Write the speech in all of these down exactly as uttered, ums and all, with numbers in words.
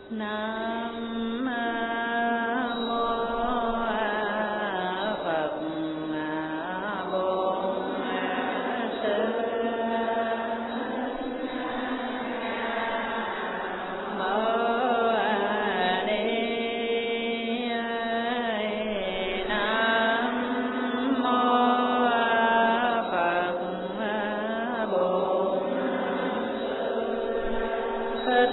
Nam mô Phật Bổn Sư Mô Ni. Nam mô Phật Bổn Thích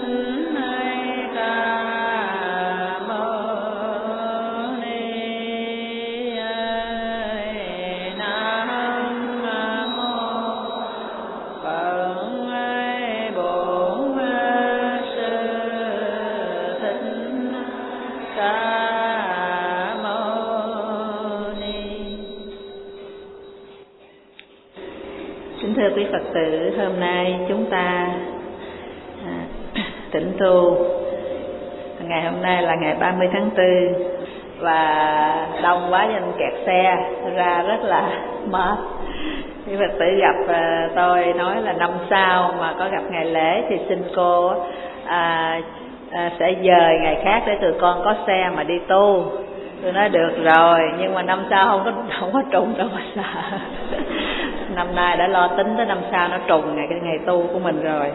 Thưa quý Phật tử, hôm nay chúng ta à, tĩnh tu. Ngày hôm nay là ngày ba mươi tháng tư và đông quá nên kẹt xe ra rất là mệt. Quý Phật tử gặp à, tôi nói là năm sau mà có gặp ngày lễ thì xin cô à, à, sẽ dời ngày khác để tụi con có xe mà đi tu. Tôi nói được rồi, nhưng mà năm sau không có không có trùng đâu mà sợ. Năm nay đã lo tính tới năm sau nó trùng ngày cái ngày tu của mình rồi.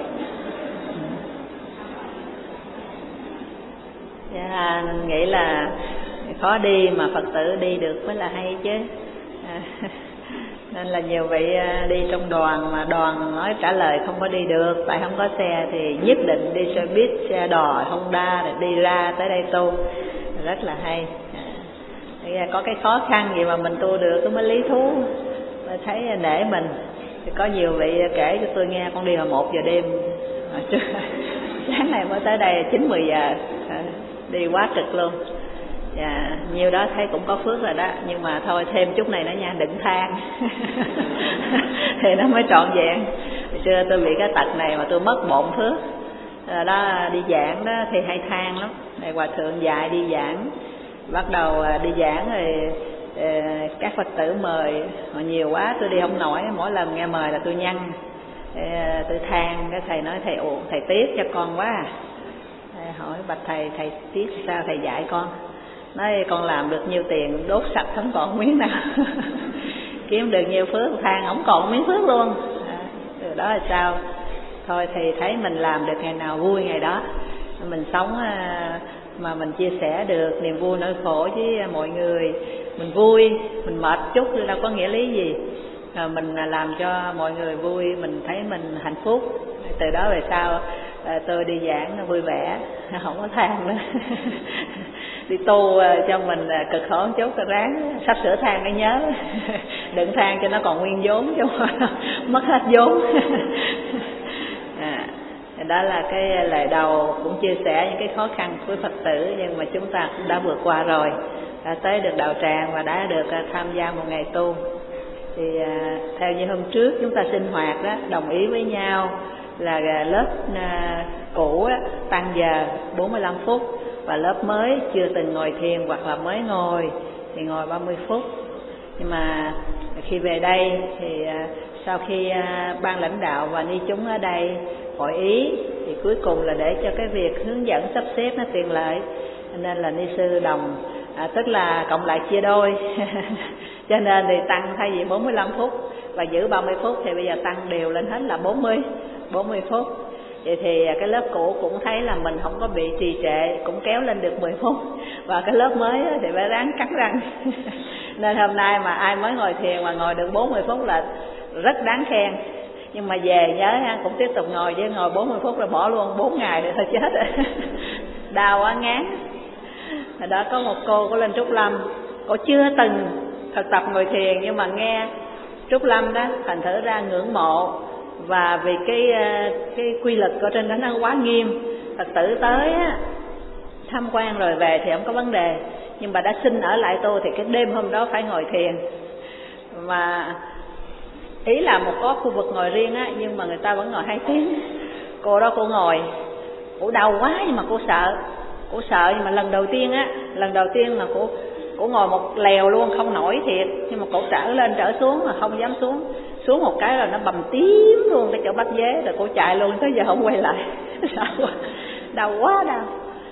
Dạ, nghĩ là khó đi mà Phật tử đi được mới là hay chứ. À, nên là nhiều vị đi trong đoàn mà đoàn nói trả lời không có đi được tại không có xe thì nhất định đi xe buýt, xe đò, Honda để đi ra tới đây tu, rất là hay. À, có cái khó khăn gì mà mình tu được cái mới lý thú. Tôi thấy nể mình. Thì có nhiều vị kể cho tôi nghe, con đi hồi một giờ đêm, sáng nay mới tới đây chín mười giờ, đi quá cực luôn. Dạ, nhiều đó thấy cũng có phước rồi đó, nhưng mà thôi thêm chút này nữa nha, đừng than. Thì nó mới trọn vẹn. Hồi xưa tôi bị cái tật này mà tôi mất bộn phước. Rồi đó, đi giảng đó thì hay than lắm. Này hòa thượng dạy đi giảng, bắt đầu đi giảng rồi các Phật tử mời họ nhiều quá tôi đi không nổi, mỗi lần nghe mời là tôi nhăn, tôi than. Cái thầy nói thầy ồ thầy tiếc cho con quá à. Hỏi bạch thầy thầy tiếc sao thầy dạy con? Nói con làm được nhiêu tiền đốt sạch không còn miếng nào. Kiếm được nhiêu phước than không còn miếng phước luôn. Từ đó là sao? Thôi thì thấy mình làm được ngày nào vui ngày đó, mình sống mà mình chia sẻ được niềm vui nỗi khổ với mọi người, mình vui, mình mệt chút thì đâu có nghĩa lý gì. À, mình làm cho mọi người vui, mình thấy mình hạnh phúc. Từ đó về sau à, tôi đi giảng vui vẻ, không có than nữa. Đi tu cho mình cực khổ một chút, ráng sắp sửa than để nhớ. Đừng than cho nó còn nguyên vốn chứ mất hết vốn. À, đó là cái lời đầu cũng chia sẻ những cái khó khăn của Phật tử, nhưng mà chúng ta cũng đã vượt qua rồi, đã tới được đạo tràng và đã được tham gia một ngày tu. Thì à, theo như hôm trước chúng ta sinh hoạt đó, đồng ý với nhau là lớp à, cũ á, tăng giờ bốn mươi lăm phút và lớp mới chưa từng ngồi thiền hoặc là mới ngồi thì ngồi ba mươi phút. Nhưng mà khi về đây thì à, sau khi à, ban lãnh đạo và ni chúng ở đây hội ý thì cuối cùng là để cho cái việc hướng dẫn sắp xếp nó tiện lợi, nên là ni sư đồng à, tức là cộng lại chia đôi. Cho nên thì tăng thay vì bốn mươi lăm phút và giữ ba mươi phút thì bây giờ tăng đều lên hết là bốn mươi phút. Vậy thì cái lớp cũ cũng thấy là mình không có bị trì trệ, cũng kéo lên được mười phút. Và cái lớp mới thì phải ráng cắn răng. Nên hôm nay mà ai mới ngồi thiền mà ngồi được bốn mươi phút là rất đáng khen. Nhưng mà về nhớ ha, cũng tiếp tục ngồi, chứ ngồi bốn mươi phút rồi bỏ luôn bốn ngày rồi thôi chết rồi. Đau quá ngán. Hồi đó có một cô của lên Trúc Lâm, cô chưa từng thực tập ngồi thiền, nhưng mà nghe Trúc Lâm đó thành thử ra ngưỡng mộ. Và vì cái cái quy luật ở trên đó nó quá nghiêm, Phật tử tới á, tham quan rồi về thì không có vấn đề, nhưng mà đã xin ở lại tu thì cái đêm hôm đó phải ngồi thiền. Mà ý là một có khu vực ngồi riêng á, nhưng mà người ta vẫn ngồi hai tiếng. Cô đó cô ngồi, cô đau quá nhưng mà cô sợ, cô sợ nhưng mà lần đầu tiên á, lần đầu tiên mà cô cô ngồi một lèo luôn không nổi thiệt, nhưng mà cô trở lên trở xuống mà không dám xuống, xuống một cái là nó bầm tím luôn cái chỗ bắp dế, rồi cô chạy luôn tới giờ không quay lại. Đau quá, đau quá đau.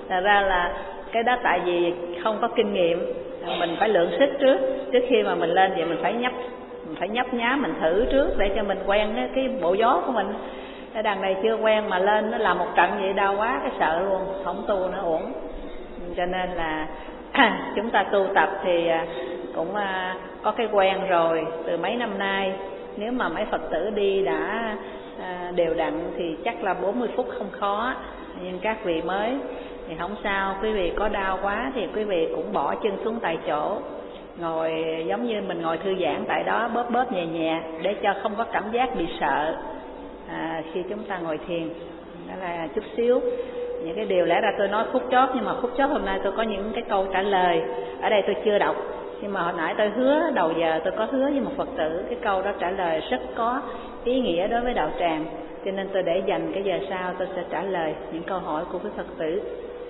Thật ra là cái đó tại vì không có kinh nghiệm, mình phải lượng sức trước, trước khi mà mình lên vậy mình phải nhấp, mình phải nhấp nhá, mình thử trước để cho mình quen cái, cái bộ gió của mình. Cái đằng này chưa quen mà lên nó làm một trận vậy đau quá, cái sợ luôn, không tu nữa uổng. Cho nên là chúng ta tu tập thì cũng có cái quen rồi từ mấy năm nay. Nếu mà mấy Phật tử đi đã đều đặn thì chắc là bốn mươi phút không khó. Nhưng các vị mới thì không sao, quý vị có đau quá thì quý vị cũng bỏ chân xuống tại chỗ, ngồi giống như mình ngồi thư giãn tại đó, bóp bóp nhẹ nhẹ để cho không có cảm giác bị sợ à, khi chúng ta ngồi thiền. Đó là chút xíu những cái điều lẽ ra tôi nói phút chót, nhưng mà phút chót hôm nay tôi có những cái câu trả lời ở đây tôi chưa đọc, nhưng mà hồi nãy tôi hứa đầu giờ tôi có hứa với một Phật tử cái câu đó trả lời rất có ý nghĩa đối với đạo tràng, cho nên tôi để dành cái giờ sau tôi sẽ trả lời những câu hỏi của quý Phật tử.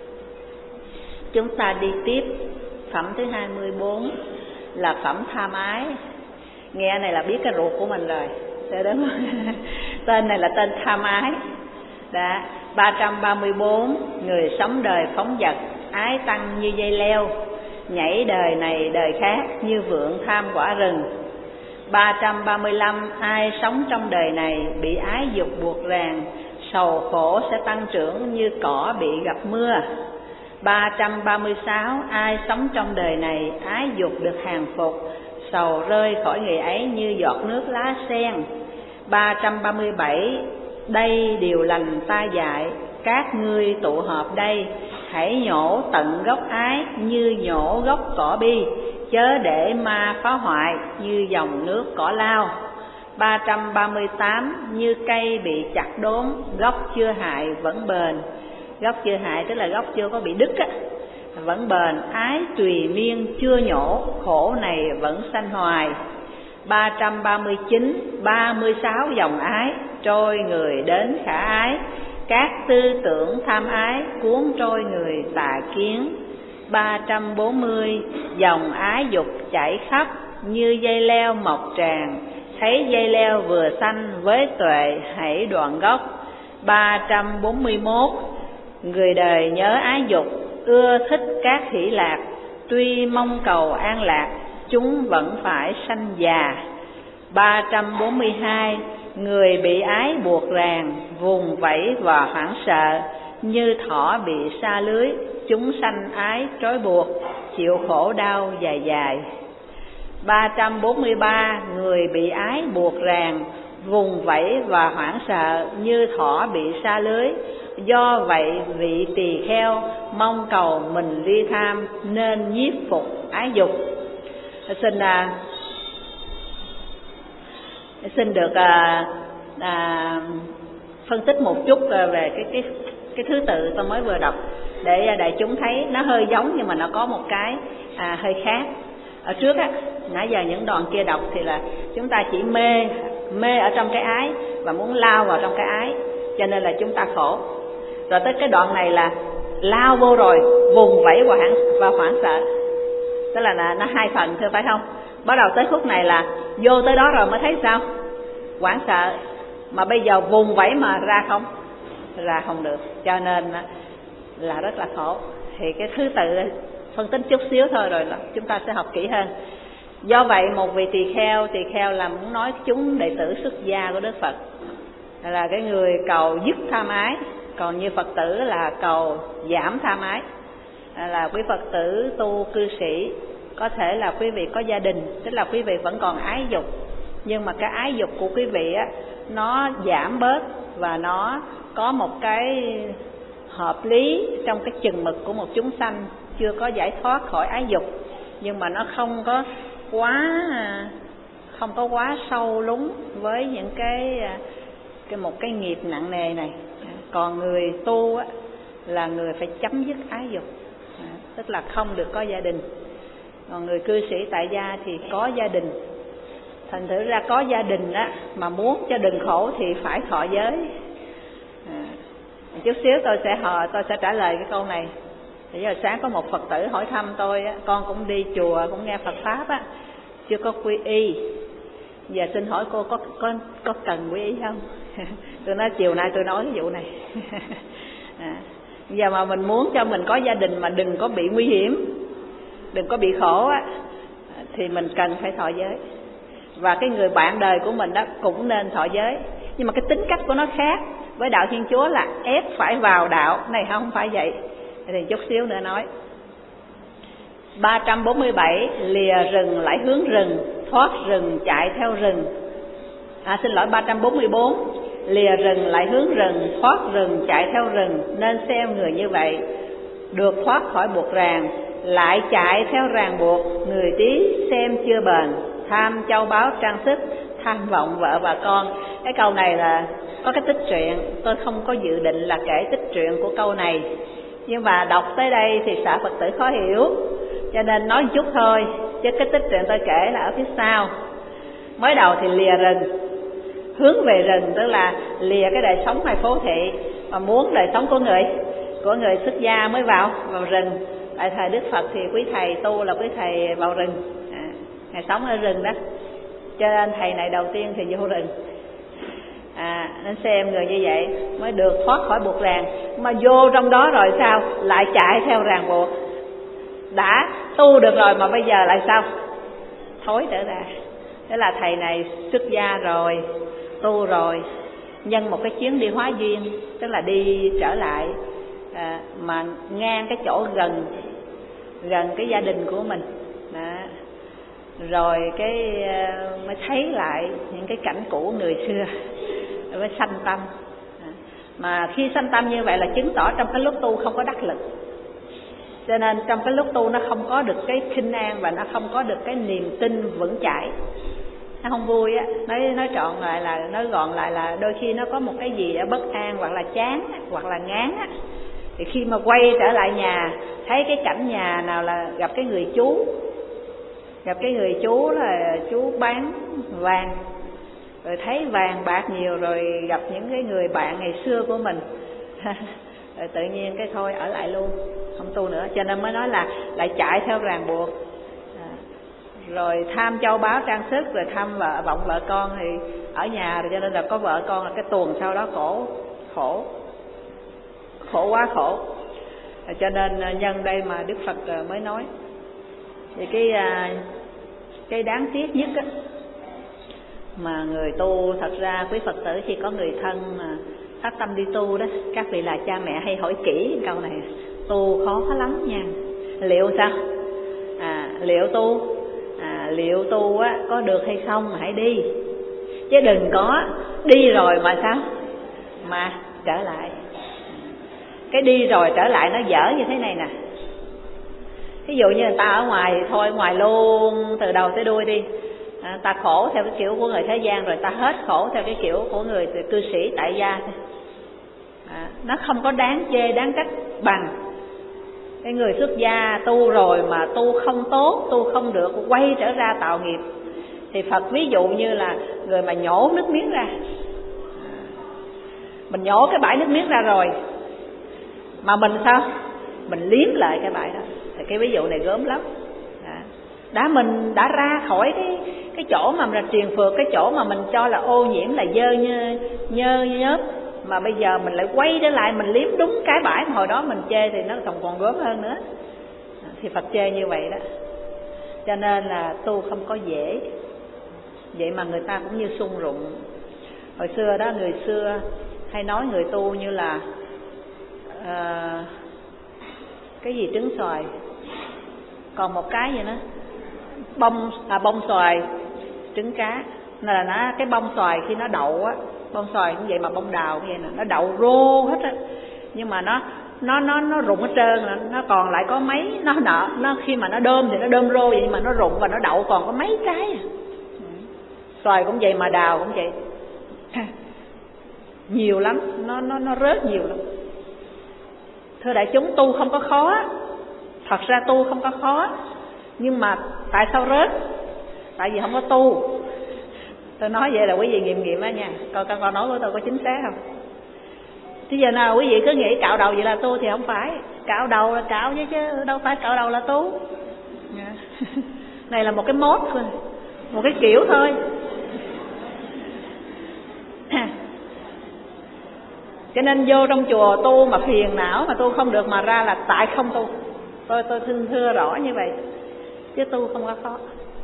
Chúng ta đi tiếp phẩm thứ hai mươi bốn là phẩm tham ái. Nghe này là biết cái ruột của mình rồi, đúng không? Tên này là tên tham ái. Đã ba trăm ba mươi bốn người sống đời phóng dật, ái tăng như dây leo, nhảy đời này đời khác như vượn tham quả rừng. Ba trăm ba mươi lăm ai sống trong đời này bị ái dục buộc ràng, sầu khổ sẽ tăng trưởng như cỏ bị gặp mưa. Ba trăm ba mươi sáu ai sống trong đời này ái dục được hàng phục, sầu rơi khỏi người ấy như giọt nước lá sen. Ba trăm ba mươi bảy đây điều lành ta dạy, các ngươi tụ họp đây, hãy nhổ tận gốc ái như nhổ gốc cỏ bi, chớ để ma phá hoại như dòng nước cỏ lao. Ba trăm ba mươi tám như cây bị chặt đốn, gốc chưa hại vẫn bền. Gốc chưa hại tức là gốc chưa có bị đứt á, vẫn bền. Ái tùy miên chưa nhổ, khổ này vẫn sanh hoài. Ba trăm ba mươi chín ba mươi sáu dòng ái trôi người đến khả ái, các tư tưởng tham ái cuốn trôi người tà kiến. Ba trăm bốn mươi dòng ái dục chảy khắp như dây leo mọc tràn, thấy dây leo vừa xanh với tuệ hãy đoạn gốc. Ba trăm bốn mươi mốt người đời nhớ ái dục, ưa thích các hỷ lạc, tuy mong cầu an lạc, chúng vẫn phải sanh già. Ba trăm bốn mươi hai người bị ái buộc ràng, vùng vẫy và hoảng sợ, như thỏ bị sa lưới, chúng sanh ái trói buộc, chịu khổ đau dài dài. Ba trăm bốn mươi ba người bị ái buộc ràng, vùng vẫy và hoảng sợ, như thỏ bị sa lưới, do vậy vị tỳ kheo mong cầu mình ly tham, nên nhiếp phục ái dục. Xin à, xin được à, à, phân tích một chút về cái cái cái thứ tự tôi mới vừa đọc để đại chúng thấy nó hơi giống nhưng mà nó có một cái à, hơi khác. Ở trước á, nãy giờ những đoạn kia đọc thì là chúng ta chỉ mê mê ở trong cái ái và muốn lao vào trong cái ái, cho nên là chúng ta khổ. Rồi tới cái đoạn này là lao vô rồi vùng vẫy và hoảng và hoảng sợ, tức là, là nó hai phần thưa phải không? Bắt đầu tới khúc này là vô tới đó rồi mới thấy sao? Hoảng sợ, mà bây giờ vùng vẫy mà ra không ra không được, cho nên là rất là khổ. Thì cái thứ tự phân tích chút xíu thôi rồi là chúng ta sẽ học kỹ hơn. Do vậy một vị tỳ kheo, tỳ kheo là muốn nói chúng đệ tử xuất gia của Đức Phật, là cái người cầu dứt tham ái, còn như Phật tử là cầu giảm tham ái. Là quý Phật tử tu cư sĩ, có thể là quý vị có gia đình, tức là quý vị vẫn còn ái dục, nhưng mà cái ái dục của quý vị á, nó giảm bớt và nó có một cái hợp lý trong cái chừng mực của một chúng sanh chưa có giải thoát khỏi ái dục, nhưng mà nó không có quá không có quá sâu lún với những cái cái một cái nghiệp nặng nề này. Còn người tu á, là người phải chấm dứt ái dục, à, tức là không được có gia đình. Còn người cư sĩ tại gia thì có gia đình. Thành thử ra có gia đình á, mà muốn cho đừng khổ thì phải thọ giới. À, chút xíu tôi sẽ hỏi, tôi sẽ trả lời cái câu này. Thì giờ sáng có một Phật tử hỏi thăm tôi á, con cũng đi chùa cũng nghe Phật pháp á, chưa có quy y. Giờ xin hỏi cô có có có cần quy y không? Tôi nói chiều nay tôi nói cái vụ này. À, Giờ mà mình muốn cho mình có gia đình mà đừng có bị nguy hiểm, đừng có bị khổ á, thì mình cần phải thọ giới. Và cái người bạn đời của mình đó cũng nên thọ giới. Nhưng mà cái tính cách của nó khác. Với đạo Thiên Chúa là ép phải vào đạo, này không phải vậy. Thì chút xíu nữa nói. Ba trăm bốn mươi bảy, lìa rừng lại hướng rừng, thoát rừng chạy theo rừng. À xin lỗi, ba trăm bốn mươi bốn, lìa rừng lại hướng rừng, thoát rừng chạy theo rừng. Nên xem người như vậy được thoát khỏi buộc ràng, lại chạy theo ràng buộc. Người tí xem chưa bền, tham châu báu trang sức, tham vọng vợ và con. Cái câu này là có cái tích truyện. Tôi không có dự định là kể tích truyện của câu này, nhưng mà đọc tới đây thì sợ Phật tử khó hiểu, cho nên nói một chút thôi. Chứ cái tích truyện tôi kể là ở phía sau. Mới đầu thì lìa rừng, hướng về rừng, tức là lìa cái đời sống ngoài phố thị, mà muốn đời sống của người của người xuất gia mới vào vào rừng. Tại thời Đức Phật thì quý thầy tu là quý thầy vào rừng, à, thầy sống ở rừng đó, cho nên thầy này đầu tiên thì vô rừng. À, nên xem người như vậy mới được thoát khỏi buộc ràng. Mà vô trong đó rồi sao? Lại chạy theo ràng buộc. Đã tu được rồi mà bây giờ lại sao? Thối trở ra. Thế là thầy này xuất gia rồi, tu rồi, nhân một cái chuyến đi hóa duyên, tức là đi trở lại, à, mà ngang cái chỗ gần gần cái gia đình của mình đó. Rồi cái mới thấy lại những cái cảnh cũ người xưa, mới sanh tâm. Mà khi sanh tâm như vậy là chứng tỏ trong cái lúc tu không có đắc lực, cho nên trong cái lúc tu nó không có được cái khinh an, và nó không có được cái niềm tin vững chãi, nó không vui á. Nói nói trọn lại là nói gọn lại là đôi khi nó có một cái gì đó bất an, hoặc là chán, hoặc là ngán á, thì khi mà quay trở lại nhà, thấy cái cảnh nhà nào là gặp cái người chú, gặp cái người chú là chú bán vàng, rồi thấy vàng bạc nhiều, rồi gặp những cái người bạn ngày xưa của mình rồi tự nhiên cái thôi ở lại luôn, không tu nữa. Cho nên mới nói là lại chạy theo ràng buộc, à, rồi tham châu báu trang sức, rồi tham vợ vọng vợ con, thì ở nhà rồi cho nên là có vợ con là cái tuồng sau đó khổ khổ khổ quá khổ. À, cho nên nhân đây mà Đức Phật mới nói. Thì cái cái đáng tiếc nhất á, mà người tu, thật ra quý Phật tử khi có người thân mà phát tâm đi tu đó, các vị là cha mẹ hay hỏi kỹ câu này: tu khó lắm nha, liệu sao? À, liệu tu à, liệu tu á có được hay không mà hãy đi, chứ đừng có đi rồi mà sao mà trở lại. Cái đi rồi trở lại nó dở như thế này nè. Ví dụ như người ta ở ngoài thì thôi, ngoài luôn từ đầu tới đuôi đi. À, ta khổ theo cái kiểu của người thế gian, rồi ta hết khổ theo cái kiểu của người cư sĩ tại gia. À, nó không có đáng chê đáng trách bằng cái người xuất gia tu rồi mà tu không tốt, tu không được, quay trở ra tạo nghiệp. Thì Phật ví dụ như là người mà nhổ nước miếng ra, mình nhổ cái bãi nước miếng ra rồi mà mình sao? Mình liếm lại cái bãi đó. Thì cái ví dụ này gớm lắm. Đã, đã mình đã ra khỏi cái cái chỗ mà mình truyền phược, cái chỗ mà mình cho là ô nhiễm, là dơ nhơ nhơ nhớp, mà bây giờ mình lại quay trở lại mình liếm đúng cái bãi mà hồi đó mình chê, thì nó còn còn gớm hơn nữa. Thì Phật chê như vậy đó. Cho nên là tu không có dễ. Vậy mà người ta cũng như sung rụng. Hồi xưa đó, người xưa hay nói người tu như là uh, cái gì trứng xoài, còn một cái gì nữa, bông à bông xoài trứng cá. Nên là nó, cái bông xoài khi nó đậu á, bông xoài cũng vậy mà bông đào cũng vậy nè, nó đậu rô hết á, nhưng mà nó nó nó nó rụng hết trơn, nó còn lại có mấy, nó nở, nó khi mà nó đơm thì nó đơm rô vậy, mà nó rụng và nó đậu còn có mấy cái. Xoài cũng vậy mà đào cũng vậy, nhiều lắm, nó nó nó rớt nhiều lắm. Thưa đại chúng, tu không có khó, thật ra tu không có khó, nhưng mà tại sao rớt? Tại vì không có tu. Tôi nói vậy là quý vị nghiệm nghiệm đó nha, coi con con nói của tôi có chính xác không. Chứ giờ nào quý vị cứ nghĩ cạo đầu vậy là tu thì không phải. Cạo đầu là cạo chứ, chứ đâu phải cạo đầu là tu. Này là một cái mốt thôi, một cái kiểu thôi. Cho nên vô trong chùa tu mà phiền não mà tu không được mà ra là tại không tu. Tôi tôi thưa, thưa rõ như vậy. Chứ tu không có khó.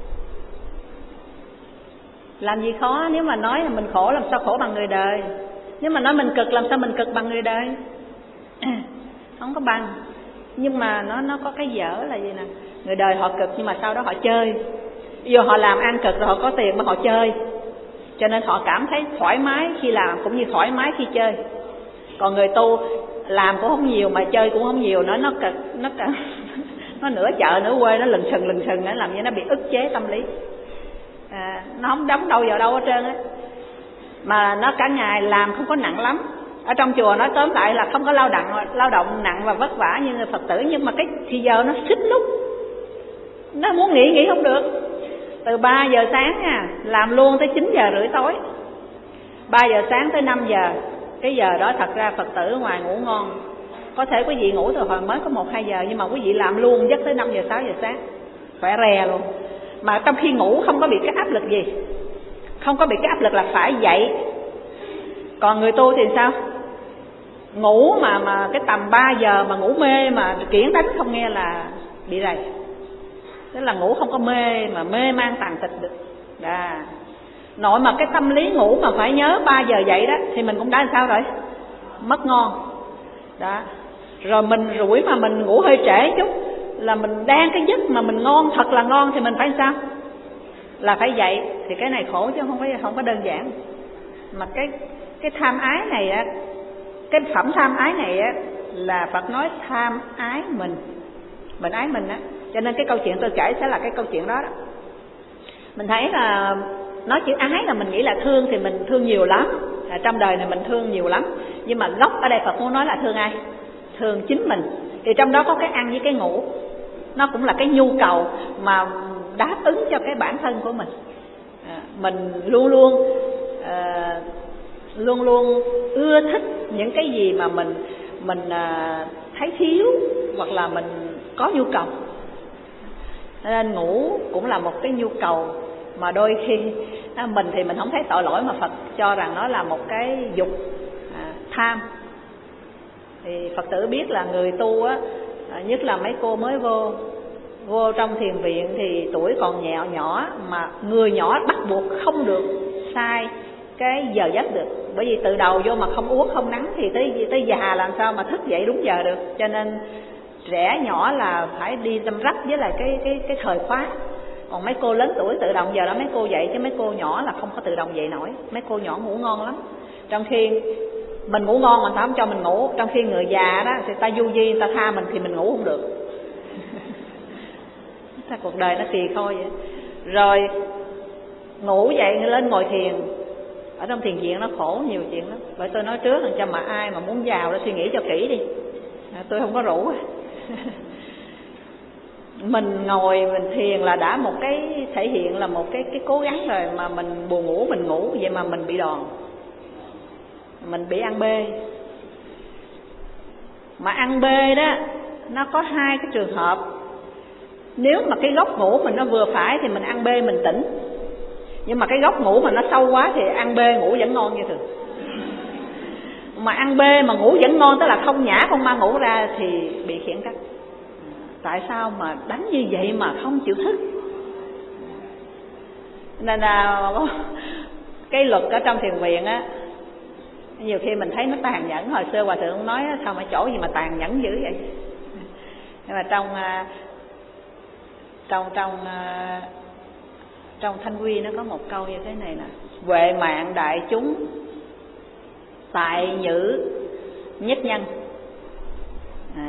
Làm gì khó, nếu mà nói là mình khổ làm sao khổ bằng người đời. Nếu mà nói mình cực làm sao mình cực bằng người đời. Không có bằng. Nhưng mà nó nó có cái dở là gì nè. Người đời họ cực nhưng mà sau đó họ chơi. Giờ họ làm ăn cực rồi họ có tiền mà họ chơi. Cho nên họ cảm thấy thoải mái khi làm cũng như thoải mái khi chơi. Còn người tu làm cũng không nhiều mà chơi cũng không nhiều, nó nó cực, nó cực, nó nửa chợ nửa quê, nó lừng sừng lừng sừng, nó làm như nó bị ức chế tâm lý. À, nó không đóng đâu vào đâu hết trơn á. Mà nó cả ngày làm không có nặng lắm. Ở trong chùa nói tóm lại là không có lao động lao động nặng và vất vả như người Phật tử, nhưng mà cái thì giờ nó xích lúc. Nó muốn nghỉ nghỉ không được. Từ ba giờ sáng nha, làm luôn tới chín giờ rưỡi tối. ba giờ sáng tới năm giờ. Cái giờ đó thật ra Phật tử ngoài ngủ ngon. Có thể quý vị ngủ từ hồi mới có một hai giờ, nhưng mà quý vị làm luôn giấc tới năm giờ sáu giờ sáng. Khỏe rè luôn. Mà trong khi ngủ không có bị cái áp lực gì. Không có bị cái áp lực là phải dậy. Còn người tu thì sao? Ngủ mà mà cái tầm ba giờ mà ngủ mê mà kiển đánh không nghe là bị rầy. Tức là ngủ không có mê mà mê man tàn tịch được. Đó. Nội mà cái tâm lý ngủ mà phải nhớ ba giờ dậy đó thì mình cũng đã làm sao rồi? Mất ngon. Đó. Rồi mình rủi mà mình ngủ hơi trễ chút là mình đang cái giấc mà mình ngon thật là ngon thì mình phải sao? Là phải dậy. Thì cái này khổ chứ không có không có đơn giản. Mà cái cái tham ái này á, cái phẩm tham ái này á là Phật nói tham ái mình. Mình ái mình á. Cho nên cái câu chuyện tôi kể sẽ là cái câu chuyện đó đó. Mình thấy là nói chữ ái là mình nghĩ là thương thì mình thương nhiều lắm. À, trong đời này mình thương nhiều lắm. Nhưng mà gốc ở đây Phật muốn nói là thương ai? Thương chính mình. Thì trong đó có cái ăn với cái ngủ. Nó cũng là cái nhu cầu mà đáp ứng cho cái bản thân của mình. À, mình luôn luôn à, luôn luôn ưa thích những cái gì mà mình mình à, thấy thiếu hoặc là mình có nhu cầu. Nên ngủ cũng là một cái nhu cầu mà đôi khi à, mình thì mình không thấy tội lỗi, mà Phật cho rằng nó là một cái dục à, tham. Thì Phật tử biết là người tu á, à, nhất là mấy cô mới vô vô trong thiền viện thì tuổi còn nhẹ nhỏ, mà người nhỏ bắt buộc không được sai cái giờ giấc được. Bởi vì từ đầu vô mà không uống không nắng thì tới tới già làm sao mà thức dậy đúng giờ được. Cho nên trẻ nhỏ là phải đi tâm rắp với lại cái cái cái thời khóa. Còn mấy cô lớn tuổi tự động giờ đó mấy cô dậy, chứ mấy cô nhỏ là không có tự động dậy nổi. Mấy cô nhỏ ngủ ngon lắm. Trong khi mình ngủ ngon mà ta không cho mình ngủ. Trong khi người già đó thì ta du di, ta tha mình thì mình ngủ không được. Cuộc đời nó kỳ khôi vậy. Rồi ngủ dậy lên ngồi thiền. Ở trong thiền viện nó khổ nhiều chuyện lắm. Bởi tôi nói trước cho mà ai mà muốn vào đó suy nghĩ cho kỹ đi. À, tôi không có rủ. Mình ngồi mình thiền là đã một cái thể hiện là một cái cái cố gắng rồi. Mà mình buồn ngủ mình ngủ vậy mà mình bị đòn, mình bị ăn bê. Mà ăn bê đó nó có hai cái trường hợp. Nếu mà cái góc ngủ mình nó vừa phải thì mình ăn bê mình tỉnh. Nhưng mà cái góc ngủ mà nó sâu quá thì ăn bê ngủ vẫn ngon như thường. Mà ăn bê mà ngủ vẫn ngon, tức là không nhả không mang ngủ ra thì bị khiển trách. Tại sao mà đánh như vậy mà không chịu thức? Nên là cái luật ở trong thiền viện á, nhiều khi mình thấy nó tàn nhẫn. Hồi xưa Hòa Thượng nói sao mà chỗ gì mà tàn nhẫn dữ vậy. Nhưng mà trong trong trong trong Thanh Quy nó có một câu như thế này nè: huệ mạng đại chúng, tại nhữ nhất nhân. À,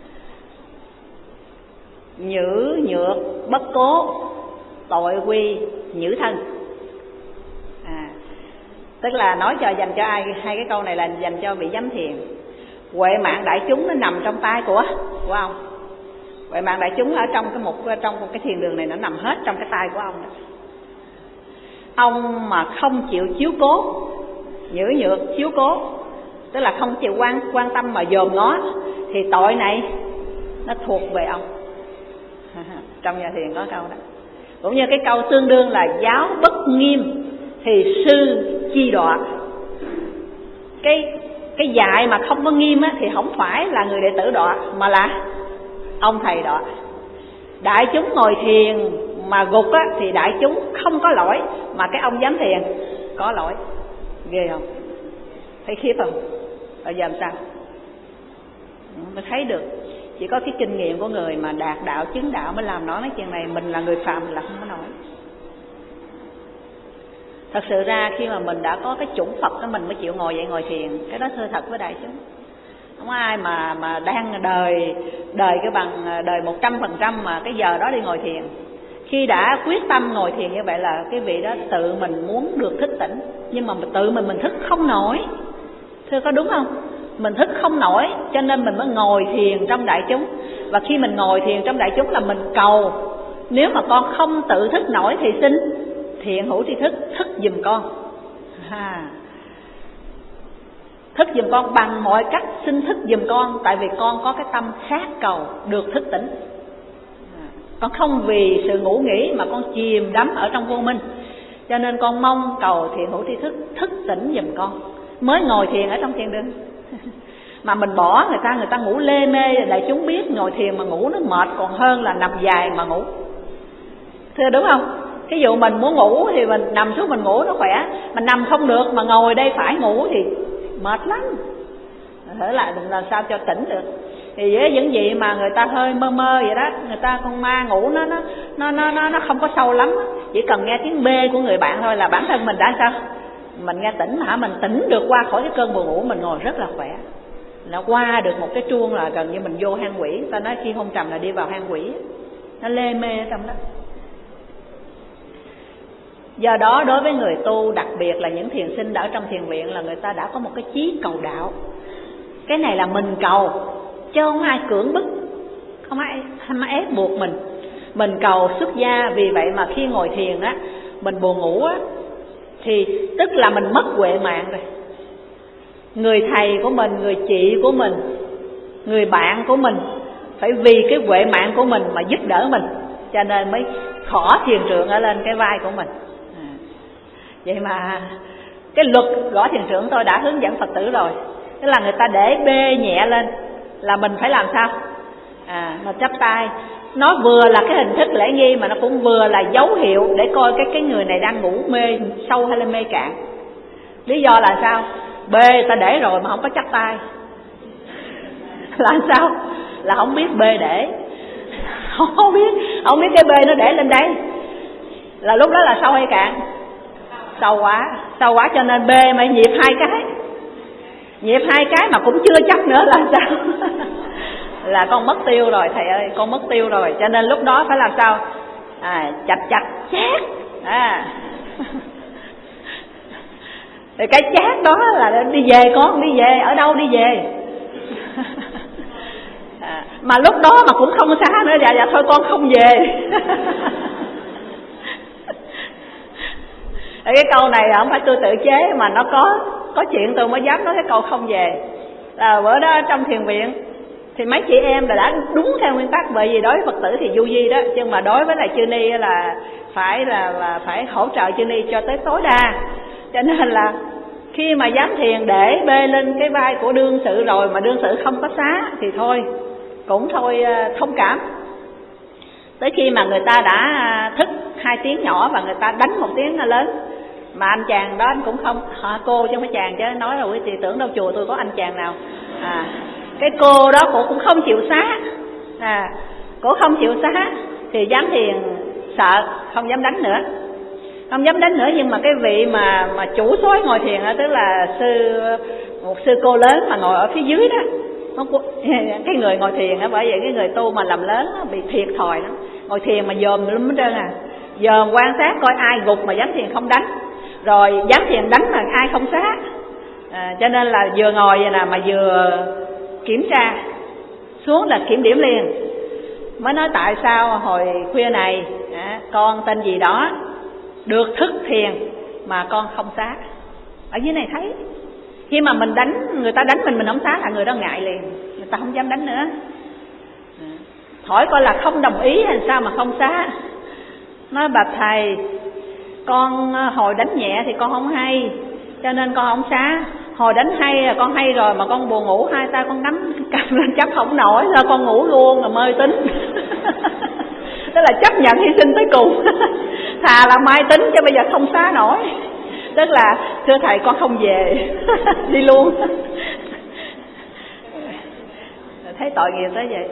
nhữ nhược bất cố, tội quy nhữ thân. À, tức là nói cho dành cho ai? Hai cái câu này là dành cho vị giám thiền. Huệ mạng đại chúng nó nằm trong tay của của ông. Huệ mạng đại chúng ở trong cái một trong một cái thiền đường này nó nằm hết trong cái tay của ông đó. Ông mà không chịu chiếu cố, nhữ nhược chiếu cố, tức là không chịu quan quan tâm mà dòm ngó, thì tội này nó thuộc về ông. Trong nhà thiền có câu đó. Cũng như cái câu tương đương là giáo bất nghiêm thì sư chi đọa. Cái cái dạy mà không có nghiêm á, thì không phải là người đệ tử đọa, mà là ông thầy đọa. Đại chúng ngồi thiền mà gục á, thì đại chúng không có lỗi, mà cái ông giám thiền có lỗi. Ghê không? Thấy khiếp không? Bây giờ làm sao? Mới thấy được. Chỉ có cái kinh nghiệm của người mà đạt đạo, chứng đạo mới làm nói cái chuyện này. Mình là người phàm là không có nổi. Thật sự ra khi mà mình đã có cái chủng Phật đó, mình mới chịu ngồi dậy ngồi thiền. Cái đó thưa thật với đại chúng. Không có ai mà mà đang đời đời cái bằng đời một trăm phần trăm mà cái giờ đó đi ngồi thiền. Khi đã quyết tâm ngồi thiền như vậy là cái vị đó tự mình muốn được thức tỉnh, nhưng mà tự mình mình thức không nổi. Thưa có đúng không? Mình thức không nổi cho nên mình mới ngồi thiền trong đại chúng. Và khi mình ngồi thiền trong đại chúng là mình cầu, nếu mà con không tự thức nổi thì xin thiện hữu tri thức thức giùm con. À, thức giùm con bằng mọi cách, xin thức giùm con. Tại vì con có cái tâm khát cầu được thức tỉnh. Con không vì sự ngủ nghỉ mà con chìm đắm ở trong vô minh, cho nên con mong cầu thiện hữu tri thức thức tỉnh giùm con mới ngồi thiền ở trong thiền đường. Mà mình bỏ người ta, người ta ngủ lê mê, đại chúng biết ngồi thiền mà ngủ nó mệt còn hơn là nằm dài mà ngủ. Thưa đúng không? Ví dụ mình muốn ngủ thì mình nằm xuống mình ngủ nó khỏe, mình nằm không được mà ngồi đây phải ngủ thì mệt lắm. Thế là làm sao cho tỉnh được. Thì với những gì mà người ta hơi mơ mơ vậy đó, người ta con ma ngủ nó nó nó nó nó không có sâu lắm, chỉ cần nghe tiếng bê của người bạn thôi là bản thân mình đã sao? Mình nghe tỉnh mà hả, mình tỉnh được qua khỏi cái cơn buồn ngủ, mình ngồi rất là khỏe. Nó qua được một cái chuông là gần như mình vô hang quỷ. Ta nói khi hôn trầm là đi vào hang quỷ, nó lê mê ở trong đó. Do đó đối với người tu, đặc biệt là những thiền sinh ở trong thiền viện, là người ta đã có một cái chí cầu đạo. Cái này là mình cầu, chứ không ai cưỡng bức, không ai, không ai ép buộc mình. Mình cầu xuất gia. Vì vậy mà khi ngồi thiền á, mình buồn ngủ á, thì tức là mình mất huệ mạng rồi. Người thầy của mình, người chị của mình, người bạn của mình phải vì cái huệ mạng của mình mà giúp đỡ mình, cho nên mới khỏ thiền trượng ở lên cái vai của mình. À, vậy mà cái luật gõ thiền trượng tôi đã hướng dẫn Phật tử rồi. Tức là người ta để bê nhẹ lên là mình phải làm sao? À, mà chắp tay. Nó vừa là cái hình thức lễ nghi mà nó cũng vừa là dấu hiệu để coi cái cái người này đang ngủ mê sâu hay là mê cạn. Lý do là sao? Bê ta để rồi mà không có chắp tay là sao? Là không biết bê để, không biết không biết cái bê nó để lên đây, là lúc đó là sâu hay cạn? Sâu quá, sâu quá cho nên bê mà nhịp hai cái, nhịp hai cái mà cũng chưa chắc nữa là sao? Là con mất tiêu rồi thầy ơi, con mất tiêu rồi. Cho nên lúc đó phải làm sao? À, chặt chặt chát. À. Thì cái chát đó là đi về con, đi về, ở đâu đi về. À, mà lúc đó mà cũng không xa nữa, dạ dạ thôi con không về. Cái câu này không phải tôi tự chế mà nó có có chuyện tôi mới dám nói cái câu không về. Là bữa đó trong thiền viện thì mấy chị em là đã đúng theo nguyên tắc, bởi vì đối với Phật tử thì du di đó, nhưng mà đối với lại chư ni là phải là, là phải hỗ trợ chư ni cho tới tối đa. Cho nên là khi mà giám thiền để bê lên cái vai của đương sự rồi mà đương sự không có xá thì thôi, cũng thôi thông cảm. Tới khi mà người ta đã thức hai tiếng nhỏ và người ta đánh một tiếng lớn, mà anh chàng đó anh cũng không, hả cô chứ không phải chàng chứ, nói rồi thì tưởng đâu chùa tôi có anh chàng nào. À, cái cô đó cô cũng không chịu xá, à, cô không chịu xá thì giám thiền sợ không dám đánh nữa, không dám đánh nữa. Nhưng mà cái vị mà mà chủ soái ngồi thiền đó, tức là sư một sư cô lớn mà ngồi ở phía dưới đó, nó, cái người ngồi thiền đó, bởi vậy cái người tu mà làm lớn đó, bị thiệt thòi lắm. Ngồi thiền mà dòm lum hết trơn à, dòm quan sát coi ai gục mà giám thiền không đánh, rồi giám thiền đánh mà ai không xá. À, cho nên là vừa ngồi vậy nè mà vừa kiểm tra, xuống là kiểm điểm liền. Mới nói tại sao hồi khuya này à, con tên gì đó được thức thiền mà con không xá. Ở dưới này thấy khi mà mình đánh, người ta đánh mình mình không xá là người đó ngại liền, người ta không dám đánh nữa. Hỏi coi là không đồng ý hay sao mà không xá. Nói bà thầy, con hồi đánh nhẹ thì con không hay cho nên con không xá. hồi đánh hay là con hay rồi mà con buồn ngủ, hai tay con nắm cầm lên chấp không nổi, sao con ngủ luôn là mê tín. Tức là chấp nhận hy sinh tới cùng. Thà là mai tính chứ bây giờ không xá nổi. Tức là thưa thầy con không về. Đi luôn. Thấy tội nghiệp tới vậy.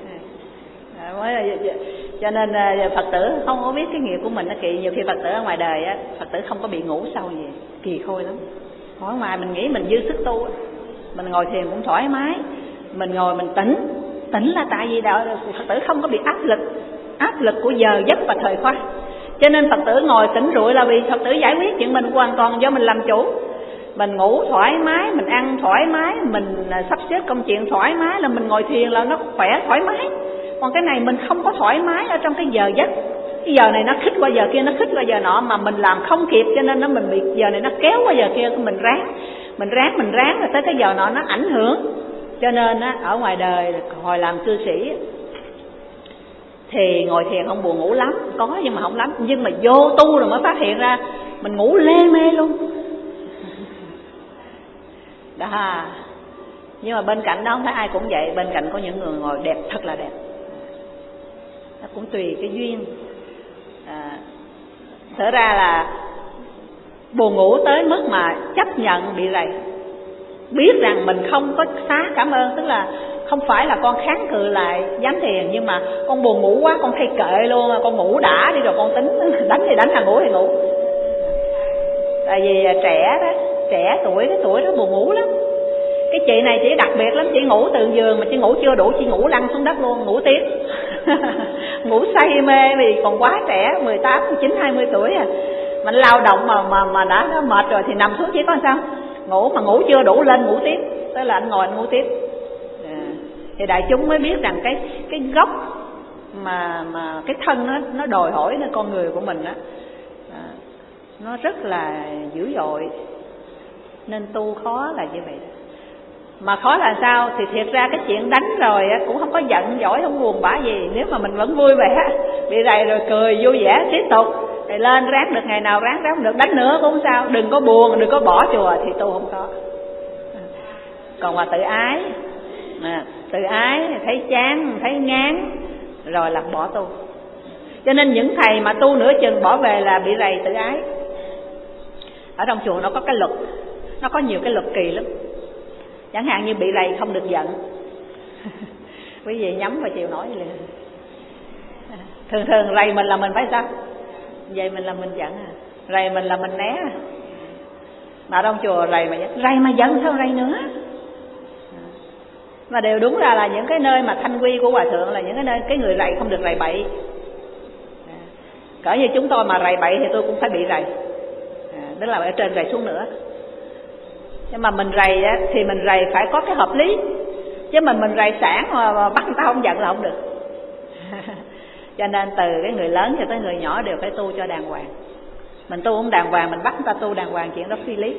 Cho nên Phật tử không có biết cái nghiệp của mình nó kỳ. Nhiều khi Phật tử ở ngoài đời á, Phật tử không có bị ngủ sâu gì, kỳ khôi lắm. Ở ngoài mình nghĩ mình dư sức tu, mình ngồi thiền cũng thoải mái, mình ngồi mình tỉnh. Tỉnh là tại vì đạo Phật tử không có bị áp lực, áp lực của giờ giấc và thời khóa. Cho nên Phật tử ngồi tỉnh rụi là vì Phật tử giải quyết chuyện mình hoàn toàn do mình làm chủ. Mình ngủ thoải mái, mình ăn thoải mái, mình sắp xếp công chuyện thoải mái là mình ngồi thiền là nó khỏe thoải mái. Còn cái này mình không có thoải mái ở trong cái giờ giấc. Cái giờ này nó khích qua giờ kia, nó khích qua giờ nọ mà mình làm không kịp, cho nên nó mình bị giờ này nó kéo qua giờ kia, mình ráng, mình ráng, mình ráng rồi tới cái giờ nọ nó ảnh hưởng. Cho nên á, ở ngoài đời hồi làm cư sĩ thì ngồi thiền không buồn ngủ lắm, có nhưng mà không lắm. Nhưng mà vô tu rồi mới phát hiện ra mình ngủ lê mê luôn. Đó. Nhưng mà bên cạnh đó không phải ai cũng vậy. Bên cạnh có những người ngồi đẹp, thật là đẹp. Nó cũng tùy cái duyên. À, thật ra là buồn ngủ tới mức mà chấp nhận bị rầy, biết rằng mình không có xá cảm ơn. Tức là không phải là con kháng cự lại dám thiền, nhưng mà con buồn ngủ quá, con thay kệ luôn, con ngủ đã đi rồi con tính. Đánh thì đánh, thằng ngủ thì ngủ. Tại vì trẻ đó, trẻ tuổi, cái tuổi đó buồn ngủ lắm. Cái chị này chỉ đặc biệt lắm, chị ngủ từ giường mà chị ngủ chưa đủ, chị ngủ lăn xuống đất luôn, ngủ tiếp. Ngủ say mê vì còn quá trẻ, mười tám, mười chín, hai mươi tuổi à. Mình lao động mà mà mà đã mệt rồi thì nằm xuống chỉ có sao? Ngủ, mà ngủ chưa đủ lên ngủ tiếp. Tức là anh ngồi anh ngủ tiếp. À, thì đại chúng mới biết rằng cái cái gốc mà mà cái thân nó nó đòi hỏi nơi con người của mình á, à, nó rất là dữ dội. Nên tu khó là như vậy. Mà khó là sao? Thì thiệt ra cái chuyện đánh rồi á, cũng không có giận dỗi, không buồn bã gì. Nếu mà mình vẫn vui vẻ, bị rầy rồi cười vui vẻ tiếp tục, thì lên ráng được ngày nào ráng, ráng không được đánh nữa cũng không sao. Đừng có buồn, đừng có bỏ chùa thì tu không có. Còn mà tự ái, à, tự ái thấy chán, thấy ngán rồi là bỏ tu. Cho nên những thầy mà tu nửa chừng bỏ về là bị rầy tự ái. Ở trong chùa nó có cái luật, nó có nhiều cái luật kỳ lắm. Chẳng hạn như bị rầy không được giận. Quý vị nhắm vào chịu nổi liền. Thường thường rầy mình là mình phải sao? Vậy mình là mình giận à. Rầy mình là mình né à. Mà trong chùa rầy mà giận, rầy mà giận sao rầy nữa. Mà đều đúng ra là những cái nơi mà thanh quy của hòa thượng là những cái nơi cái người rầy không được rầy bậy. Cỡ như chúng tôi mà rầy bậy thì tôi cũng phải bị rầy. À, tức là ở trên rầy xuống nữa. Nhưng mà mình rầy á, thì mình rầy phải có cái hợp lý. Chứ mình mình rầy sảng mà, mà bắt người ta không giận là không được. Cho nên từ cái người lớn cho tới người nhỏ đều phải tu cho đàng hoàng. Mình tu không đàng hoàng, mình bắt người ta tu đàng hoàng, chuyện đó phi lý.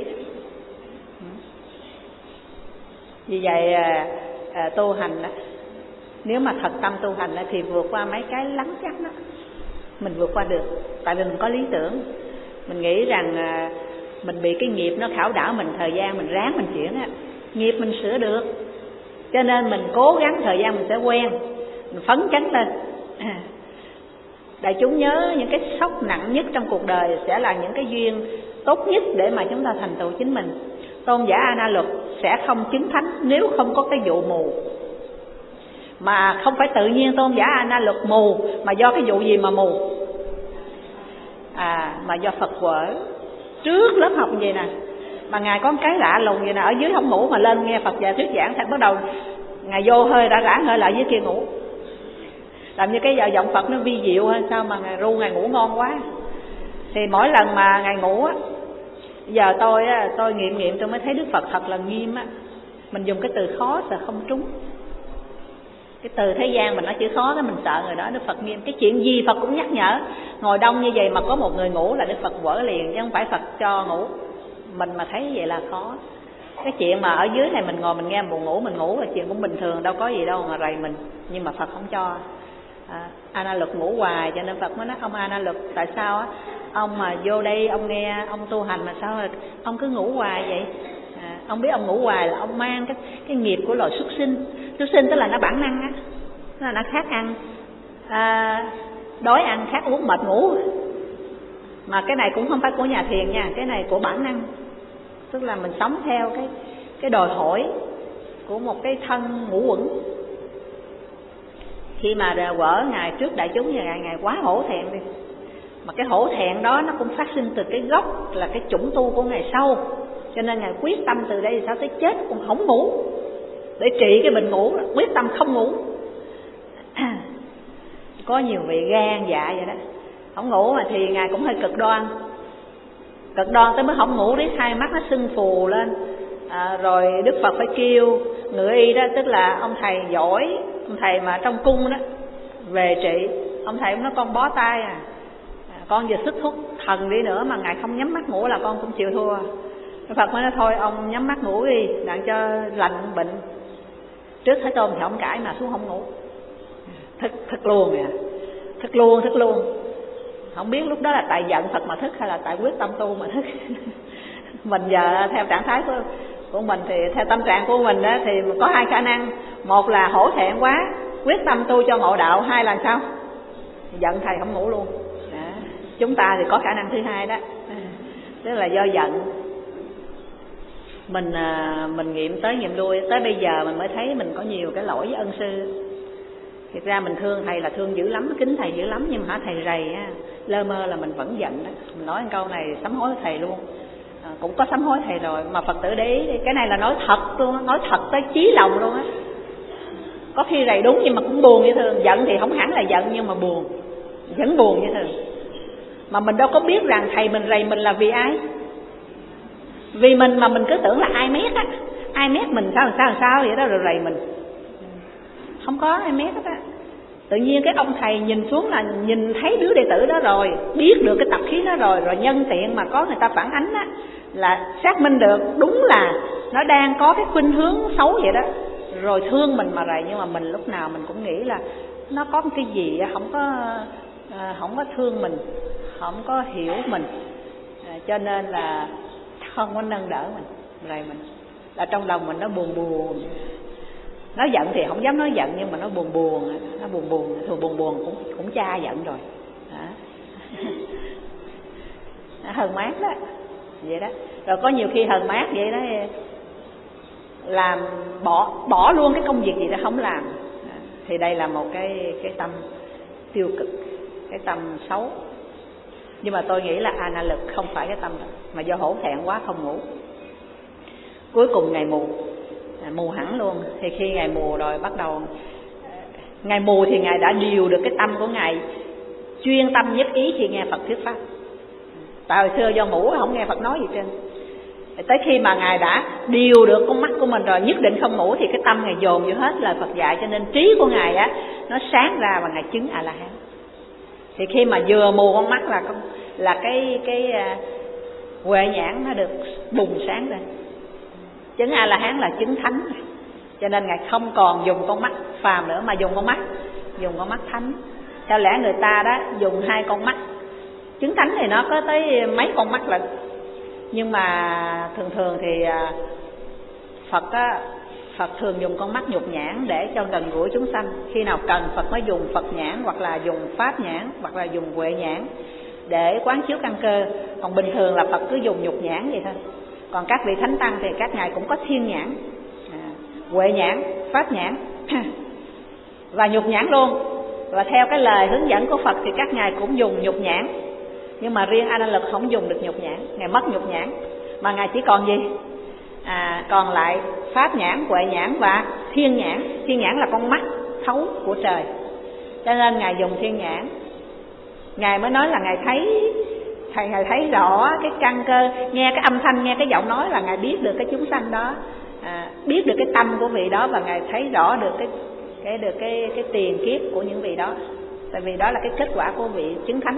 Vì vậy à, à, tu hành đó, nếu mà thật tâm tu hành đó, thì vượt qua mấy cái lắng chắc đó mình vượt qua được. Tại vì mình có lý tưởng. Mình nghĩ rằng à, mình bị cái nghiệp nó khảo đảo mình, thời gian mình ráng mình chuyển á, nghiệp mình sửa được. Cho nên mình cố gắng, thời gian mình sẽ quen, mình phấn chấn lên. Đại chúng nhớ những cái sốc nặng nhất trong cuộc đời sẽ là những cái duyên tốt nhất để mà chúng ta thành tựu chính mình. Tôn giả A Na Luật sẽ không chứng thánh nếu không có cái vụ mù. Mà không phải tự nhiên tôn giả A Na Luật mù, mà do cái vụ gì mà mù? À, mà do Phật quở. Trước lớp học vậy nè, mà Ngài có một cái lạ lùng vậy nè, ở dưới không ngủ mà lên nghe Phật dạy thuyết giảng, thật bắt đầu Ngài vô hơi đã rã hơi lại dưới kia ngủ. Làm như cái giờ giọng Phật nó vi diệu hay sao mà Ngài ru Ngài ngủ ngon quá. Thì mỗi lần mà Ngài ngủ á, giờ tôi á, tôi nghiệm nghiệm tôi mới thấy Đức Phật thật là nghiêm á. Mình dùng cái từ khó sợ không trúng. Cái từ thế gian mình nói chữ khó, cái mình sợ người đó. Đức Phật nghiêm, cái chuyện gì Phật cũng nhắc nhở. Ngồi đông như vậy mà có một người ngủ là Đức Phật quở liền, chứ không phải Phật cho ngủ. Mình mà thấy vậy là khó. Cái chuyện mà ở dưới này mình ngồi mình nghe buồn ngủ mình ngủ là chuyện cũng bình thường, đâu có gì đâu mà rầy mình. Nhưng mà Phật không cho. à, A Na Luật ngủ hoài, cho nên Phật mới nói ông A Na Luật tại sao á ông mà vô đây ông nghe ông tu hành mà sao ông cứ ngủ hoài vậy? à, Ông biết ông ngủ hoài là ông mang cái cái nghiệp của loài súc sinh. Súc sinh tức là nó bản năng á, nó là nó khát ăn, à, đói ăn, khát uống, mệt ngủ. Mà cái này cũng không phải của nhà thiền nha, cái này của bản năng, tức là mình sống theo cái cái đòi hỏi của một cái thân ngũ uẩn. Khi mà quở ngài trước đại chúng, ngài ngài quá hổ thẹn đi, mà cái hổ thẹn đó nó cũng phát sinh từ cái gốc là cái chủng tu của ngài sâu, cho nên ngài quyết tâm từ đây sao tới chết cũng không ngủ, để trị cái bệnh ngủ, quyết tâm không ngủ. Có nhiều vị gan dạ vậy đó, không ngủ mà thì ngài cũng hơi cực đoan, cực đoan tới mới không ngủ, biết hai mắt nó sưng phù lên. À, rồi Đức Phật phải kêu ngự y đó, tức là ông thầy giỏi, ông thầy mà trong cung đó về trị. Ông thầy cũng nói con bó tay à, à con vừa sức thuốc thần đi nữa mà ngài không nhắm mắt ngủ là con cũng chịu thua. Đức Phật mới nói thôi ông nhắm mắt ngủ đi, đặng cho lành bệnh. Trước Thế Tôn thì ông cãi mà xuống không ngủ, thức thức luôn nè, thức luôn thức luôn. Không biết lúc đó là tại giận Phật mà thức hay là tại quyết tâm tu mà thức. Mình giờ theo trạng thái của, của mình thì theo tâm trạng của mình đó thì có hai khả năng. Một là hổ thẹn quá, quyết tâm tu cho ngộ đạo. Hai là sao? Giận thầy không ngủ luôn đó. Chúng ta thì có khả năng thứ hai đó, tức là do giận. Mình mình nghiệm tới nghiệm lui, tới bây giờ mình mới thấy mình có nhiều cái lỗi với ân sư. Thực ra mình thương thầy là thương dữ lắm, kính thầy dữ lắm, nhưng mà hả thầy rầy á, lơ mơ là mình vẫn giận đó. Mình nói câu này sám hối thầy luôn. À, cũng có sám hối thầy rồi, mà Phật tử để ý đi, cái này là nói thật luôn, nói thật tới chí lòng luôn á. Có khi rầy đúng nhưng mà cũng buồn như thường. Giận thì không hẳn là giận nhưng mà buồn, vẫn buồn như thường. Mà mình đâu có biết rằng thầy mình rầy mình là vì ai. Vì mình mà mình cứ tưởng là ai mét á, ai mét mình sao sao sao vậy đó rồi rầy mình. Không có ai mét hết á. Tự nhiên cái ông thầy nhìn xuống là nhìn thấy đứa đệ tử đó rồi, biết được cái tập khí nó rồi, rồi nhân tiện mà có người ta phản ánh á, là xác minh được đúng là nó đang có cái khuynh hướng xấu vậy đó, rồi thương mình mà rầy. Nhưng mà mình lúc nào mình cũng nghĩ là nó có cái gì không có không có thương mình, không có hiểu mình, à, cho nên là không có nâng đỡ mình, rầy mình là trong lòng mình nó buồn buồn. Nói giận thì không dám nói giận, nhưng mà nó buồn buồn, nó buồn buồn, thường buồn buồn cũng cũng cha giận rồi. Đó. Hờn mát đó, vậy đó. Rồi có nhiều khi hờn mát vậy đó, làm bỏ bỏ luôn cái công việc gì đó không làm. Đó. Thì đây là một cái cái tâm tiêu cực, cái tâm xấu. Nhưng mà tôi nghĩ là ana lực không phải cái tâm đó, mà do hổ thẹn quá không ngủ. Cuối cùng ngày mù, mù hẳn luôn. Thì khi ngài mù rồi bắt đầu, ngài mù thì ngài đã điều được cái tâm của ngài chuyên tâm nhất ý khi nghe Phật thuyết pháp. Tại hồi xưa do ngủ không nghe Phật nói gì trên. Tới khi mà ngài đã điều được con mắt của mình rồi, nhất định không ngủ, thì cái tâm ngài dồn vô hết lời Phật dạy, cho nên trí của ngài á nó sáng ra và ngài chứng A La Hán. Thì khi mà vừa mù con mắt là là cái cái huệ nhãn nó được bùng sáng lên. Chứng A La Hán là chứng thánh, cho nên ngài không còn dùng con mắt phàm nữa mà dùng con mắt dùng con mắt thánh. Theo lẽ người ta đó dùng hai con mắt, chứng thánh thì nó có tới mấy con mắt lận, nhưng mà thường thường thì Phật á, Phật thường dùng con mắt nhục nhãn để cho gần gũi chúng sanh. Khi nào cần Phật mới dùng Phật nhãn, hoặc là dùng Pháp nhãn, hoặc là dùng Huệ nhãn để quán chiếu căn cơ. Còn bình thường là Phật cứ dùng nhục nhãn vậy thôi. Còn các vị thánh tăng thì các ngài cũng có thiên nhãn, à, Huệ nhãn, Pháp nhãn và nhục nhãn luôn. Và theo cái lời hướng dẫn của Phật thì các ngài cũng dùng nhục nhãn, nhưng mà riêng A Nan Lực không dùng được nhục nhãn, ngài mất nhục nhãn, mà ngài chỉ còn gì? À, còn lại Pháp nhãn, Huệ nhãn và thiên nhãn. Thiên nhãn là con mắt thấu của trời, cho nên ngài dùng thiên nhãn. Ngài mới nói là ngài thấy, thầy ngài thấy rõ cái căn cơ, nghe cái âm thanh, nghe cái giọng nói là ngài biết được cái chúng sanh đó, à, biết được cái tâm của vị đó, và ngài thấy rõ được cái cái được cái cái tiền kiếp của những vị đó. Tại vì đó là cái kết quả của vị chứng thánh.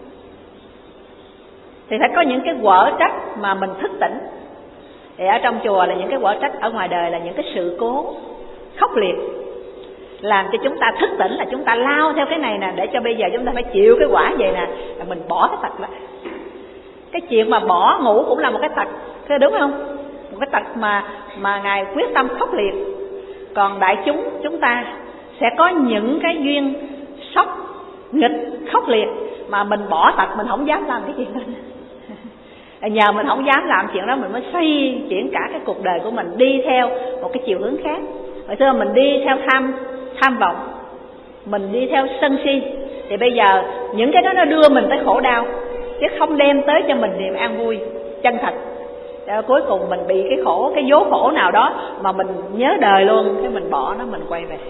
Thì phải có những cái quở trách mà mình thức tỉnh. Thì ở trong chùa là những cái quở trách, ở ngoài đời là những cái sự cố khốc liệt, làm cho chúng ta thức tỉnh, là chúng ta lao theo cái này nè, để cho bây giờ chúng ta phải chịu cái quả vậy nè, là mình bỏ cái tật đó. Cái chuyện mà bỏ ngủ cũng là một cái tật, thế đúng không? một cái tật mà mà Ngài quyết tâm khốc liệt. Còn đại chúng chúng ta sẽ có những cái duyên sốc nghịch khốc liệt mà mình bỏ tật, mình không dám làm cái chuyện đó. Nhờ mình không dám làm chuyện đó mình mới xoay chuyển cả cái cuộc đời của mình đi theo một cái chiều hướng khác. Hồi xưa mình đi theo tham tham vọng, mình đi theo sân si, thì bây giờ những cái đó nó đưa mình tới khổ đau chứ không đem tới cho mình niềm an vui chân thật. Rồi cuối cùng mình bị cái khổ, cái vố khổ nào đó mà mình nhớ đời luôn, cái mình bỏ nó, mình quay về.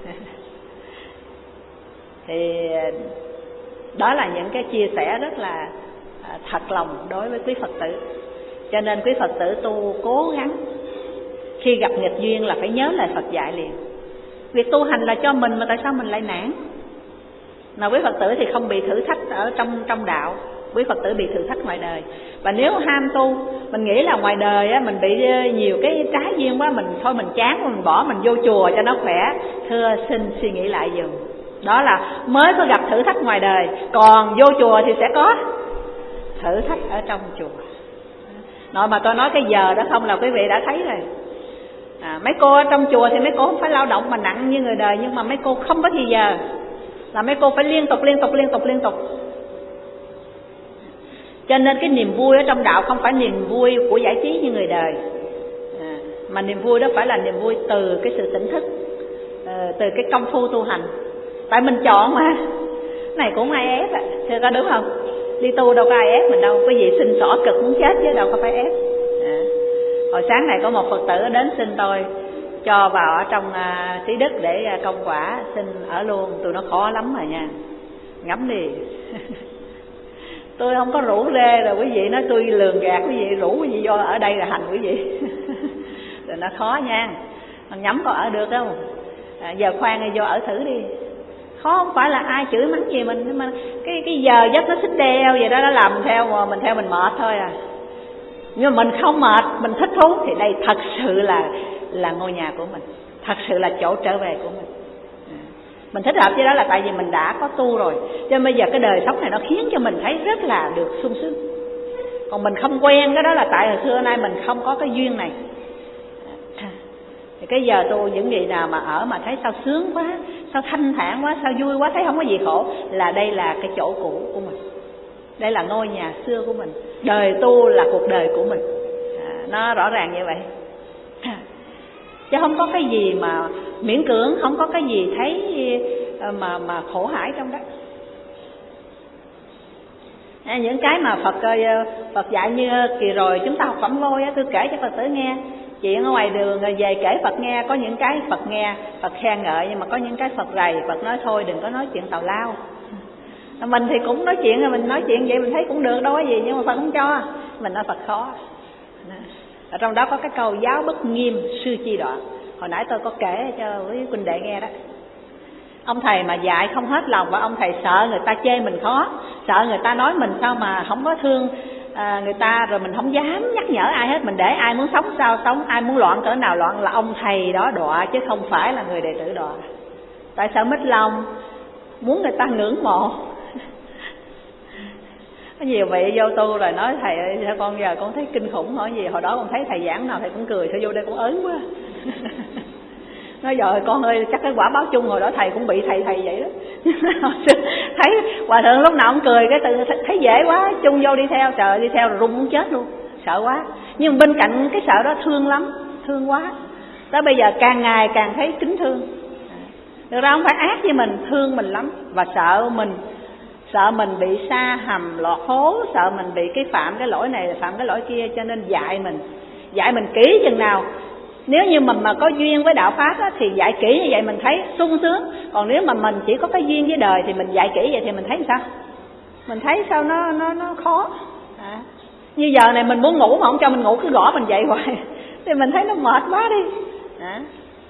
Thì đó là những cái chia sẻ rất là thật lòng đối với quý Phật tử. Cho nên quý Phật tử tu cố gắng khi gặp nghịch duyên là phải nhớ lời Phật dạy liền. Việc tu hành là cho mình mà tại sao mình lại nản? Mà quý Phật tử thì không bị thử thách ở trong trong đạo, quý Phật tử bị thử thách ngoài đời. Và nếu ham tu, mình nghĩ là ngoài đời á, mình bị nhiều cái trái duyên quá, mình thôi mình chán, mình bỏ, mình vô chùa cho nó khỏe. Thưa xin suy nghĩ lại dùm. Đó là mới có gặp thử thách ngoài đời, còn vô chùa thì sẽ có thử thách ở trong chùa. Nội mà tôi nói cái giờ đó không là quý vị đã thấy rồi. À, mấy cô ở trong chùa thì mấy cô không phải lao động mà nặng như người đời, nhưng mà mấy cô không có thì giờ, là mấy cô phải liên tục liên tục liên tục liên tục. Cho nên cái niềm vui ở trong đạo không phải niềm vui của giải trí như người đời, à, mà niềm vui đó phải là niềm vui từ cái sự tỉnh thức, à, từ cái công phu tu hành. Tại mình chọn mà, này cũng ai ép ạ, thưa có đúng không? Đi tu đâu có ai ép mình đâu, cái gì xin xỏ cực muốn chết chứ đâu có phải ép. À, hồi sáng này có một Phật tử đến xin tôi cho vào ở trong uh, Trí Đức để uh, công quả, xin ở luôn. Tôi nó khó lắm rồi nha, ngắm đi. Tôi không có rủ rê rồi quý vị nói tôi lường gạt quý vị, rủ quý vị vô ở đây là hành quý vị. Rồi nó khó nha, nhắm có ở được không? À, giờ khoan đi vô ở thử đi. Khó không phải là ai chửi mắng gì mình, nhưng mà cái cái giờ giấc nó xích đeo vậy đó, nó làm theo mà mình theo mình mệt thôi à. Nhưng mà mình không mệt, mình thích thú thì đây thật sự là là ngôi nhà của mình, thật sự là chỗ trở về của mình. Mình thích hợp với đó là tại vì mình đã có tu rồi, cho nên bây giờ cái đời sống này nó khiến cho mình thấy rất là được sung sướng. Còn mình không quen cái đó là tại hồi xưa nay mình không có cái duyên này. Thì cái giờ tu những vị nào mà ở mà thấy sao sướng quá, sao thanh thản quá, sao vui quá, thấy không có gì khổ, là đây là cái chỗ cũ của mình, đây là ngôi nhà xưa của mình, đời tu là cuộc đời của mình. À, nó rõ ràng như vậy. Chứ không có cái gì mà miễn cưỡng, không có cái gì thấy mà mà khổ hãi trong đó. À, những cái mà Phật Phật dạy như kỳ rồi chúng ta học Phẩm Vôi á, tôi kể cho Phật tử nghe chuyện ở ngoài đường rồi về kể Phật nghe. Có những cái Phật nghe, Phật khen ngợi, nhưng mà có những cái Phật rầy, Phật nói thôi đừng có nói chuyện tào lao. Mình thì cũng nói chuyện rồi, mình nói chuyện vậy mình thấy cũng được, đâu có gì, nhưng mà Phật không cho. Mình nói Phật khó. Ở trong đó có cái câu giáo bất nghiêm sư chi đoạn, hồi nãy tôi có kể cho quý huynh đệ nghe đó. Ông thầy mà dạy không hết lòng, và ông thầy sợ người ta chê mình khó, sợ người ta nói mình sao mà không có thương à, người ta, rồi mình không dám nhắc nhở ai hết. Mình để ai muốn sống sao sống, ai muốn loạn cỡ nào loạn, là ông thầy đó đọa chứ không phải là người đệ tử đọa. Tại sao mít lòng muốn người ta ngưỡng mộ. Có nhiều vị vô tu rồi nói thầy ơi, sao con giờ con thấy kinh khủng, hỏi gì hồi đó con thấy thầy giảng nào thầy cũng cười, sao vô đây cũng ớn quá. Nói rồi con ơi, chắc cái quả báo chung hồi đó thầy cũng bị thầy thầy vậy đó. Thấy hòa thượng lúc nào cũng cười, cái từ thấy dễ quá, chung vô đi theo, trời đi theo rồi run muốn chết luôn, sợ quá. Nhưng bên cạnh cái sợ đó thương lắm, thương quá. Tới bây giờ càng ngày càng thấy kính thương. Được ra không phải ác với mình, thương mình lắm và sợ mình, sợ mình bị sa hầm lọt hố, sợ mình bị cái phạm cái lỗi này phạm cái lỗi kia, cho nên dạy mình, dạy mình kỹ chừng nào. Nếu như mình mà có duyên với đạo pháp á, thì dạy kỹ như vậy mình thấy sung sướng. Còn nếu mà mình chỉ có cái duyên với đời thì mình dạy kỹ vậy thì mình thấy sao? Mình thấy sao nó nó nó khó. À, như giờ này mình muốn ngủ mà không cho mình ngủ, cứ gõ mình dậy hoài thì mình thấy nó mệt quá đi. À,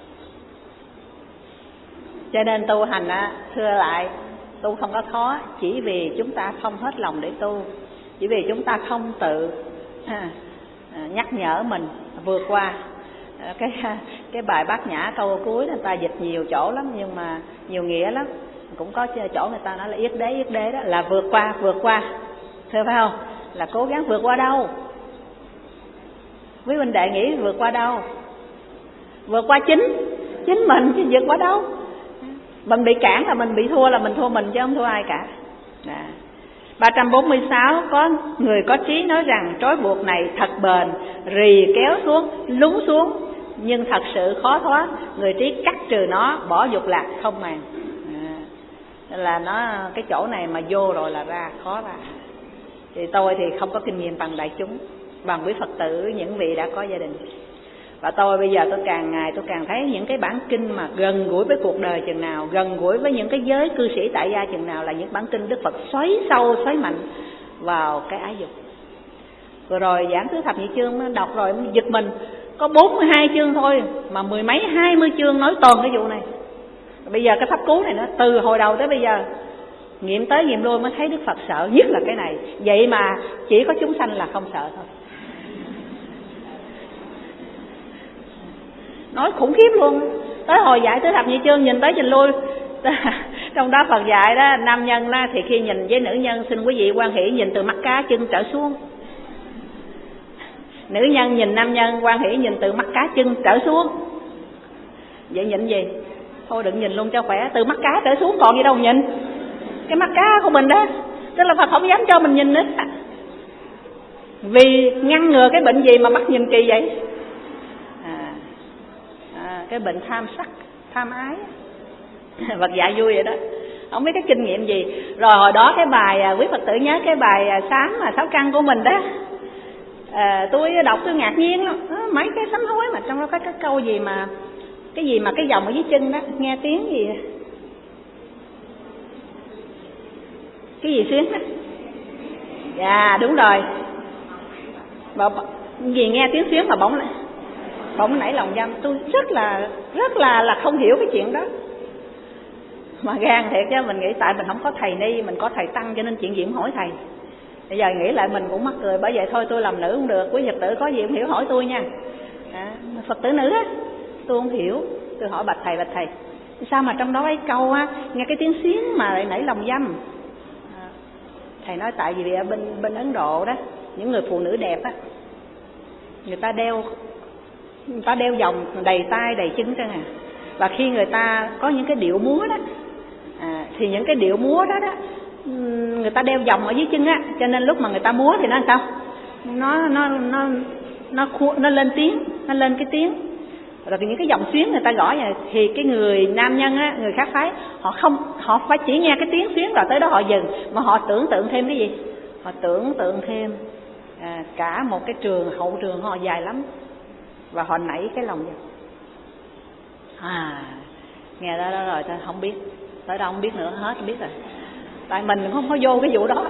cho nên tu hành á, thưa lại, tu không có khó, chỉ vì chúng ta không hết lòng để tu, chỉ vì chúng ta không tự à, nhắc nhở mình vượt qua. Cái cái bài Bát Nhã câu cuối người ta dịch nhiều chỗ lắm, nhưng mà nhiều nghĩa lắm. Cũng có chỗ người ta nói là yết đế, yết đế đó là vượt qua, vượt qua. Thưa phải không? Là cố gắng vượt qua đâu? Quý huynh đệ nghĩ vượt qua đâu? Vượt qua chính chính mình chứ vượt qua đâu? Mình bị cản là mình bị thua, là mình thua mình chứ không thua ai cả. À. ba trăm bốn mươi sáu có người có trí nói rằng trói buộc này thật bền, rì kéo xuống, lún xuống, nhưng thật sự khó thoát. Người trí cắt trừ nó, bỏ dục lạc không màng. À. Là nó cái chỗ này mà vô rồi là ra, khó ra. Thì tôi thì không có kinh nghiệm bằng đại chúng, bằng quý Phật tử, những vị đã có gia đình. Và tôi bây giờ tôi càng ngày tôi càng thấy những cái bản kinh mà gần gũi với cuộc đời chừng nào, gần gũi với những cái giới cư sĩ tại gia chừng nào, là những bản kinh Đức Phật xoáy sâu, xoáy mạnh vào cái ái dục. Vừa rồi giảng thứ thập nhị chương đọc rồi giật mình, có bốn mươi hai chương thôi mà mười mấy hai mươi chương nói toàn cái vụ này. Bây giờ cái pháp cú này nó từ hồi đầu tới bây giờ nghiệm tới nghiệm lui mới thấy Đức Phật sợ nhất là cái này. Vậy mà chỉ có chúng sanh là không sợ thôi. Nói khủng khiếp luôn. Tới hồi dạy tới thập nhị chương nhìn tới nhìn lui. Trong đó Phật dạy đó, nam nhân đó, thì khi nhìn với nữ nhân xin quý vị hoan hỷ nhìn từ mắt cá chân trở xuống. Nữ nhân nhìn nam nhân hoan hỷ nhìn từ mắt cá chân trở xuống. Vậy nhìn gì? Thôi đừng nhìn luôn cho khỏe, từ mắt cá trở xuống còn gì đâu nhìn. Cái mắt cá của mình đó, tức là Phật không dám cho mình nhìn nữa. Vì ngăn ngừa cái bệnh gì mà mắt nhìn kỳ vậy? À, à, cái bệnh tham sắc, tham ái. Phật dạy vui vậy đó, không biết cái kinh nghiệm gì. Rồi hồi đó cái bài, quý Phật tử nhớ cái bài sám mà sáu căn của mình đó, à, tôi đọc tôi ngạc nhiên lắm. À, mấy cái sám hối mà trong đó có cái câu gì mà cái gì mà cái dòng ở dưới chân đó, nghe tiếng gì cái gì xuyến đó. Dạ đúng rồi, mà gì nghe tiếng xuyến mà bỗng lại bỗng nảy lòng dâm. Tôi rất là rất là là không hiểu cái chuyện đó, mà gan thiệt chứ. Mình nghĩ tại mình không có thầy ni, mình có thầy tăng cho nên chuyện gì cũng hỏi thầy. Bây giờ nghĩ lại mình cũng mắc cười. Bởi vậy thôi tôi làm nữ không được, quý Phật tử có gì cũng hiểu hỏi tôi nha. À, Phật tử nữ á, tôi không hiểu, tôi hỏi bạch thầy bạch thầy sao mà trong đó ấy câu á nghe cái tiếng xuyến mà lại nảy lòng dâm. À, thầy nói tại vì ở bên bên Ấn Độ đó, những người phụ nữ đẹp á, người ta đeo người ta đeo vòng đầy tay đầy chân trơn à. Và khi người ta có những cái điệu múa đó, à, thì những cái điệu múa đó đó người ta đeo vòng ở dưới chân á, cho nên lúc mà người ta múa thì nó làm sao? Nó nó nó nó nó lên tiếng, nó lên cái tiếng. Rồi những cái dòng xuyến người ta gõ vậy thì cái người nam nhân á, người khác phái, họ không họ phải chỉ nghe cái tiếng xuyến rồi tới đó họ dừng, mà họ tưởng tượng thêm cái gì? Họ tưởng tượng thêm à, cả một cái trường hậu trường họ dài lắm, và họ nảy cái lòng vậy. À, nghe đó, đó rồi tôi không biết, tới đâu không biết nữa, hết không biết rồi. Tại mình không có vô cái vụ đó.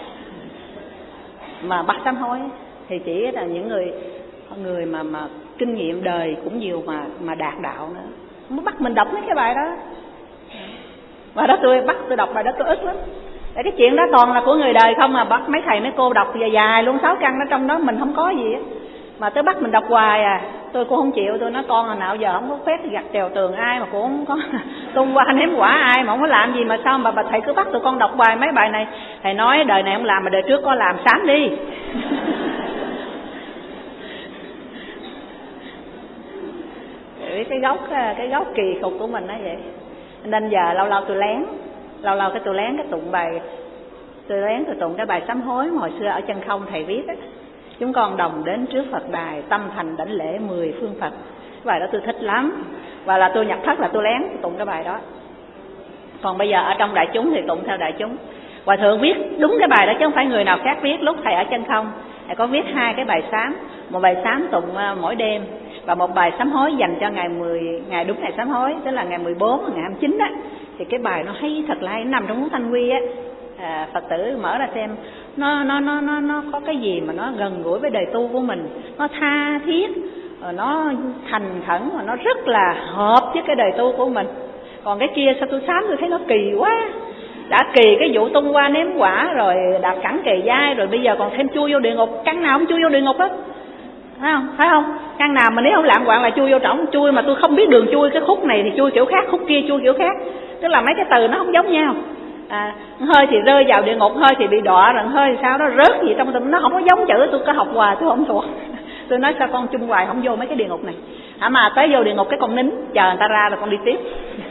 Mà bắt sám hối thì chỉ là những người người mà mà kinh nghiệm đời cũng nhiều mà mà đạt đạo nữa mới bắt mình đọc mấy cái bài đó. Và đó tôi bắt tôi đọc bài đó tôi ức lắm. Để cái chuyện đó toàn là của người đời không, mà bắt mấy thầy mấy cô đọc dài dài luôn, sáu căn đó trong đó mình không có gì á. Mà tới bắt mình đọc hoài à, tôi cũng không chịu. Tôi nói con hồi nào giờ không có phép gặt trèo tường ai, mà cũng không có tung qua ném quả ai, mà không có làm gì mà sao mà bà thầy cứ bắt tụi con đọc hoài mấy bài này. Thầy nói đời này không làm mà đời trước có làm, sám đi. cái gốc cái gốc kỳ cục của mình đó vậy. Nên giờ lâu lâu tôi lén, lâu lâu cái tôi lén cái tụng bài, tôi lén tôi tụng cái bài sám hối mà hồi xưa ở Chân Không thầy viết á. Chúng con đồng đến trước Phật đài, tâm thành đảnh lễ mười phương Phật. Cái bài đó tôi thích lắm, và là tôi nhập thất là tôi lén tôi tụng cái bài đó. Còn bây giờ ở trong đại chúng thì tụng theo đại chúng. Hòa thượng viết đúng cái bài đó chứ không phải người nào khác viết. Lúc thầy ở Chân Không thầy có viết hai cái bài sám, một bài sám tụng mỗi đêm và một bài sám hối dành cho ngày mười ngày đúng ngày sám hối, tức là ngày mười bốn và ngày hai mươi chín đó. Thì cái bài nó hay thật là hay, nằm trong cuốn Thanh Quy á. À, Phật tử mở ra xem, nó nó nó nó nó có cái gì mà nó gần gũi với đời tu của mình, nó tha thiết, rồi nó thành khẩn, và nó rất là hợp với cái đời tu của mình. Còn cái kia sao tôi sám tôi thấy nó kỳ quá. Đã kỳ cái vụ tung qua ném quả, rồi đạp cẳng kề vai, rồi bây giờ còn thêm chui vô địa ngục. Căn nào không chui vô địa ngục á, phải không? Phải không? Căn nào mà nếu không lạng quạng là chui vô trỏng. Chui mà tôi không biết đường chui, cái khúc này thì chui kiểu khác, khúc kia chui kiểu khác. Tức là mấy cái từ nó không giống nhau. À, hơi thì rơi vào địa ngục, hơi thì bị đọa, rồi hơi thì sao đó rớt gì trong tâm, nó không có giống chữ. Tôi có học hoài tôi không thuộc. Tôi nói sao con chung hoài không vô mấy cái địa ngục này hả, mà tới vô địa ngục cái con nín chờ người ta ra rồi con đi tiếp.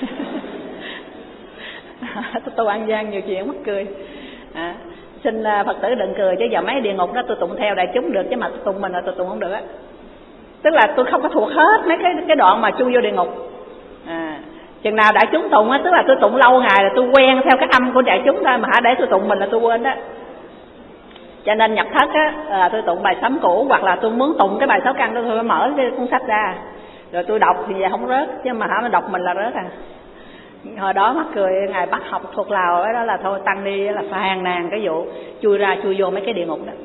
Tôi tu ăn gian nhiều chuyện mắc cười. À, xin Phật tử đừng cười chứ giờ mấy địa ngục đó tôi tụng theo đại chúng được, chứ mà tôi tụng mình là tôi tụng không được á. Tức là tôi không có thuộc hết mấy cái cái đoạn mà chui vô địa ngục. À, chừng nào đại chúng tụng á, tức là tôi tụng lâu ngày là tôi quen theo cái âm của đại chúng thôi, mà hả để tôi tụng mình là tôi quên đó. Cho nên nhập thất á, là tôi tụng bài sám cũ, hoặc là tôi muốn tụng cái bài sáu căn đó tôi phải mở cái cuốn sách ra rồi tôi đọc thì vậy không rớt, chứ mà hả mà đọc mình là rớt à. Hồi đó mắc cười, ngài bắt học thuộc lào đó, đó là thôi tăng ni là phàn nàn cái vụ chui ra chui vô mấy cái địa ngục đó.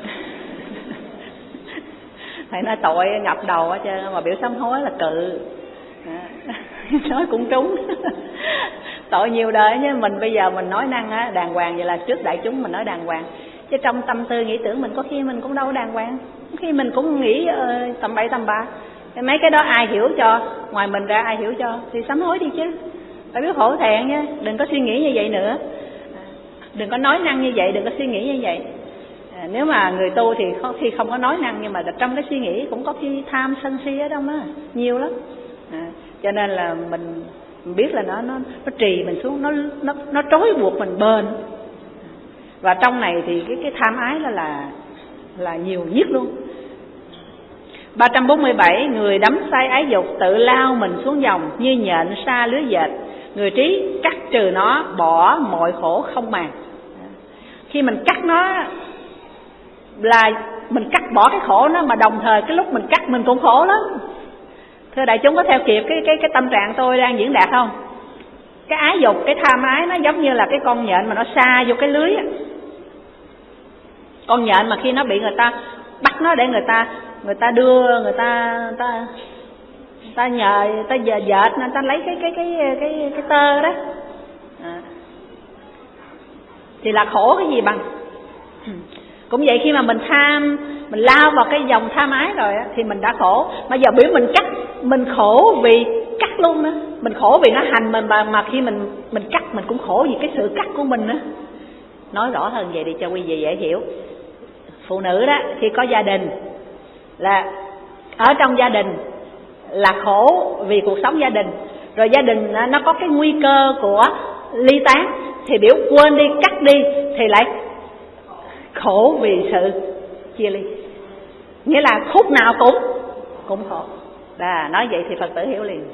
Thầy nói tội ngập đầu hết trơn, mà biểu sám hối là cự. À, nói cũng trúng. Tội nhiều đời chứ mình bây giờ mình nói năng á, đàng hoàng vậy là trước đại chúng mình nói đàng hoàng, chứ trong tâm tư nghĩ tưởng mình có khi mình cũng đâu đàng hoàng, khi mình cũng nghĩ uh, tầm bậy tầm bạ. Mấy cái đó ai hiểu cho, ngoài mình ra ai hiểu cho, thì sám hối đi chứ, phải biết hổ thẹn nha, đừng có suy nghĩ như vậy nữa, đừng có nói năng như vậy, đừng có suy nghĩ như vậy. À, nếu mà người tu thì có khi không có nói năng, nhưng mà trong cái suy nghĩ cũng có khi tham sân si ở trong đó nhiều lắm. À, cho nên là mình, mình biết là nó nó nó trì mình xuống, nó nó nó trói buộc mình bền. Và trong này thì cái cái tham ái đó là là nhiều nhất luôn. Ba trăm bốn mươi bảy, người đắm say ái dục tự lao mình xuống dòng như nhện sa lưới dệt, người trí cắt trừ nó, bỏ mọi khổ không màng. Khi mình cắt nó là mình cắt bỏ cái khổ nó, mà đồng thời cái lúc mình cắt mình cũng khổ lắm. Thưa đại chúng có theo kịp cái cái cái tâm trạng tôi đang diễn đạt không? Cái ái dục, cái tham ái nó giống như là cái con nhện mà nó sa vô cái lưới á. Con nhện mà khi nó bị người ta bắt nó để người ta người ta đưa người ta người ta người ta nhờ người ta dệt dệt người ta lấy cái cái cái cái cái tơ đó, à, thì là khổ cái gì bằng. Cũng vậy, khi mà mình tham, mình lao vào cái dòng tham ái rồi á, thì mình đã khổ. Mà giờ biểu mình cắt, mình khổ vì cắt luôn đó. Mình khổ vì nó hành mình, mà, mà khi mình mình cắt mình cũng khổ vì cái sự cắt của mình á. Nói rõ hơn vậy đi cho quý vị dễ hiểu. Phụ nữ đó, khi có gia đình là ở trong gia đình là khổ vì cuộc sống gia đình, rồi gia đình nó có cái nguy cơ của ly tán, thì biểu quên đi, cắt đi thì lại khổ vì sự chia ly. Nghĩa là khúc nào cũng cũng khổ. Đã, nói vậy thì Phật tử hiểu liền.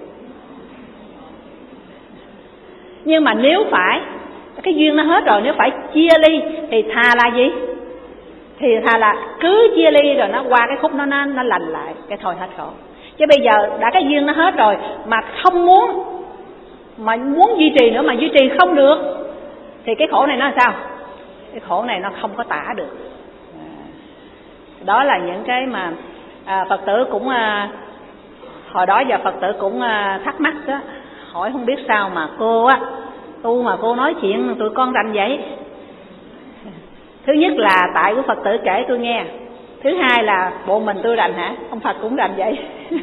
Nhưng mà nếu phải cái duyên nó hết rồi, nếu phải chia ly thì thà là gì? Thì thà là cứ chia ly rồi nó qua cái khúc nó nó, nó lành lại, cái thôi hết khổ. Chứ bây giờ đã cái duyên nó hết rồi mà không muốn, mà muốn duy trì nữa mà duy trì không được, thì cái khổ này nó là sao? Cái khổ này nó không có tả được. Đó là những cái mà à, Phật tử cũng à, hồi đó giờ Phật tử cũng à, thắc mắc đó, hỏi không biết sao mà cô á tu mà cô nói chuyện tụi con rành vậy. Thứ nhất là tại của Phật tử kể tôi nghe, thứ hai là bộ mình tôi rành hả? Ông Phật cũng rành vậy.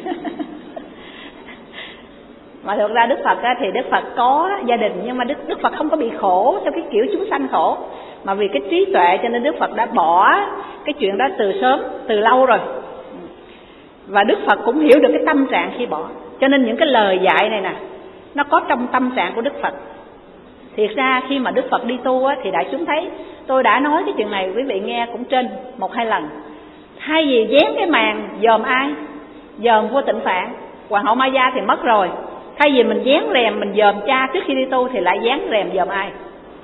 Mà thực ra Đức Phật á, thì Đức Phật có gia đình, nhưng mà Đức Đức Phật không có bị khổ theo cái kiểu chúng sanh khổ, mà vì cái trí tuệ cho nên Đức Phật đã bỏ cái chuyện đó từ sớm, từ lâu rồi. Và Đức Phật cũng hiểu được cái tâm trạng khi bỏ, cho nên những cái lời dạy này nè nó có trong tâm trạng của Đức Phật. Thiệt ra khi mà Đức Phật đi tu á, thì đại chúng thấy tôi đã nói cái chuyện này quý vị nghe cũng trên một hai lần. Thay vì dán cái màn dòm ai, dòm Vua Tịnh Phạn, Hoàng hậu Maya thì mất rồi. Thay vì mình dán rèm mình dòm cha trước khi đi tu thì lại dán rèm dòm ai.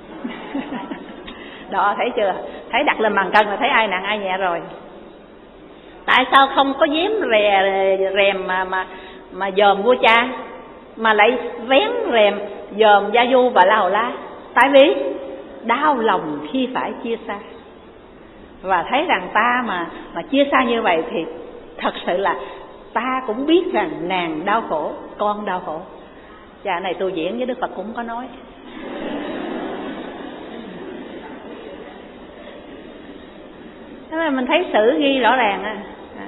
Đó, thấy chưa? Thấy đặt lên bàn cân là thấy ai nặng ai nhẹ rồi. Tại sao không có dán rè rèm mà mà mà dòm vua cha, mà lại vén rèm dòm Gia Du và La Hầu La? Tại vì đau lòng khi phải chia xa, và thấy rằng ta mà mà chia xa như vậy thì thật sự là ta cũng biết rằng nàng đau khổ, con đau khổ. Cha này tôi diễn với Đức Phật cũng có nói. Thế là mình thấy sử ghi rõ ràng à.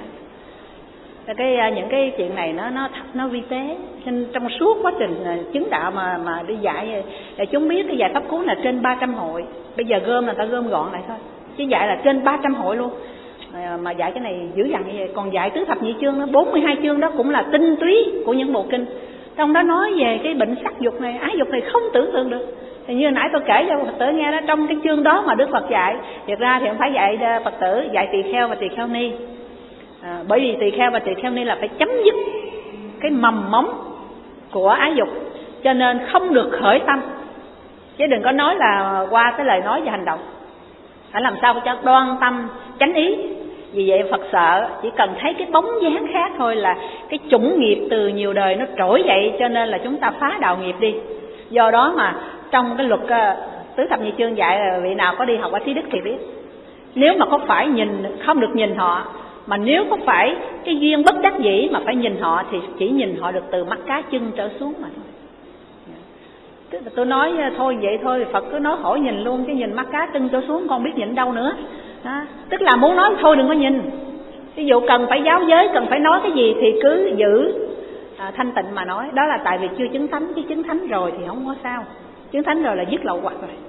Cái những cái chuyện này nó nó nó vi tế. Nên trong suốt quá trình chứng đạo mà mà đi dạy để chúng biết cái dạy pháp cuốn là trên ba trăm hội. Bây giờ gom là ta gom gọn lại thôi, chứ dạy là trên ba trăm hội luôn. mà dạy cái này dữ dằn như vậy. Còn dạy tứ thập nhị chương đó, bốn mươi hai chương đó cũng là tinh túy của những bộ kinh. Trong đó nói về cái bệnh sắc dục này, ái dục này không tưởng tượng được. Thì như nãy tôi kể cho Phật tử nghe đó, trong cái chương đó mà Đức Phật dạy, thực ra thì không phải dạy Phật tử, dạy tỳ kheo và tỳ kheo ni. À, bởi vì tỳ kheo và tỳ kheo ni là phải chấm dứt cái mầm móng của ái dục, cho nên không được khởi tâm, chứ đừng có nói là qua cái lời nói và hành động. Phải làm sao cho đoan tâm chánh ý. Vì vậy Phật sợ chỉ cần thấy cái bóng dáng khác thôi là cái chủng nghiệp từ nhiều đời nó trỗi dậy, cho nên là chúng ta phá đạo nghiệp đi. Do đó mà trong cái luật tứ thập nhị chương dạy là vị nào có đi học ở Thí Đức thì biết, nếu mà có phải nhìn, không được nhìn họ, mà nếu có phải cái duyên bất đắc dĩ mà phải nhìn họ thì chỉ nhìn họ được từ mắt cá chân trở xuống mà thôi. Tôi nói thôi vậy thôi, Phật cứ nói khỏi nhìn luôn, chứ nhìn mắt cá chân trở xuống con biết nhìn đâu nữa. Đó. Tức là muốn nói thôi đừng có nhìn. Ví dụ cần phải giáo giới, cần phải nói cái gì thì cứ giữ à, thanh tịnh mà nói. Đó là tại vì chưa chứng thánh, chứ chứng thánh rồi thì không có sao. Chứng thánh rồi là dứt lậu hoặc rồi.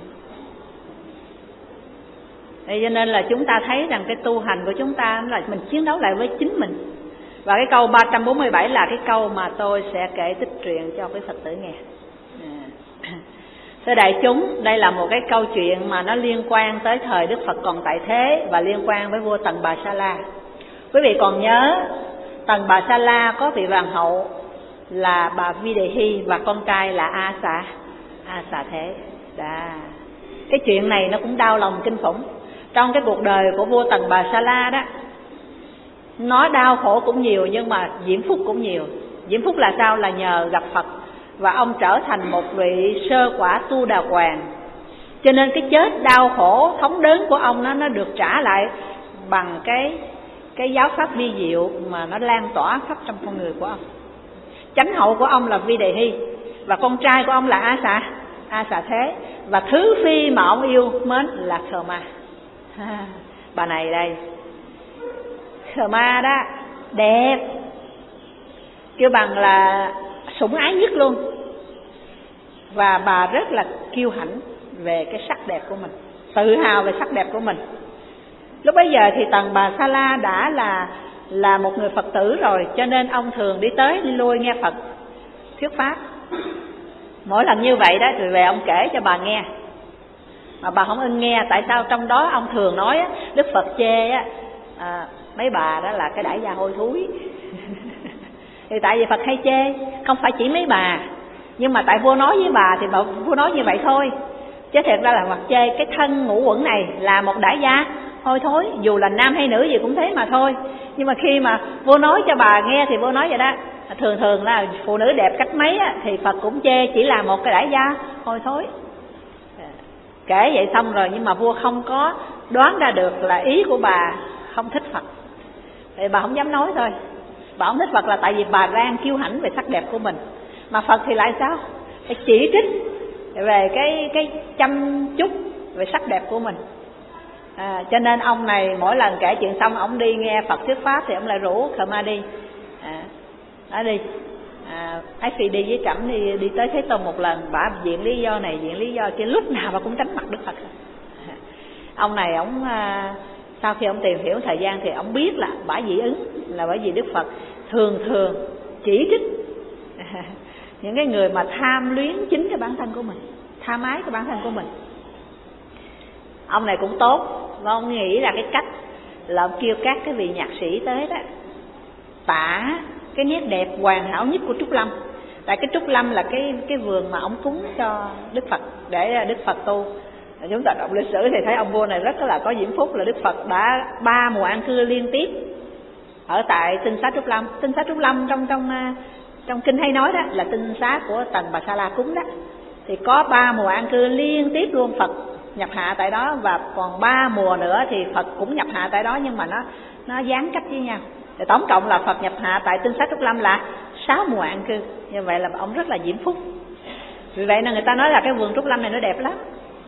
Thế cho nên là chúng ta thấy rằng cái tu hành của chúng ta là mình chiến đấu lại với chính mình. Và cái câu ba trăm bốn mươi bảy là cái câu mà tôi sẽ kể tích truyện cho quý Phật tử nghe. Thưa đại chúng, đây là một cái câu chuyện mà nó liên quan tới thời Đức Phật còn tại thế và liên quan với vua Tần Bà Sa La. Quý vị còn nhớ Tần Bà Sa La có vị hoàng hậu là bà Vi Đề Hy và con trai là A Xà, A Xà Thế. Đã. Cái chuyện này nó cũng đau lòng kinh khủng. Trong cái cuộc đời của vua Tần Bà Sa La đó, nó đau khổ cũng nhiều nhưng mà diễm phúc cũng nhiều. Diễm phúc là sao? Là nhờ gặp Phật và ông trở thành một vị sơ quả tu đà hoàng. Cho nên cái chết đau khổ thống đớn của ông nó nó được trả lại bằng cái cái giáo pháp vi diệu mà nó lan tỏa khắp trong con người của ông. Chánh hậu của ông là Vi Đề Hy và con trai của ông là A Xà, A Xà Thế, và thứ phi mà ông yêu mến là Khờ Ma. Bà này đây, Khờ Ma đó đẹp, kêu bằng là sủng ái nhất luôn. Và bà rất là kiêu hãnh về cái sắc đẹp của mình, tự hào về sắc đẹp của mình. Lúc bấy giờ thì Tần Bà Sa La đã là là một người Phật tử rồi, cho nên ông thường đi tới đi lui nghe Phật thuyết pháp. Mỗi lần như vậy đó rồi về ông kể cho bà nghe, mà bà không ưng nghe. Tại sao? Trong đó ông thường nói Đức Phật chê á, à, mấy bà đó là cái đãi gia hôi thối. Thì tại vì Phật hay chê, không phải chỉ mấy bà, nhưng mà tại vua nói với bà thì bà, vua nói như vậy thôi. Chứ thật ra là Phật chê cái thân ngũ uẩn này là một đãi gia hôi thối, dù là nam hay nữ gì cũng thế mà thôi. Nhưng mà khi mà vua nói cho bà nghe thì vua nói vậy đó, thường thường là phụ nữ đẹp cách mấy á, thì Phật cũng chê chỉ là một cái đãi gia hôi thối. Kể vậy xong rồi, nhưng mà vua không có đoán ra được là ý của bà không thích Phật, thì bà không dám nói thôi. Bà không thích Phật là tại vì bà đang kiêu hãnh về sắc đẹp của mình. Mà Phật thì lại sao? Phải chỉ trích về cái cái chăm chút về sắc đẹp của mình. À, cho nên ông này mỗi lần kể chuyện xong, ông đi nghe Phật thuyết pháp thì ông lại rủ Khờ Ma đi. À, đó đi. À, Ái Phi đi với Trẫm đi, đi tới Thế Tôn một lần, bả viện lý do này, viện lý do kia, lúc nào bà cũng tránh mặt Đức Phật. À, ông này ông à, sau khi ông tìm hiểu thời gian thì ông biết là bả dị ứng là bởi vì Đức Phật thường thường chỉ trích à, những cái người mà tham luyến chính cái bản thân của mình, tham ái cái bản thân của mình. Ông này cũng tốt, và ông nghĩ là cái cách là ông kêu các cái vị nhạc sĩ tới đó tả cái nét đẹp hoàn hảo nhất của Trúc Lâm. Tại cái Trúc Lâm là cái cái vườn mà ông cúng cho Đức Phật để Đức Phật tu. Chúng ta đọc lịch sử thì thấy ông vua này rất là có diễm phúc, là Đức Phật đã ba mùa an cư liên tiếp ở tại tinh xá Trúc Lâm. Tinh xá Trúc Lâm trong trong trong kinh hay nói đó là tinh xá của Tần Bà Sa La cúng đó, thì có ba mùa an cư liên tiếp luôn, Phật nhập hạ tại đó, và còn ba mùa nữa thì Phật cũng nhập hạ tại đó, nhưng mà nó nó gián cách với nhau. Thì tổng cộng là Phật nhập hạ tại tinh xá Trúc Lâm là sáu mùa an cư. Như vậy là ông rất là diễm phúc. Vì vậy nên người ta nói là cái vườn Trúc Lâm này nó đẹp lắm.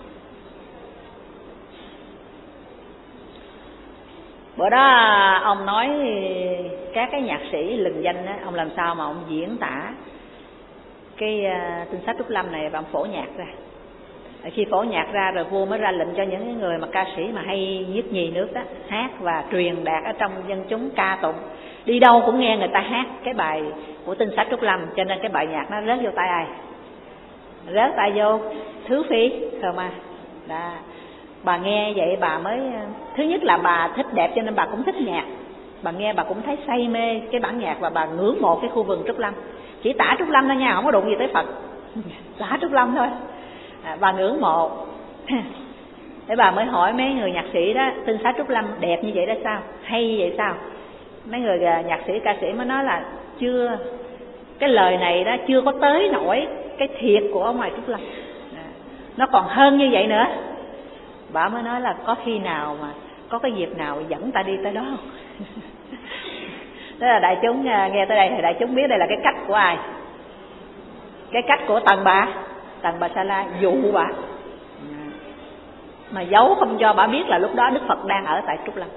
Bữa đó ông nói các cái nhạc sĩ lừng danh đó, ông làm sao mà ông diễn tả cái uh, tinh xá Trúc Lâm này và ông phổ nhạc ra. Khi phổ nhạc ra rồi vua mới ra lệnh cho những người mà ca sĩ mà hay nhất nhì nước đó hát và truyền đạt ở trong dân chúng ca tụng, đi đâu cũng nghe người ta hát cái bài của Tinh Xá Trúc Lâm, cho nên cái bài nhạc nó rớt vô tai ai? Rớt tai vô Thứ Phi Khơ Ma. Đó. Bà nghe vậy bà mới, thứ nhất là bà thích đẹp cho nên bà cũng thích nhạc, bà nghe bà cũng thấy say mê cái bản nhạc và bà ngưỡng mộ cái khu vườn Trúc Lâm. Chỉ tả Trúc Lâm thôi nha, không có đụng gì tới Phật, tả Trúc Lâm thôi. À, bà ngưỡng mộ. Thế bà mới hỏi mấy người nhạc sĩ đó, Tinh Xá Trúc Lâm đẹp như vậy đó sao, hay vậy sao? Mấy người nhạc sĩ ca sĩ mới nói là chưa, cái lời này đó chưa có tới nổi cái thiệt của ở ngoài Trúc Lâm, à, nó còn hơn như vậy nữa. Bà mới nói là có khi nào mà có cái dịp nào dẫn ta đi tới đó không? Thế là đại chúng nghe tới đây thì đại chúng biết đây là cái cách của ai? Cái cách của Tần Bà, Tần Bà Sa La dụ bà, mà giấu không cho bà biết là lúc đó Đức Phật đang ở tại Trúc Lâm.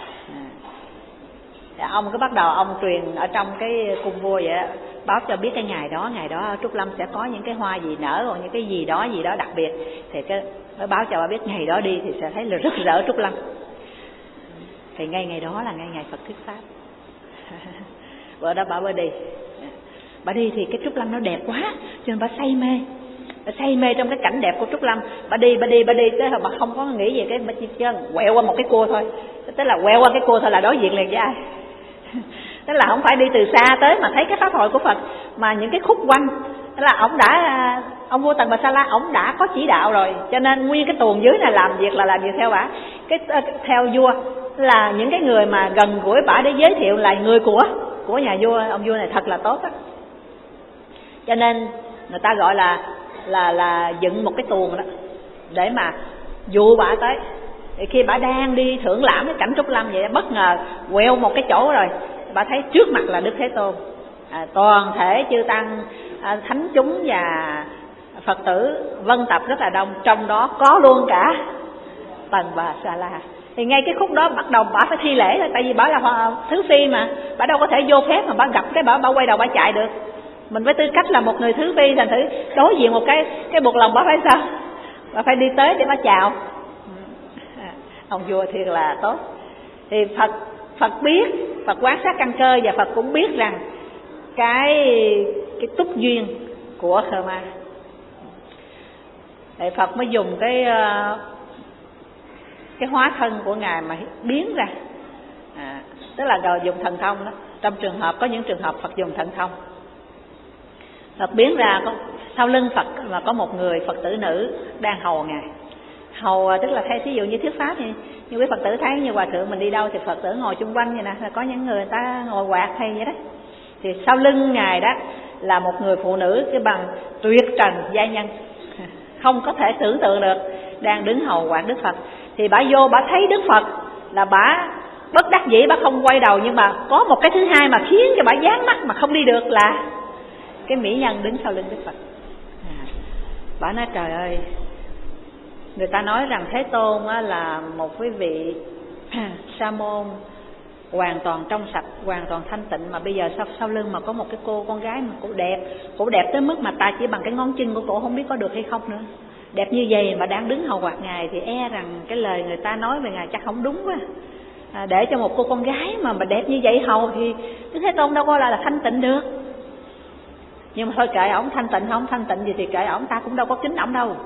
À, ông cứ bắt đầu ông truyền ở trong cái cung vua vậy đó, báo cho biết cái ngày đó, ngày đó ở Trúc Lâm sẽ có những cái hoa gì nở, hoặc những cái gì đó gì đó đặc biệt, thì cái mới báo cho bà biết ngày đó đi thì sẽ thấy là rất rỡ Trúc Lâm. Thì ngay ngày đó là ngay ngày Phật thuyết pháp. Bữa đó bà mới đi, bà đi thì cái Trúc Lâm nó đẹp quá cho nên bà say mê, bà say mê trong cái cảnh đẹp của Trúc Lâm. Bà đi bà đi bà đi tới bà không có nghĩ về cái bà chỉ chân quẹo qua một cái cua thôi, tức là quẹo qua cái cua thôi là đối diện liền với ai. Tức là không phải đi từ xa tới mà thấy cái pháp hội của Phật, mà những cái khúc quanh, tức là ông đã, ông vua Tần Bà Sa La ông đã có chỉ đạo rồi, cho nên nguyên cái tuồng dưới này làm việc là làm việc theo bả, cái theo vua là những cái người mà gần gũi bả để giới thiệu là người của của nhà vua. Ông vua này thật là tốt á, cho nên người ta gọi là là là dựng một cái tuồng đó để mà dụ bả tới. Thì khi bả đang đi thưởng lãm cái cảnh Trúc Lâm vậy, bất ngờ quẹo một cái chỗ rồi bả thấy trước mặt là Đức Thế Tôn, à, toàn thể chư tăng, à, thánh chúng và Phật tử vân tập rất là đông, trong đó có luôn cả Tần Bà Sa La. Thì ngay cái khúc đó bắt đầu bả phải thi lễ rồi, tại vì bả là Thứ Phi mà, bả đâu có thể vô phép mà bả gặp cái bả bả quay đầu bả chạy được. Mình với tư cách là một người Thứ Phi, thành thử đối diện một cái cái buộc lòng bả phải sao? Bả phải đi tới để bả chào. À, ông vua thiệt là tốt. Thì Phật Phật biết, Phật quan sát căn cơ, và Phật cũng biết rằng cái cái túc duyên của Khơ Ma. Thì Phật mới dùng cái cái hóa thân của ngài mà biến ra, à, tức là rồi dùng thần thông đó. Trong trường hợp có những trường hợp Phật dùng thần thông, Phật biến ra có, sau lưng Phật mà có một người Phật tử nữ đang hầu ngài. Hầu tức là thay thí dụ như thuyết pháp thì như quý Phật tử thấy, như hòa thượng mình đi đâu thì Phật tử ngồi chung quanh vậy nè, có những người, người ta ngồi quạt hay vậy đó. Thì sau lưng ngài đó là một người phụ nữ cái bằng tuyệt trần giai nhân, không có thể tưởng tượng được, đang đứng hầu quạt Đức Phật. Thì bả vô bả thấy Đức Phật là bả bất đắc dĩ, bả không quay đầu, nhưng mà có một cái thứ hai mà khiến cho bả dán mắt mà không đi được là cái mỹ nhân đứng sau lưng Đức Phật. À, bả nói trời ơi, người ta nói rằng Thế Tôn là một cái vị sa môn hoàn toàn trong sạch, hoàn toàn thanh tịnh, mà bây giờ sau, sau lưng mà có một cái cô con gái mà cổ đẹp, cổ đẹp tới mức mà ta chỉ bằng cái ngón chân của cổ không biết có được hay không nữa. Đẹp như vậy mà đang đứng hầu quạt ngài thì e rằng cái lời người ta nói về ngài chắc không đúng quá. À, để cho một cô con gái mà mà đẹp như vậy hầu thì Đức Thế Tôn đâu có là, là thanh tịnh được. Nhưng mà thôi kệ ổng, thanh tịnh không thanh tịnh gì thì kệ ổng, ta cũng đâu có kính ổng đâu.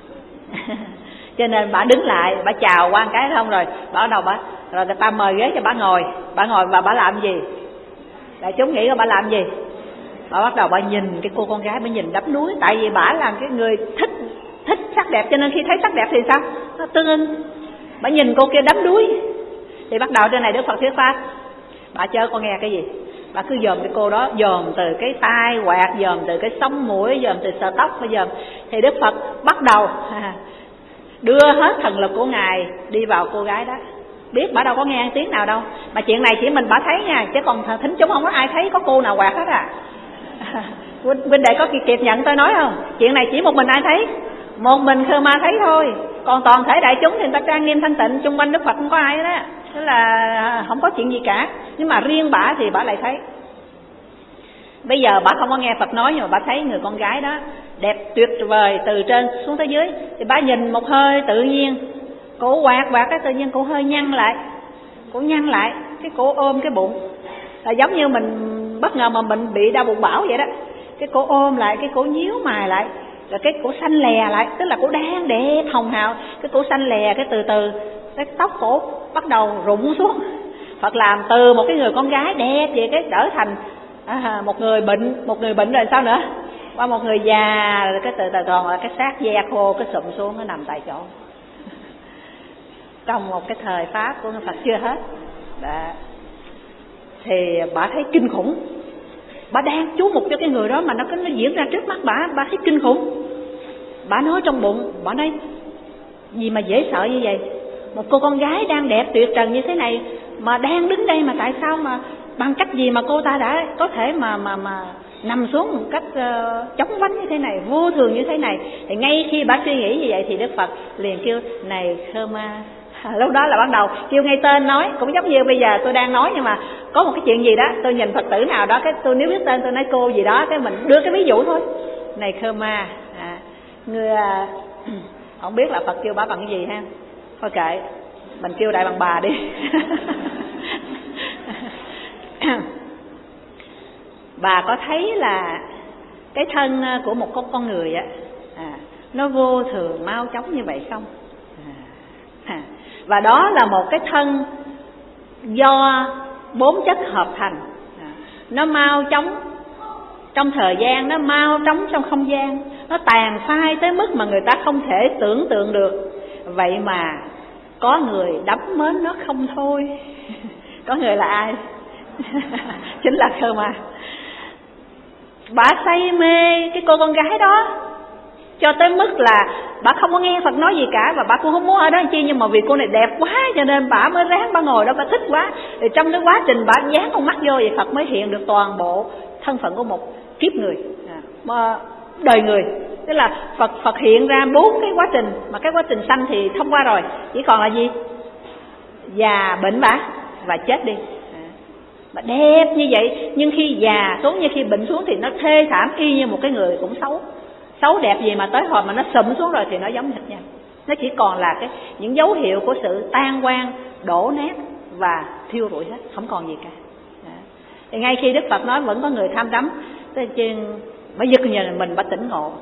Cho nên bà đứng lại, bà chào qua cái không rồi bà đầu bà rồi người ta mời ghế cho bà ngồi, bà ngồi và bà làm gì? Đại chúng nghĩ là bà làm gì? Bà bắt đầu bà nhìn cái cô con gái, bà nhìn đắm đuối, tại vì bà là cái người thích thích sắc đẹp, cho nên khi thấy sắc đẹp thì sao? Nó tương ưng. Bà nhìn cô kia đắm đuối. Thì bắt đầu trên này Đức Phật thuyết pháp. Bà chớ con nghe cái gì? Bà cứ dòm cái cô đó, dòm từ cái tai quạt, dòm từ cái sống mũi, dòm từ sợi tóc, bà dòm. Thì Đức Phật bắt đầu đưa hết thần lực của ngài đi vào cô gái đó. Biết bà đâu có nghe tiếng nào đâu, mà chuyện này chỉ mình bà thấy nha, chứ còn thính chúng không có ai thấy có cô nào quạt hết à. Huynh đệ có kịp, kịp nhận tôi nói không? Chuyện này chỉ một mình ai thấy? Một mình Khơ Ma thấy thôi. Còn toàn thể đại chúng thì người ta trang nghiêm thanh tịnh, xung quanh Đức Phật không có ai đó, tức là không có chuyện gì cả. Nhưng mà riêng bả thì bả lại thấy. Bây giờ bà không có nghe Phật nói, nhưng mà bà thấy người con gái đó đẹp tuyệt vời từ trên xuống tới dưới, thì bà nhìn một hơi tự nhiên, cổ quạt quạt cái tự nhiên cổ hơi nhăn lại, cổ nhăn lại, cái cổ ôm cái bụng, là giống như mình bất ngờ mà mình bị đau bụng bão vậy đó. Cái cổ ôm lại, cái cổ nhíu mày lại, rồi cái cổ xanh lè lại, tức là cổ đang đẹp hồng hào, cái cổ xanh lè, cái từ từ cái tóc cổ bắt đầu rụng xuống. Phật làm từ một cái người con gái đẹp vậy cái trở thành à, một người bệnh, một người bệnh rồi sao nữa, qua một người già, rồi cái từ từ còn là cái xác da khô, cái sụm xuống, nó nằm tại chỗ. Trong một cái thời pháp của Phật chưa hết đó. Thì bà thấy kinh khủng, bà đang chú mục cho cái người đó mà nó nó diễn ra trước mắt bà, bà thấy kinh khủng. Bà nói trong bụng, bà nói gì mà dễ sợ như vậy, một cô con gái đang đẹp tuyệt trần như thế này mà đang đứng đây, mà tại sao mà bằng cách gì mà cô ta đã có thể mà mà mà nằm xuống một cách uh, chóng vánh như thế này, vô thường như thế này. Thì ngay khi bà suy nghĩ như vậy thì Đức Phật liền kêu này Khơ-ma. À, lúc đó là bắt đầu kêu ngay tên nói, cũng giống như bây giờ tôi đang nói, nhưng mà có một cái chuyện gì đó tôi nhìn Phật tử nào đó, cái tôi nếu biết tên tôi nói cô gì đó, cái mình đưa cái ví dụ thôi. Này Khơ-ma, à, người à, không biết là Phật kêu bà bằng cái gì ha, thôi kệ, mình kêu đại bằng bà đi. Bà có thấy là cái thân của một con con người á, à, nó vô thường mau chóng như vậy không? À, và đó là một cái thân do bốn chất hợp thành, à, nó mau chóng trong thời gian, nó mau chóng trong không gian, nó tàn phai tới mức mà người ta không thể tưởng tượng được. Vậy mà có người đắm mến nó không thôi. Có người là ai? Chính là Khơ-ma. Bà say mê cái cô con gái đó cho tới mức là bà không có nghe Phật nói gì cả, và bà cũng không muốn ở đó chi, nhưng mà vì cô này đẹp quá cho nên bà mới ráng, bà ngồi đó, bà thích quá. Thì trong cái quá trình bà dán con mắt vô, vậy Phật mới hiện được toàn bộ thân phận của một kiếp người, à, đời người. Tức là Phật Phật hiện ra bốn cái quá trình, mà cái quá trình sanh thì thông qua rồi, chỉ còn là gì? Già, bệnh bả và chết đi. Mà đẹp như vậy, nhưng khi già xuống, như khi bệnh xuống thì nó thê thảm y như một cái người cũng xấu. Xấu đẹp gì mà tới hồi mà nó sụm xuống rồi thì nó giống hệt nhau. Nó chỉ còn là cái những dấu hiệu của sự tan quang, đổ nát và thiêu rụi hết, không còn gì cả. Đó. Thì ngay khi Đức Phật nói vẫn có người tham đắm, tới trên bà giật nhìn mình, bà tỉnh ngộ.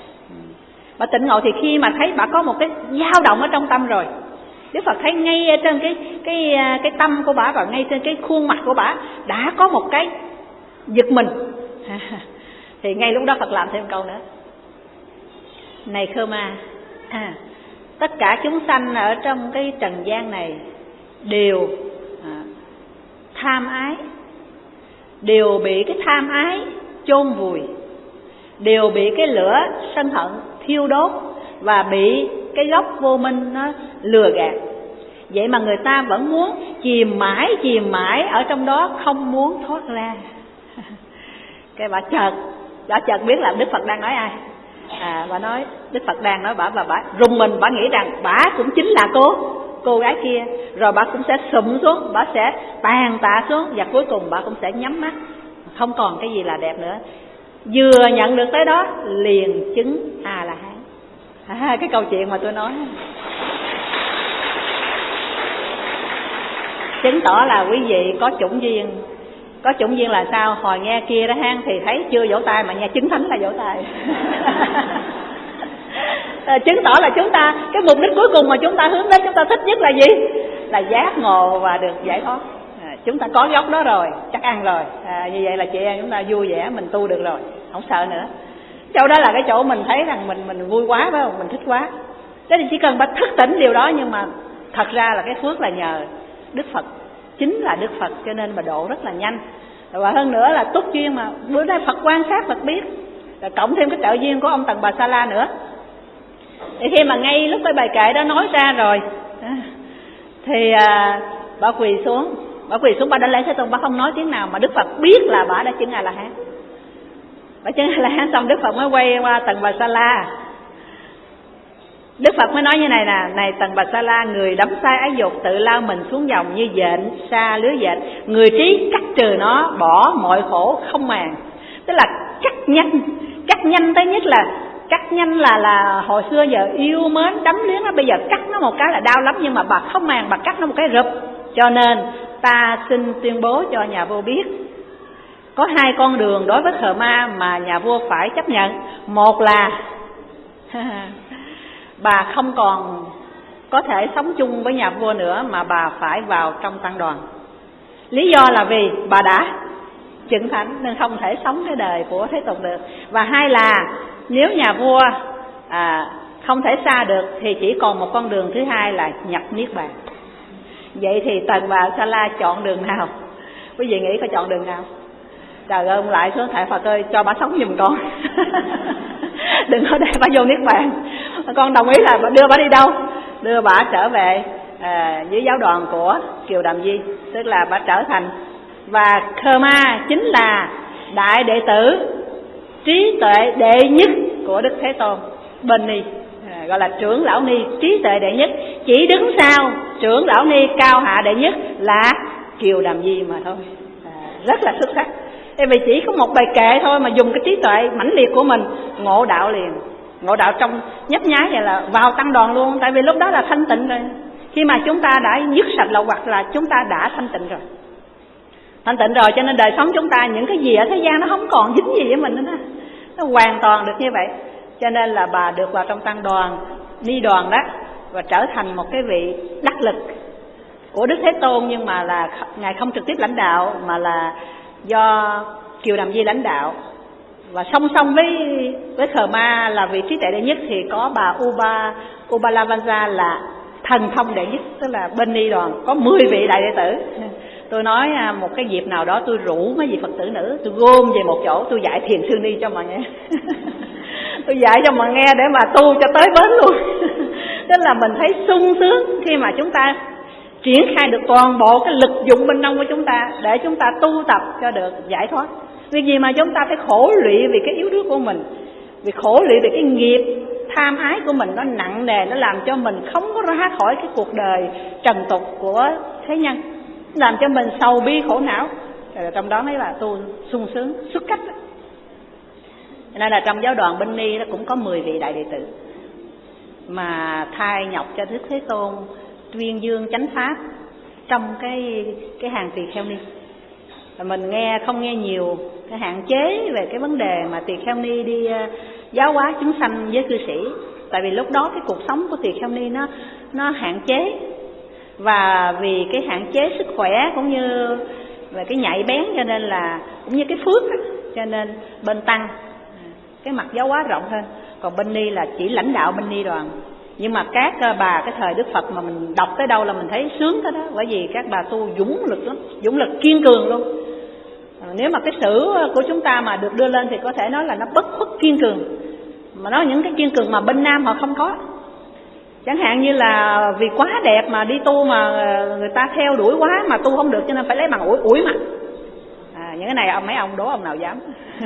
Bà tỉnh ngộ thì khi mà thấy bà có một cái dao động ở trong tâm rồi, Đức Phật thấy ngay ở trên cái cái cái tâm của bà và ngay trên cái khuôn mặt của bà đã có một cái giật mình. Thì ngay lúc đó Phật làm thêm câu nữa. Này Khơ-ma, à, tất cả chúng sanh ở trong cái trần gian này đều à, tham ái, đều bị cái tham ái chôn vùi, đều bị cái lửa sân hận thiêu đốt, và bị cái gốc vô minh nó lừa gạt. Vậy mà người ta vẫn muốn chìm mãi, chìm mãi ở trong đó, không muốn thoát ra. Cái bà chợt, bà chợt biết là Đức Phật đang nói ai. À, bà nói Đức Phật đang nói bà, và bà rùng mình, bà nghĩ rằng bà cũng chính là cô cô gái kia, rồi bà cũng sẽ sụm xuống, bà sẽ tàn tạ xuống, và cuối cùng bà cũng sẽ nhắm mắt, không còn cái gì là đẹp nữa. Vừa nhận được tới đó liền chứng A La Hán. À, cái câu chuyện mà tôi nói chứng tỏ là quý vị có chủng duyên. Có chủng duyên là sao? Hồi nghe kia đó hang thì thấy chưa vỗ tay, mà nghe chứng thánh là vỗ tay. À, chứng tỏ là chúng ta, cái mục đích cuối cùng mà chúng ta hướng đến, chúng ta thích nhất là gì? Là giác ngộ và được giải thoát. À, chúng ta có gốc đó rồi, chắc ăn rồi. À, như vậy là chị em chúng ta vui vẻ, mình tu được rồi, không sợ nữa. Chỗ đó là cái chỗ mình thấy rằng mình mình vui quá, phải không? Mình thích quá. Thế thì chỉ cần bà thức tỉnh điều đó, nhưng mà thật ra là cái phước là nhờ Đức Phật, chính là Đức Phật, cho nên mà độ rất là nhanh. Và hơn nữa là túc duyên mà bữa nay Phật quan sát, Phật biết, rồi cộng thêm cái trợ duyên của ông Tần Bà Sa La nữa. Thì khi mà ngay lúc cái bài kệ đó nói ra rồi, thì à, bà quỳ xuống, bà quỳ xuống, bà đã lễ Thế Tôn, bà không nói tiếng nào, mà Đức Phật biết là bà đã chứng A La Hán. Bà chứng A La Hán xong Đức Phật mới quay qua Tần Bà Sa La. Đức Phật mới nói như này nè: này Tần Bà Sa La, người đắm say ái dục tự lao mình xuống dòng như dện sa lưới dệt, người trí cắt trừ nó, bỏ mọi khổ không màng. Tức là cắt nhanh. Cắt nhanh tới nhất là cắt nhanh là là hồi xưa giờ yêu mến đắm liếng nó, bây giờ cắt nó một cái là đau lắm, nhưng mà bà không màng, bà cắt nó một cái rụp. Cho nên ta xin tuyên bố cho nhà vua biết, có hai con đường đối với Khờ Ma mà nhà vua phải chấp nhận. Một là bà không còn có thể sống chung với nhà vua nữa, mà bà phải vào trong tăng đoàn. Lý do là vì bà đã chứng thánh nên không thể sống cái đời của thế tục được. Và hai là nếu nhà vua à, không thể xa được thì chỉ còn một con đường thứ hai là nhập niết bàn. Vậy thì Tần Bà Sa La chọn đường nào? Quý vị nghĩ có chọn đường nào? Trời ơi, ông lại xuống thầy Phật ơi, cho bà sống giùm con. Đừng có để bà vô niết bàn. Con đồng ý là đưa bà đi đâu? Đưa bà trở về à, dưới giáo đoàn của Kiều Đàm Di, tức là bà trở thành. Và Khờ Ma chính là đại đệ tử trí tuệ đệ nhất của Đức Thế Tôn Bên Ni, à, gọi là trưởng lão ni trí tuệ đệ nhất. Chỉ đứng sau trưởng lão ni cao hạ đệ nhất là Kiều Đàm Di mà thôi, à, rất là xuất sắc. Tại vì chỉ có một bài kệ thôi mà dùng cái trí tuệ mãnh liệt của mình ngộ đạo liền. Ngộ đạo trong nhấp nháy vậy là vào tăng đoàn luôn. Tại vì lúc đó là thanh tịnh rồi. Khi mà chúng ta đã dứt sạch lậu hoặc là chúng ta đã thanh tịnh rồi. Thanh tịnh rồi cho nên đời sống chúng ta, những cái gì ở thế gian nó không còn dính gì với mình nữa. Nó hoàn toàn được như vậy. Cho nên là bà được vào trong tăng đoàn, ni đoàn đó, và trở thành một cái vị đắc lực của Đức Thế Tôn. Nhưng mà là Ngài không trực tiếp lãnh đạo, mà là do Kiều Đàm Di lãnh đạo. Và song song với với Khờ Ma là vị trí tuệ đệ nhất thì có bà Uba Ubalavanja là thần thông đệ nhất, tức là bên ni đoàn có mười vị đại đệ tử. Tôi nói một cái dịp nào đó tôi rủ mấy vị Phật tử nữ, tôi gom về một chỗ, tôi dạy thiền sư ni cho mọi nghe. Tôi dạy cho mọi nghe để mà tu cho tới bến luôn. Tức là mình thấy sung sướng khi mà chúng ta triển khai được toàn bộ cái lực dụng bên trong của chúng ta để chúng ta tu tập cho được giải thoát. Vì gì mà chúng ta phải khổ lụy vì cái yếu đuối của mình, vì khổ lụy vì cái nghiệp tham ái của mình nó nặng nề, nó làm cho mình không có ra khỏi cái cuộc đời trần tục của thế nhân, làm cho mình sầu bi khổ não. Rồi trong đó mới là tu sung sướng xuất cách. Nên là trong giáo đoàn Bên Ni nó cũng có mười vị đại đệ tử mà thay nhọc cho Đức Thế Tôn tuyên dương chánh pháp trong cái cái hàng tỳ kheo ni. Và mình nghe không nghe nhiều cái hạn chế về cái vấn đề mà tỳ kheo ni đi uh, giáo hóa chúng sanh với cư sĩ. Tại vì lúc đó cái cuộc sống của tỳ kheo ni nó nó hạn chế, và vì cái hạn chế sức khỏe cũng như về cái nhạy bén, cho nên là cũng như cái phước đó, cho nên bên tăng cái mặt giáo hóa rộng hơn. Còn bên ni là chỉ lãnh đạo bên ni đoàn. Nhưng mà các bà cái thời Đức Phật mà mình đọc tới đâu là mình thấy sướng tới đó, bởi vì các bà tu dũng lực lắm, dũng lực kiên cường luôn. À, nếu mà cái sử của chúng ta mà được đưa lên thì có thể nói là nó bất khuất kiên cường, mà nó những cái kiên cường mà bên Nam họ không có. Chẳng hạn như là vì quá đẹp mà đi tu mà người ta theo đuổi quá mà tu không được, cho nên phải lấy bằng ủi ủi mặt. À, những cái này mấy ông đố ông nào dám.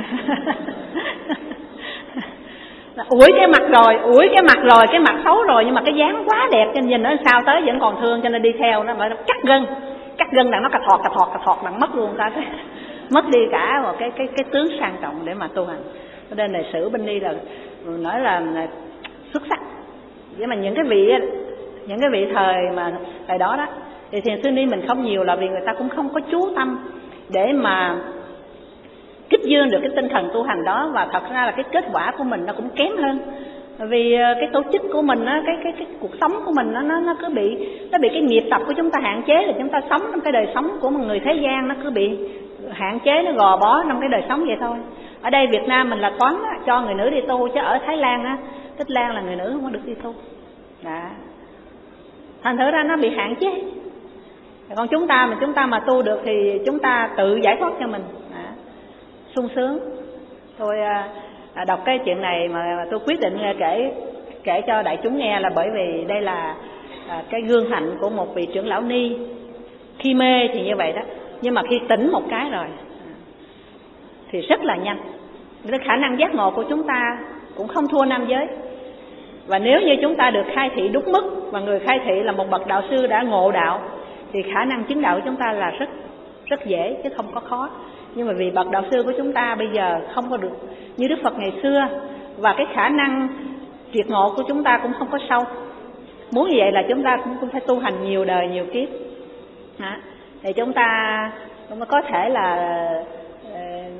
Ủi cái mặt rồi, ủi cái mặt rồi, cái mặt xấu rồi, nhưng mà cái dáng quá đẹp cho nên nhìn nó sao tới vẫn còn thương, cho nên đi theo nó mà cắt gân, cắt gân là nó cà thọt cà thọt cà thọt bằng mất luôn ta, mất đi cả một cái cái cái tướng sang trọng để mà tu hành. Cho nên là sử Bên Ni là nói là xuất sắc. Vậy mà những cái vị những cái vị thời mà thời đó đó thì thiền sư ni mình không nhiều, là vì người ta cũng không có chú tâm để mà kích dương được cái tinh thần tu hành đó, và thật ra là cái kết quả của mình nó cũng kém hơn. Vì cái tổ chức của mình á, cái cái cái cuộc sống của mình nó nó nó cứ bị nó bị cái nghiệp tập của chúng ta hạn chế, là chúng ta sống trong cái đời sống của một người thế gian nó cứ bị hạn chế, nó gò bó trong cái đời sống vậy thôi. Ở đây Việt Nam mình là toán á, cho người nữ đi tu, chứ ở Thái Lan á, Tích Lan là người nữ không có được đi tu. Đó. Thành thử ra nó bị hạn chế. Còn chúng ta mà chúng ta mà tu được thì chúng ta tự giải thoát cho mình. Đó. Sung sướng. Tôi à, đọc cái chuyện này mà tôi quyết định kể kể cho đại chúng nghe là bởi vì đây là à, cái gương hạnh của một vị trưởng lão ni. Khi mê thì như vậy đó, nhưng mà khi tỉnh một cái rồi thì rất là nhanh. Cái khả năng giác ngộ của chúng ta cũng không thua nam giới. Và nếu như chúng ta được khai thị đúng mức, và người khai thị là một bậc đạo sư đã ngộ đạo, thì khả năng chứng đạo của chúng ta là rất rất dễ chứ không có khó. Nhưng mà vì bậc đạo sư của chúng ta bây giờ không có được như Đức Phật ngày xưa, và cái khả năng triệt ngộ của chúng ta cũng không có sâu. Muốn như vậy là chúng ta cũng phải tu hành nhiều đời nhiều kiếp. Đó. Thì chúng ta cũng có thể là uh,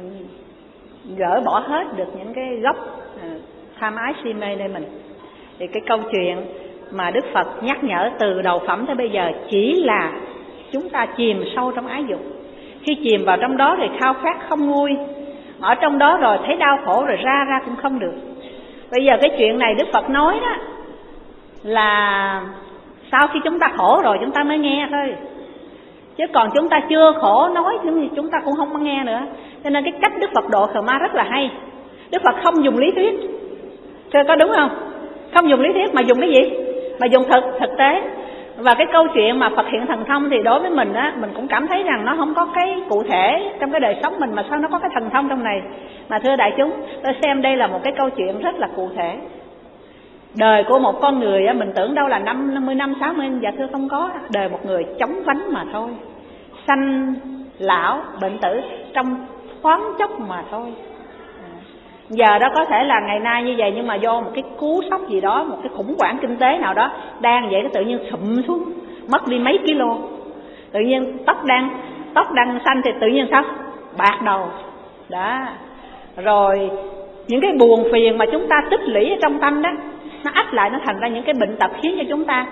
gỡ bỏ hết được những cái gốc uh, tham ái si mê nơi mình. Thì cái câu chuyện mà Đức Phật nhắc nhở từ đầu phẩm tới bây giờ chỉ là chúng ta chìm sâu trong ái dục. Khi chìm vào trong đó thì khao khát không nguôi, ở trong đó rồi thấy đau khổ rồi ra ra cũng không được. Bây giờ cái chuyện này Đức Phật nói đó là sau khi chúng ta khổ rồi chúng ta mới nghe thôi, chứ còn chúng ta chưa khổ nói thì chúng ta cũng không có nghe nữa. Cho nên cái cách Đức Phật độ khờ ma rất là hay. Đức Phật không dùng lý thuyết, thưa có đúng không? Không dùng lý thuyết mà dùng cái gì? Mà dùng thực thực tế. Và cái câu chuyện mà Phật hiện thần thông thì đối với mình á, mình cũng cảm thấy rằng nó không có cái cụ thể trong cái đời sống mình, mà sao nó có cái thần thông trong này. Mà thưa đại chúng, tôi xem đây là một cái câu chuyện rất là cụ thể. Đời của một con người á, mình tưởng đâu là năm, năm mươi năm, sáu mươi, dạ thưa không có. Đời một người chóng vánh mà thôi. Sanh, lão, bệnh tử trong thoáng chốc mà thôi. Giờ đó có thể là ngày nay như vậy, nhưng mà do một cái cú sốc gì đó, một cái khủng hoảng kinh tế nào đó đang vậy, nó tự nhiên sụm xuống, mất đi mấy kilo. Tự nhiên tóc đang tóc đang xanh thì tự nhiên sao? Bạc đầu. Đó. Rồi những cái buồn phiền mà chúng ta tích lũy ở trong tâm đó, nó ách lại, nó thành ra những cái bệnh tật khiến cho chúng ta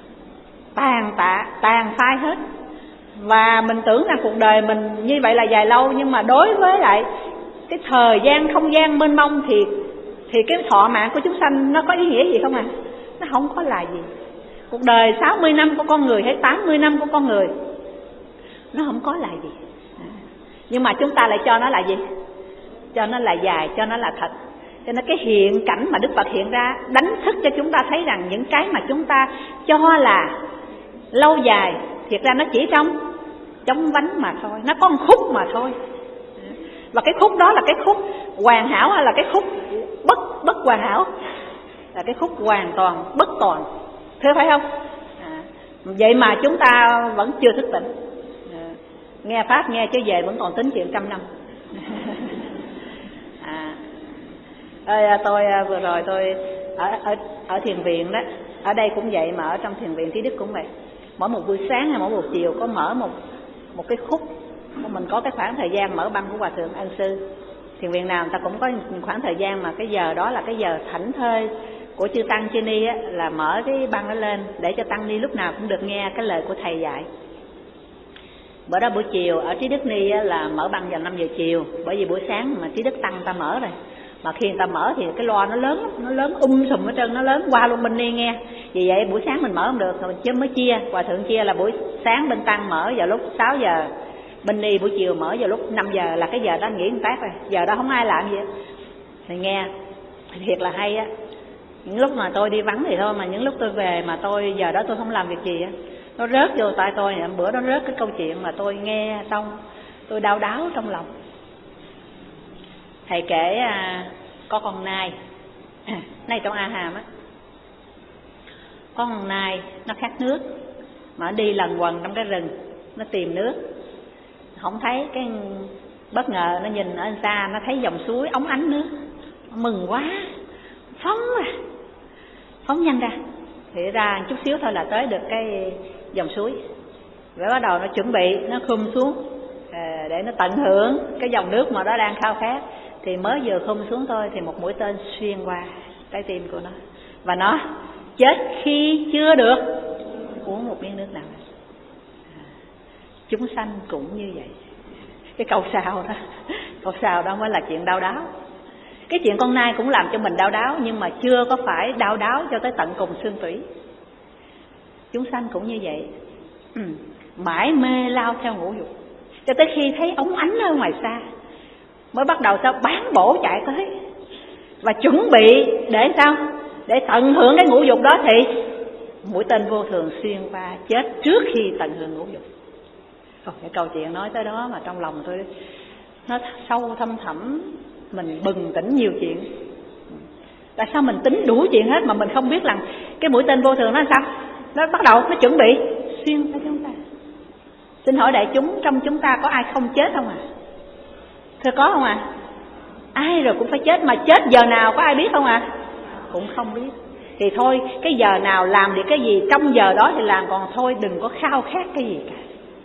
tàn tạ, tàn phai hết. Và mình tưởng rằng cuộc đời mình như vậy là dài lâu, nhưng mà đối với lại cái thời gian, không gian mênh mông thì thì cái thọ mạng của chúng sanh nó có ý nghĩa gì không à? Nó không có là gì. Cuộc đời sáu mươi năm của con người hay tám mươi năm của con người nó không có là gì. Nhưng mà chúng ta lại cho nó là gì? Cho nó là dài, cho nó là thật. Cho nên cái hiện cảnh mà Đức Phật hiện ra đánh thức cho chúng ta thấy rằng những cái mà chúng ta cho là lâu dài, thiệt ra nó chỉ trong chóng vánh mà thôi, nó có một khúc mà thôi. Và cái khúc đó là cái khúc hoàn hảo hay là cái khúc bất bất hoàn hảo? Là cái khúc hoàn toàn bất toàn, thưa phải không? À, vậy mà chúng ta vẫn chưa thức tỉnh. À, nghe pháp nghe chứ về vẫn còn tính chuyện trăm năm. À, ơi, tôi vừa rồi tôi ở ở ở thiền viện đó, ở đây cũng vậy, mà ở trong thiền viện Trí Đức cũng vậy. Mỗi một buổi sáng hay mỗi một chiều có mở một một cái khúc, mình có cái khoảng thời gian mở băng của Hòa Thượng Ân Sư. Thiền viện nào người ta cũng có khoảng thời gian mà cái giờ đó là cái giờ thảnh thơi của chư tăng chư ni á, là mở cái băng nó lên để cho tăng ni lúc nào cũng được nghe cái lời của thầy dạy. Bữa đó buổi chiều ở Trí Đức Ni á, là mở băng vào năm giờ chiều, bởi vì buổi sáng mà Trí Đức tăng ta mở rồi. Mà khi người ta mở thì cái loa nó lớn, nó lớn um sùm ở trơn, nó lớn qua luôn bên ni nghe. Vì vậy buổi sáng mình mở không được, rồi chứ mới chia. Hòa Thượng chia là buổi sáng bên tăng mở vào lúc sáu giờ, bên ni buổi chiều mở vào lúc năm giờ, là cái giờ đó nghỉ công tác rồi. Giờ đó không ai làm gì hết. Thì nghe thiệt là hay á. Những lúc mà tôi đi vắng thì thôi, mà những lúc tôi về mà tôi giờ đó tôi không làm việc gì á, nó rớt vô tai tôi. Bữa đó rớt cái câu chuyện mà tôi nghe xong tôi đau đáu trong lòng. Thầy kể à, có con nai này trong A Hàm á, có con nai nó khát nước mà nó đi lần quần trong cái rừng, nó tìm nước không thấy, cái bất ngờ nó nhìn ở xa, nó thấy dòng suối óng ánh nước, nó mừng quá, phóng à phóng nhanh ra, thì ra chút xíu thôi là tới được cái dòng suối. Rồi bắt đầu nó chuẩn bị, nó khum xuống để nó tận hưởng cái dòng nước mà nó đang khao khát. Thì mới vừa khum xuống thôi thì một mũi tên xuyên qua trái tim của nó, và nó chết khi chưa được uống một miếng nước nào. À, chúng sanh cũng như vậy. Cái câu sau đó, câu sau đó mới là chuyện đau đáu. Cái chuyện con nai cũng làm cho mình đau đáu, nhưng mà chưa có phải đau đáu cho tới tận cùng xương tủy. Chúng sanh cũng như vậy, ừ, mãi mê lao theo ngũ dục, cho tới khi thấy ống ánh ở ngoài xa mới bắt đầu sao bán bổ chạy tới, và chuẩn bị để sao để tận hưởng cái ngũ dục đó, thì mũi tên vô thường xuyên qua, chết trước khi tận hưởng ngũ dục. Còn cái câu chuyện nói tới đó mà trong lòng tôi nó sâu thâm thẳm, mình bừng tỉnh nhiều chuyện. Tại sao mình tính đủ chuyện hết mà mình không biết rằng cái mũi tên vô thường nó sao nó bắt đầu nó chuẩn bị xuyên tới chúng ta. Xin hỏi đại chúng, trong chúng ta có ai không chết không à? Thưa có không ạ? À? Ai rồi cũng phải chết, mà chết giờ nào có ai biết không ạ? À? Cũng không biết. Thì thôi, cái giờ nào làm được cái gì trong giờ đó thì làm, còn thôi đừng có khao khát cái gì cả.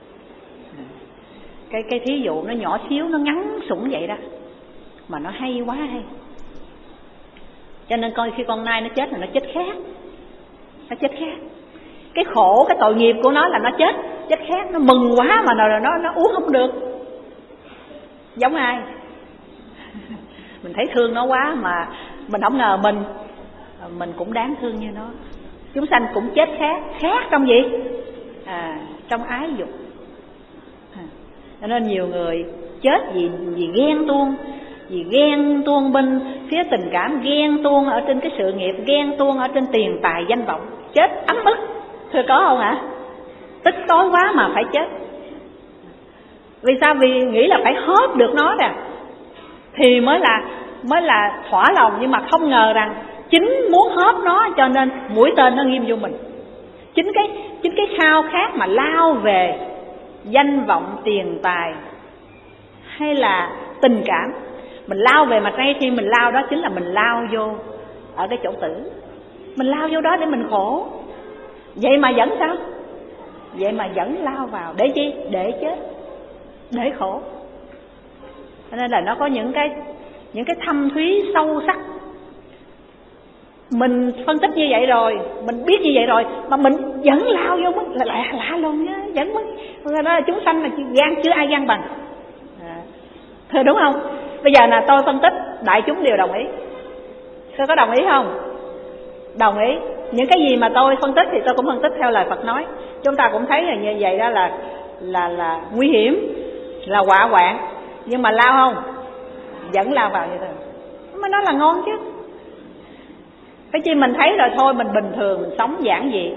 Cái cái thí dụ nó nhỏ xíu, nó ngắn sủng vậy đó, mà nó hay quá hay. Cho nên coi khi con nai nó chết là nó chết khác. Nó chết khác. Cái khổ, cái tội nghiệp của nó là nó chết, chết khác. Nó mừng quá mà nó, nó, nó uống không được. Giống ai? Mình thấy thương nó quá mà mình không ngờ mình Mình cũng đáng thương như nó. Chúng sanh cũng chết khác. Khác trong gì? À, trong ái dục. à, Cho nên nhiều người chết vì, vì ghen tuông. Vì ghen tuông bên phía tình cảm, ghen tuông ở trên cái sự nghiệp, ghen tuông ở trên tiền tài danh vọng, chết ấm ức. Thưa có không ạ? Tức tối quá mà phải chết. Vì sao? Vì nghĩ là phải hớp được nó nè thì mới là mới là thỏa lòng, nhưng mà không ngờ rằng chính muốn hớp nó cho nên mũi tên nó ghim vô mình. Chính cái chính cái khao khát mà lao về danh vọng, tiền tài hay là tình cảm, mình lao về, mà ngay khi mình lao đó chính là mình lao vô ở cái chỗ tử. Mình lao vô đó để mình khổ. Vậy mà vẫn sao? Vậy mà vẫn lao vào để chi? Để chết, để khổ. Cho nên là nó có những cái những cái thâm thúy sâu sắc. Mình phân tích như vậy rồi, mình biết như vậy rồi mà mình vẫn lao vô mất là lạ lạ luôn á, vẫn mất. Đó là chúng sanh là gan chưa ai gan bằng. À, thưa đúng không? Bây giờ là tôi phân tích, đại chúng đều đồng ý. Tôi có đồng ý không? Đồng ý. Những cái gì mà tôi phân tích thì tôi cũng phân tích theo lời Phật nói. Chúng ta cũng thấy là như vậy đó là là là nguy hiểm, là họa hoạn, nhưng mà lao không? Vẫn lao vào như thế. Mà nó là ngon chứ. Cái chi mình thấy rồi thôi, mình bình thường, mình sống giản dị,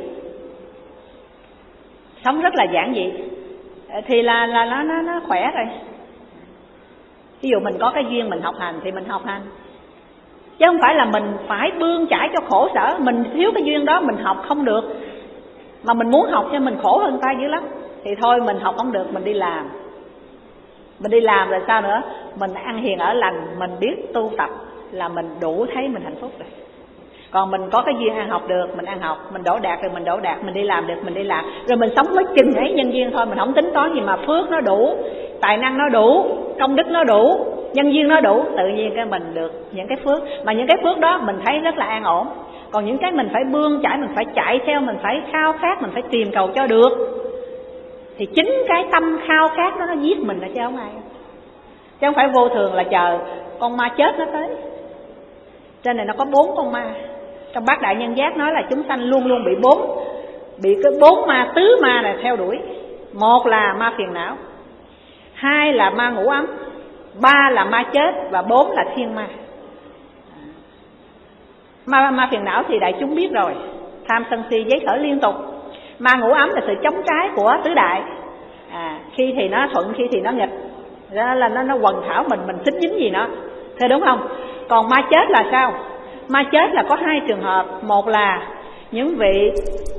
sống rất là giản dị thì là là nó nó nó khỏe rồi. Ví dụ mình có cái duyên mình học hành thì mình học hành, chứ không phải là mình phải bươn chải cho khổ sở. Mình thiếu cái duyên đó mình học không được, mà mình muốn học cho mình khổ hơn ta dữ lắm. Thì thôi mình học không được, mình đi làm. Mình đi làm rồi sao nữa? Mình ăn hiền ở lành, mình biết tu tập là mình đủ thấy mình hạnh phúc rồi. Còn mình có cái duyên ăn học được, mình ăn học, mình đỗ đạt rồi mình đỗ đạt, mình đi làm được mình đi làm, rồi mình sống với chừng ấy nhân duyên thôi. Mình không tính toán gì mà phước nó đủ, tài năng nó đủ, công đức nó đủ, nhân duyên nó đủ, tự nhiên cái mình được những cái phước. Mà những cái phước đó mình thấy rất là an ổn. Còn những cái mình phải bươn chải, mình phải chạy theo, mình phải khao khát, mình phải tìm cầu cho được, thì chính cái tâm khao khát đó nó giết mình đó chứ không ai. Chứ không phải vô thường là chờ con ma chết nó tới. Trên này nó có bốn con ma. Trong Bát Đại Nhân Giác nói là chúng sanh luôn luôn bị bốn Bị cái bốn ma, tứ ma này theo đuổi. Một là ma phiền não, hai là ma ngủ ấm, ba là ma chết, và bốn là thiên ma. Ma, ma phiền não thì đại chúng biết rồi, tham sân si giấy khởi liên tục. Ma ngủ ấm là sự chống trái của tứ đại, à, khi thì nó thuận, khi thì nó nghịch, đó là nó, nó quần thảo mình, mình xích dính gì nó, thế đúng không? Còn ma chết là sao? Ma chết là có hai trường hợp. Một là những vị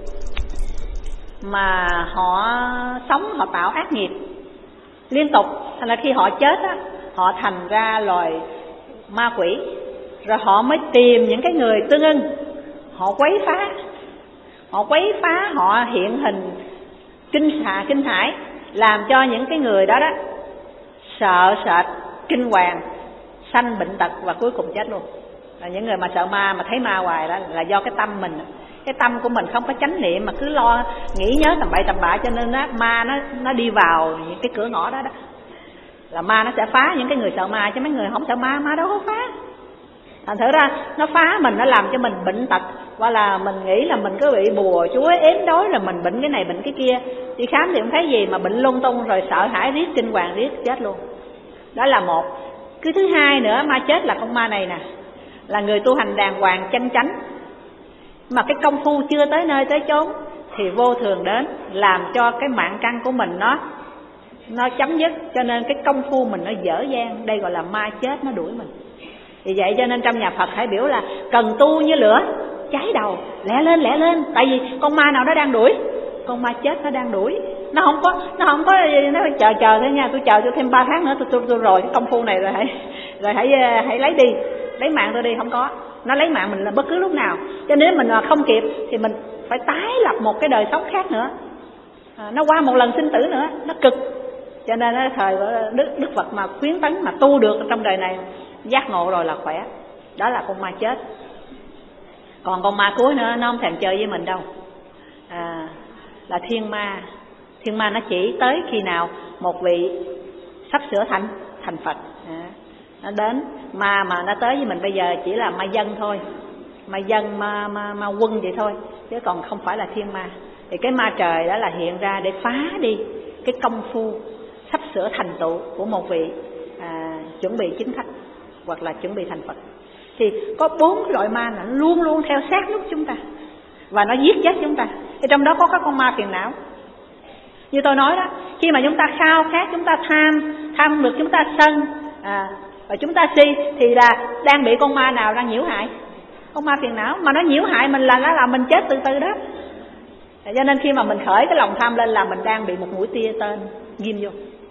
mà họ sống, họ tạo ác nghiệp liên tục, thành ra khi họ chết á, họ thành ra loài ma quỷ. Rồi họ mới tìm những cái người tương ưng, họ quấy phá, họ quấy phá, họ hiện hình kinh xà kinh hãi, làm cho những cái người đó đó sợ sệt, kinh hoàng, sanh bệnh tật và cuối cùng chết luôn. Là những người mà sợ ma, mà thấy ma hoài đó là do cái tâm mình, cái tâm của mình không có chánh niệm, mà cứ lo nghĩ nhớ tầm bậy tầm bạ, cho nên đó, ma nó nó đi vào những cái cửa ngõ đó đó. Là ma nó sẽ phá những cái người sợ ma, chứ mấy người không sợ ma, ma đâu có phá. Thành thử ra nó phá mình, nó làm cho mình bệnh tật, hoặc là mình nghĩ là mình cứ bị bùa chúa ếm đói, rồi mình bệnh cái này bệnh cái kia, đi khám thì không thấy gì mà bệnh lung tung, rồi sợ hãi riết, kinh hoàng riết, chết luôn. Đó là một. Cái thứ hai nữa, ma chết là con ma này nè, là người tu hành đàng hoàng chân chánh, mà cái công phu chưa tới nơi tới chốn thì vô thường đến làm cho cái mạng căn của mình nó nó chấm dứt, cho nên cái công phu mình nó dở dang. Đây gọi là ma chết, nó đuổi mình. Vì vậy cho nên trong nhà Phật hãy biểu là cần tu như lửa cháy đầu, lẹ lên lẹ lên. Tại vì con ma nào nó đang đuổi? Con ma chết nó đang đuổi. Nó không có nó không có nó chờ chờ thế nha, tôi chờ tôi thêm ba tháng nữa tôi tôi, tôi rồi cái công phu này rồi hãy rồi hãy hãy lấy đi, lấy mạng tôi đi, không có. Nó lấy mạng mình là bất cứ lúc nào. Cho nên mình mà không kịp thì mình phải tái lập một cái đời sống khác nữa. À, nó qua một lần sinh tử nữa, nó cực. Cho nên nó thời Đức Đức Phật mà khuyến tấn mà tu được trong đời này, giác ngộ rồi là khỏe. Đó là con ma chết. Còn con ma cuối nữa nó không thèm chơi với mình đâu. À, là thiên ma. Thiên ma nó chỉ tới khi nào một vị sắp sửa thành thành Phật. À, nó đến ma mà nó tới với mình bây giờ chỉ là ma dân thôi, ma dân ma ma ma quân vậy thôi, chứ còn không phải là thiên ma. Thì cái ma trời đó là hiện ra để phá đi cái công phu sắp sửa thành tựu của một vị à, chuẩn bị chính thức hoặc là chuẩn bị thành Phật. Thì có bốn loại ma là luôn luôn theo sát lúc chúng ta và nó giết chết chúng ta. Thì trong đó có các con ma phiền não. Như tôi nói đó, khi mà chúng ta khao khát, chúng ta tham, tham không được chúng ta sân, à, và chúng ta si, thì là đang bị con ma nào đang nhiễu hại? Con ma phiền não. Mà nó nhiễu hại mình là nó làm mình chết từ từ đó. Cho nên khi mà mình khởi cái lòng tham lên là mình đang bị một mũi tia tên ghim vô.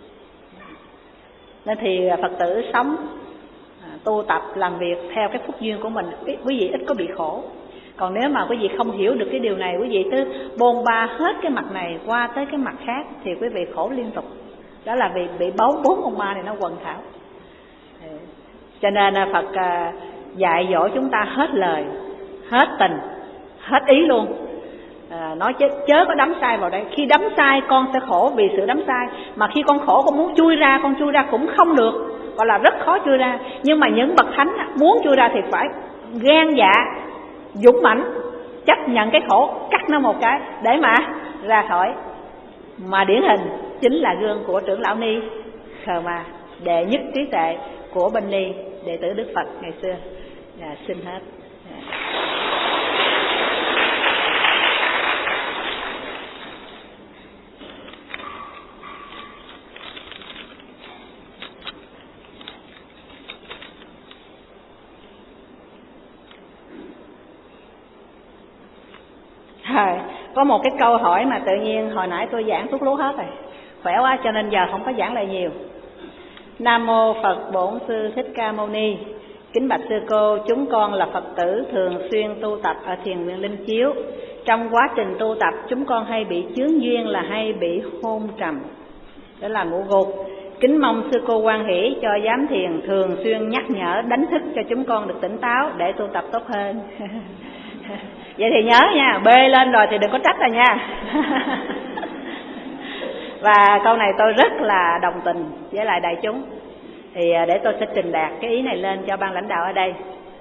Nên thì Phật tử sống, tu tập, làm việc theo cái phúc duyên của mình, quý vị ít có bị khổ. Còn nếu mà quý vị không hiểu được cái điều này, quý vị cứ bôn ba hết cái mặt này qua tới cái mặt khác thì quý vị khổ liên tục. Đó là vì bị bấu bốn con ma này nó quần thảo. Cho nên Phật dạy dỗ chúng ta hết lời, hết tình, hết ý luôn. À, nói chớ, chớ có đắm sai vào đây. Khi đắm sai con sẽ khổ vì sự đắm sai. Mà khi con khổ con muốn chui ra, con chui ra cũng không được, gọi là rất khó chui ra. Nhưng mà những bậc thánh muốn chui ra thì phải gan dạ, dũng mãnh, chấp nhận cái khổ, cắt nó một cái để mà ra khỏi. Mà điển hình chính là gương của trưởng lão Ni Khờ Ma, đệ nhất trí tuệ của bên Ni, đệ tử Đức Phật ngày xưa. Dạ, xin hết. Dạ. Rồi, có một cái câu hỏi mà tự nhiên hồi nãy tôi giảng thuốc lú hết rồi, khỏe quá cho nên giờ không có giảng lại nhiều. Nam mô Phật Bổn Sư Thích Ca Mâu Ni. Kính bạch sư cô, chúng con là Phật tử thường xuyên tu tập ở thiền viện Linh Chiếu. Trong quá trình tu tập chúng con hay bị chướng duyên là hay bị hôn trầm, đó là ngủ gục. Kính mong sư cô hoan hỷ cho giám thiền thường xuyên nhắc nhở đánh thức cho chúng con được tỉnh táo để tu tập tốt hơn. Vậy thì nhớ nha, bê lên rồi thì đừng có trách rồi nha. Và câu này tôi rất là đồng tình với lại đại chúng. Thì để tôi sẽ trình đạt cái ý này lên cho ban lãnh đạo ở đây.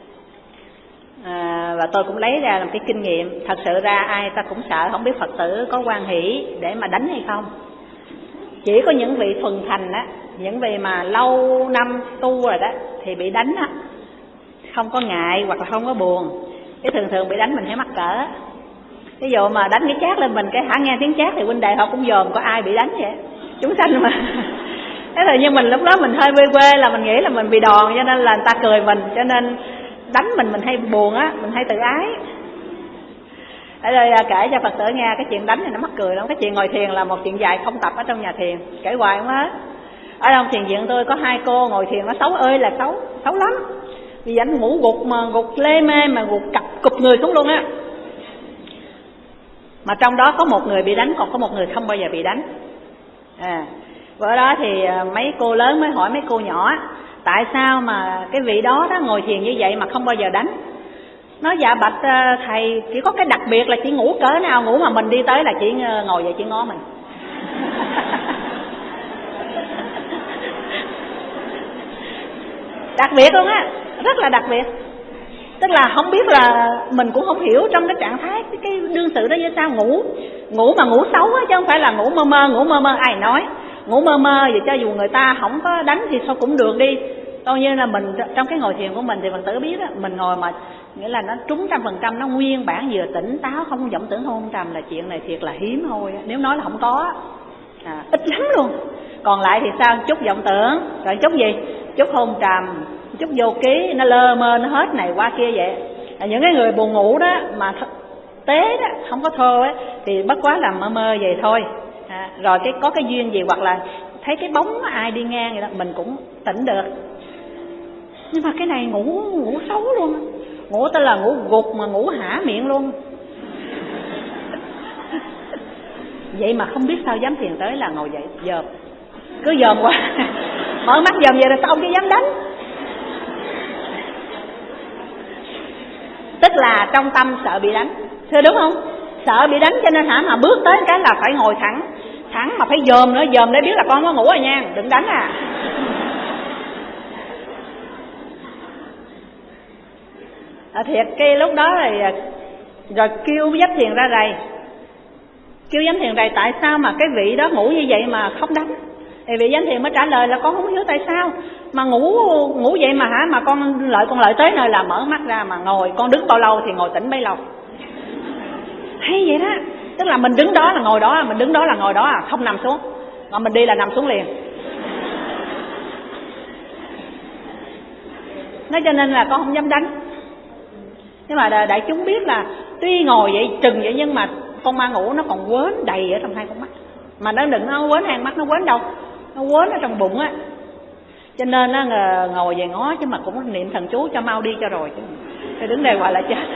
à, Và tôi cũng lấy ra làm cái kinh nghiệm. Thật sự ra ai ta cũng sợ, không biết Phật tử có hoan hỷ để mà đánh hay không. Chỉ có những vị thuần thành á, những vị mà lâu năm tu rồi đó thì bị đánh á, không có ngại hoặc là không có buồn. Cái thường thường bị đánh mình hay mắc cỡ. Ví dụ mà đánh cái chát lên mình, cái hả nghe tiếng chát thì huynh đệ họ cũng dòm có ai bị đánh vậy, chúng sanh mà. Thế rồi nhưng mình lúc đó mình hơi quê quê là mình nghĩ là mình bị đòn, cho nên là người ta cười mình, cho nên đánh mình mình hay buồn á, mình hay tự ái. Ở đây kể cho Phật tử nghe cái chuyện đánh này nó mắc cười lắm. Cái chuyện ngồi thiền là một chuyện dài không tập ở trong nhà thiền, kể hoài không hết. Ở trong thiền viện tôi có hai cô ngồi thiền nó xấu ơi là xấu, xấu lắm. Vì anh ngủ gục mà gục lê mê mà gục cặp cụp người xuống luôn á. Mà trong đó có một người bị đánh, còn có một người không bao giờ bị đánh. À, bữa đó thì mấy cô lớn mới hỏi mấy cô nhỏ, tại sao mà cái vị đó đó ngồi thiền như vậy mà không bao giờ đánh. Nói dạ bạch thầy, chỉ có cái đặc biệt là chỉ ngủ cỡ nào ngủ mà mình đi tới là chỉ ngồi vậy, chỉ ngó mình. Đặc biệt luôn á, rất là đặc biệt. Tức là không biết là mình cũng không hiểu trong cái trạng thái cái, cái đương sự đó như sao. Ngủ ngủ mà ngủ xấu á, chứ không phải là ngủ mơ mơ. Ngủ mơ mơ ai nói, ngủ mơ mơ vậy cho dù người ta không có đánh thì sao cũng được đi. Coi như là mình trong cái ngồi thiền của mình thì Phật tử biết á, mình ngồi mà nghĩa là nó trúng trăm phần trăm, nó nguyên bản vừa tỉnh táo, không vọng tưởng hôn trầm là chuyện này thiệt là hiếm thôi. Nếu nói là không có à, ít lắm luôn. Còn lại thì sao, chút vọng tưởng, rồi chút gì, chút hôn trầm, chút vô ký, nó lơ mơ, nó hết này qua kia vậy. À, những cái người buồn ngủ đó mà th- tế đó, không có thơ ấy, thì bất quá là mơ mơ vậy thôi. à, rồi cái có cái duyên gì hoặc là thấy cái bóng ai đi ngang vậy đó mình cũng tỉnh được. Nhưng mà cái này ngủ ngủ xấu luôn, ngủ tới là ngủ gục mà ngủ hả miệng luôn. Vậy mà không biết sao dám thiền tới là ngồi dậy dòm, cứ dòm qua mở mắt dòm vậy rồi sao ông kia dám đánh. Tức là trong tâm sợ bị đánh, thưa đúng không? Sợ bị đánh cho nên hả mà bước tới cái là phải ngồi thẳng, thẳng mà phải dòm nữa, dòm để biết là con có ngủ rồi nha, đừng đánh à. À, thiệt cái lúc đó rồi rồi kêu dám thiền ra rầy, kêu dám thiền rầy tại sao mà cái vị đó ngủ như vậy mà không đánh. Thì vị dám thiền mới trả lời là con không hiểu tại sao mà ngủ ngủ vậy mà hả mà con lợi con lợi tới nơi là mở mắt ra mà ngồi, con đứng bao lâu thì ngồi tỉnh bấy lâu. Hay vậy đó, tức là mình đứng đó là ngồi đó, mình đứng đó là ngồi đó à, không nằm xuống, còn mình đi là nằm xuống liền. Nói cho nên là con không dám đánh. Nhưng mà đại chúng biết là tuy ngồi vậy trừng vậy nhưng mà con ma ngủ nó còn quến đầy ở trong hai con mắt. Mà nó đừng nó quến hai mắt, nó quến đâu, nó quến ở trong bụng á. Cho nên nó ngồi về ngó chứ mà cũng niệm thần chú cho mau đi cho rồi chứ. Rồi đứng đây gọi là chết.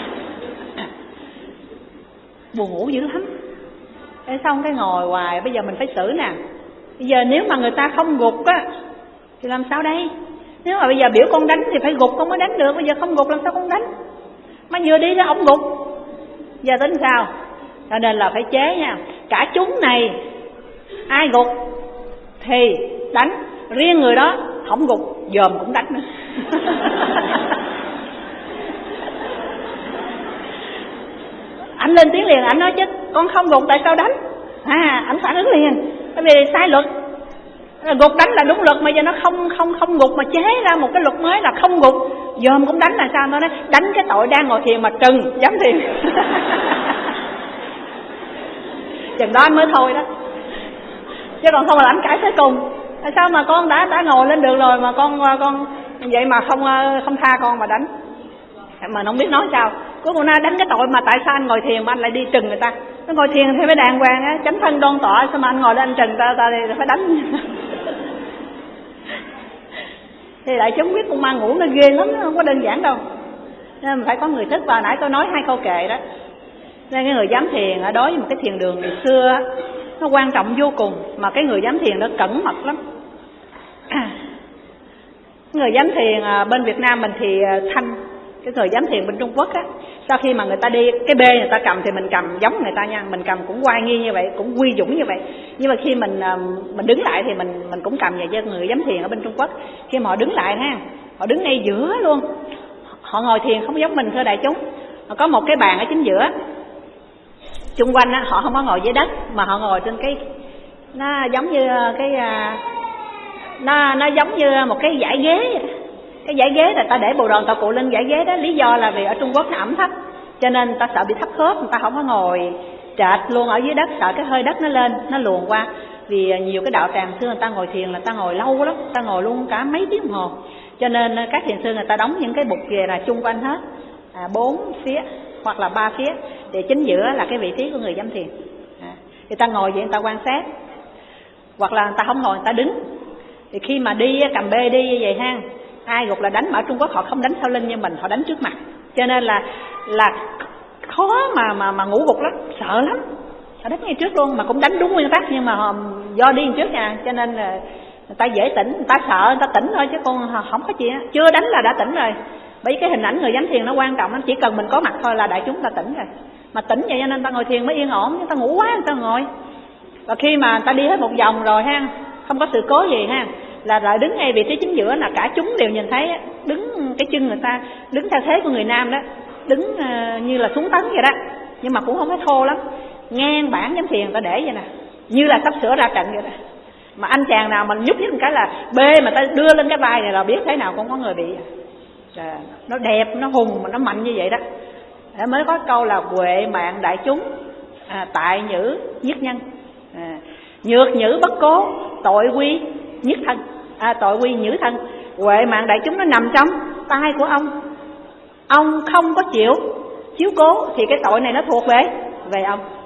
Buồn ngủ dữ lắm. Thế xong cái ngồi hoài, bây giờ mình phải xử nè. Bây giờ nếu mà người ta không gục á thì làm sao đây? Nếu mà bây giờ biểu con đánh thì phải gục con mới đánh được, bây giờ không gục làm sao con đánh? Mà vừa đi ra ổng gục, giờ tính sao? Cho nên là phải chế nha. Cả chúng này ai gục thì đánh, riêng người đó không gục dòm cũng đánh nữa. Anh lên tiếng liền, anh nói chứ con không gục tại sao đánh? À, anh phản ứng liền, bởi vì sai luật. Gục đánh là đúng luật mà giờ nó không không không gục mà chế ra một cái luật mới là không gục dòm cũng đánh là sao? Nó nói đánh cái tội đang ngồi thiền mà trừng dám thiền. Chừng đó anh mới thôi đó, chứ còn không là anh cãi tới cùng. Tại sao mà con đã đã ngồi lên được rồi mà con con vậy mà không không tha con mà đánh? Mà nó không biết nói sao. Cuối cùng nó đánh cái tội mà tại sao anh ngồi thiền mà anh lại đi trừng người ta? Nó ngồi thiền thì phải đàng hoàng á, chánh thân đoan tọa, sao mà anh ngồi lên anh trừng ta ta thì phải đánh. Thì đại chúng biết con ma ngủ nó ghê lắm, nó không có đơn giản đâu. Nên phải có người thức. Vào nãy tôi nói hai câu kệ đó. Nên cái người dám thiền ở đối với một cái thiền đường ngày xưa nó quan trọng vô cùng, mà cái người dám thiền nó cẩn mật lắm. Người dám thiền bên Việt Nam mình thì thanh, cái người dám thiền bên Trung Quốc á, sau khi mà người ta đi cái bê người ta cầm thì mình cầm giống người ta nha, mình cầm cũng oai nghi như vậy, cũng quy dũng như vậy. Nhưng mà khi mình mình đứng lại thì mình mình cũng cầm vậy. Chứ người dám thiền ở bên Trung Quốc khi mà họ đứng lại ha, họ đứng ngay giữa luôn, họ ngồi thiền không giống mình thưa đại chúng. Họ có một cái bàn ở chính giữa, chung quanh á, họ không có ngồi dưới đất mà họ ngồi trên cái, nó giống như cái nó nó giống như một cái dãy ghế. Cái dãy ghế là ta để bồ đoàn tạ cụ lên dãy ghế đó, lý do là vì ở Trung Quốc nó ẩm thấp cho nên ta sợ bị thấp khớp, người ta không có ngồi trệt luôn ở dưới đất, sợ cái hơi đất nó lên nó luồn qua. Vì nhiều cái đạo tràng xưa người ta ngồi thiền là ta ngồi lâu lắm, ta ngồi luôn cả mấy tiếng đồng hồ, cho nên các thiền sư người ta đóng những cái bục về là chung quanh hết, à, bốn phía hoặc là ba phía, để chính giữa là cái vị trí của người dám thiền. À, thì ta ngồi vậy người ta quan sát, hoặc là người ta không ngồi người ta đứng. Thì khi mà đi cầm bê đi như vậy ha, ai gục là đánh. Mà ở Trung Quốc họ không đánh sau lưng như mình, họ đánh trước mặt, cho nên là là khó mà mà mà ngủ gục lắm, sợ lắm. Họ đánh ngay trước luôn, mà cũng đánh đúng nguyên tắc, nhưng mà họ, do đi trước nha, cho nên là người ta dễ tỉnh, người ta sợ người ta tỉnh thôi, chứ con không có gì á, chưa đánh là đã tỉnh rồi. Bởi vì cái hình ảnh người dám thiền nó quan trọng lắm, chỉ cần mình có mặt thôi là đại chúng ta tỉnh rồi. Mà tỉnh vậy cho nên ta ngồi thiền mới yên ổn, người ta ngủ quá người ta ngồi. Và khi mà người ta đi hết một vòng rồi ha, không có sự cố gì ha, là lại đứng ngay vị trí chính giữa là cả chúng đều nhìn thấy, đứng cái chân người ta đứng theo thế của người nam đó, đứng uh, như là xuống tấn vậy đó, nhưng mà cũng không có thô lắm, ngang bản giám thiền người ta để vậy nè, như là sắp sửa ra trận vậy đó. Mà anh chàng nào mình nhúc nhích một cái là bê mà ta đưa lên cái vai này là biết thế nào cũng có người bị. À, nó đẹp, nó hùng mà nó mạnh như vậy đó. Để mới có câu là huệ mạng đại chúng, à, tại nhữ nhất nhân, à, nhược nhữ bất cố, tội quy nhất thân, à, tội quy nhữ thân. Huệ mạng đại chúng nó nằm trong tay của ông, ông không có chịu chiếu cố thì cái tội này nó thuộc về về ông.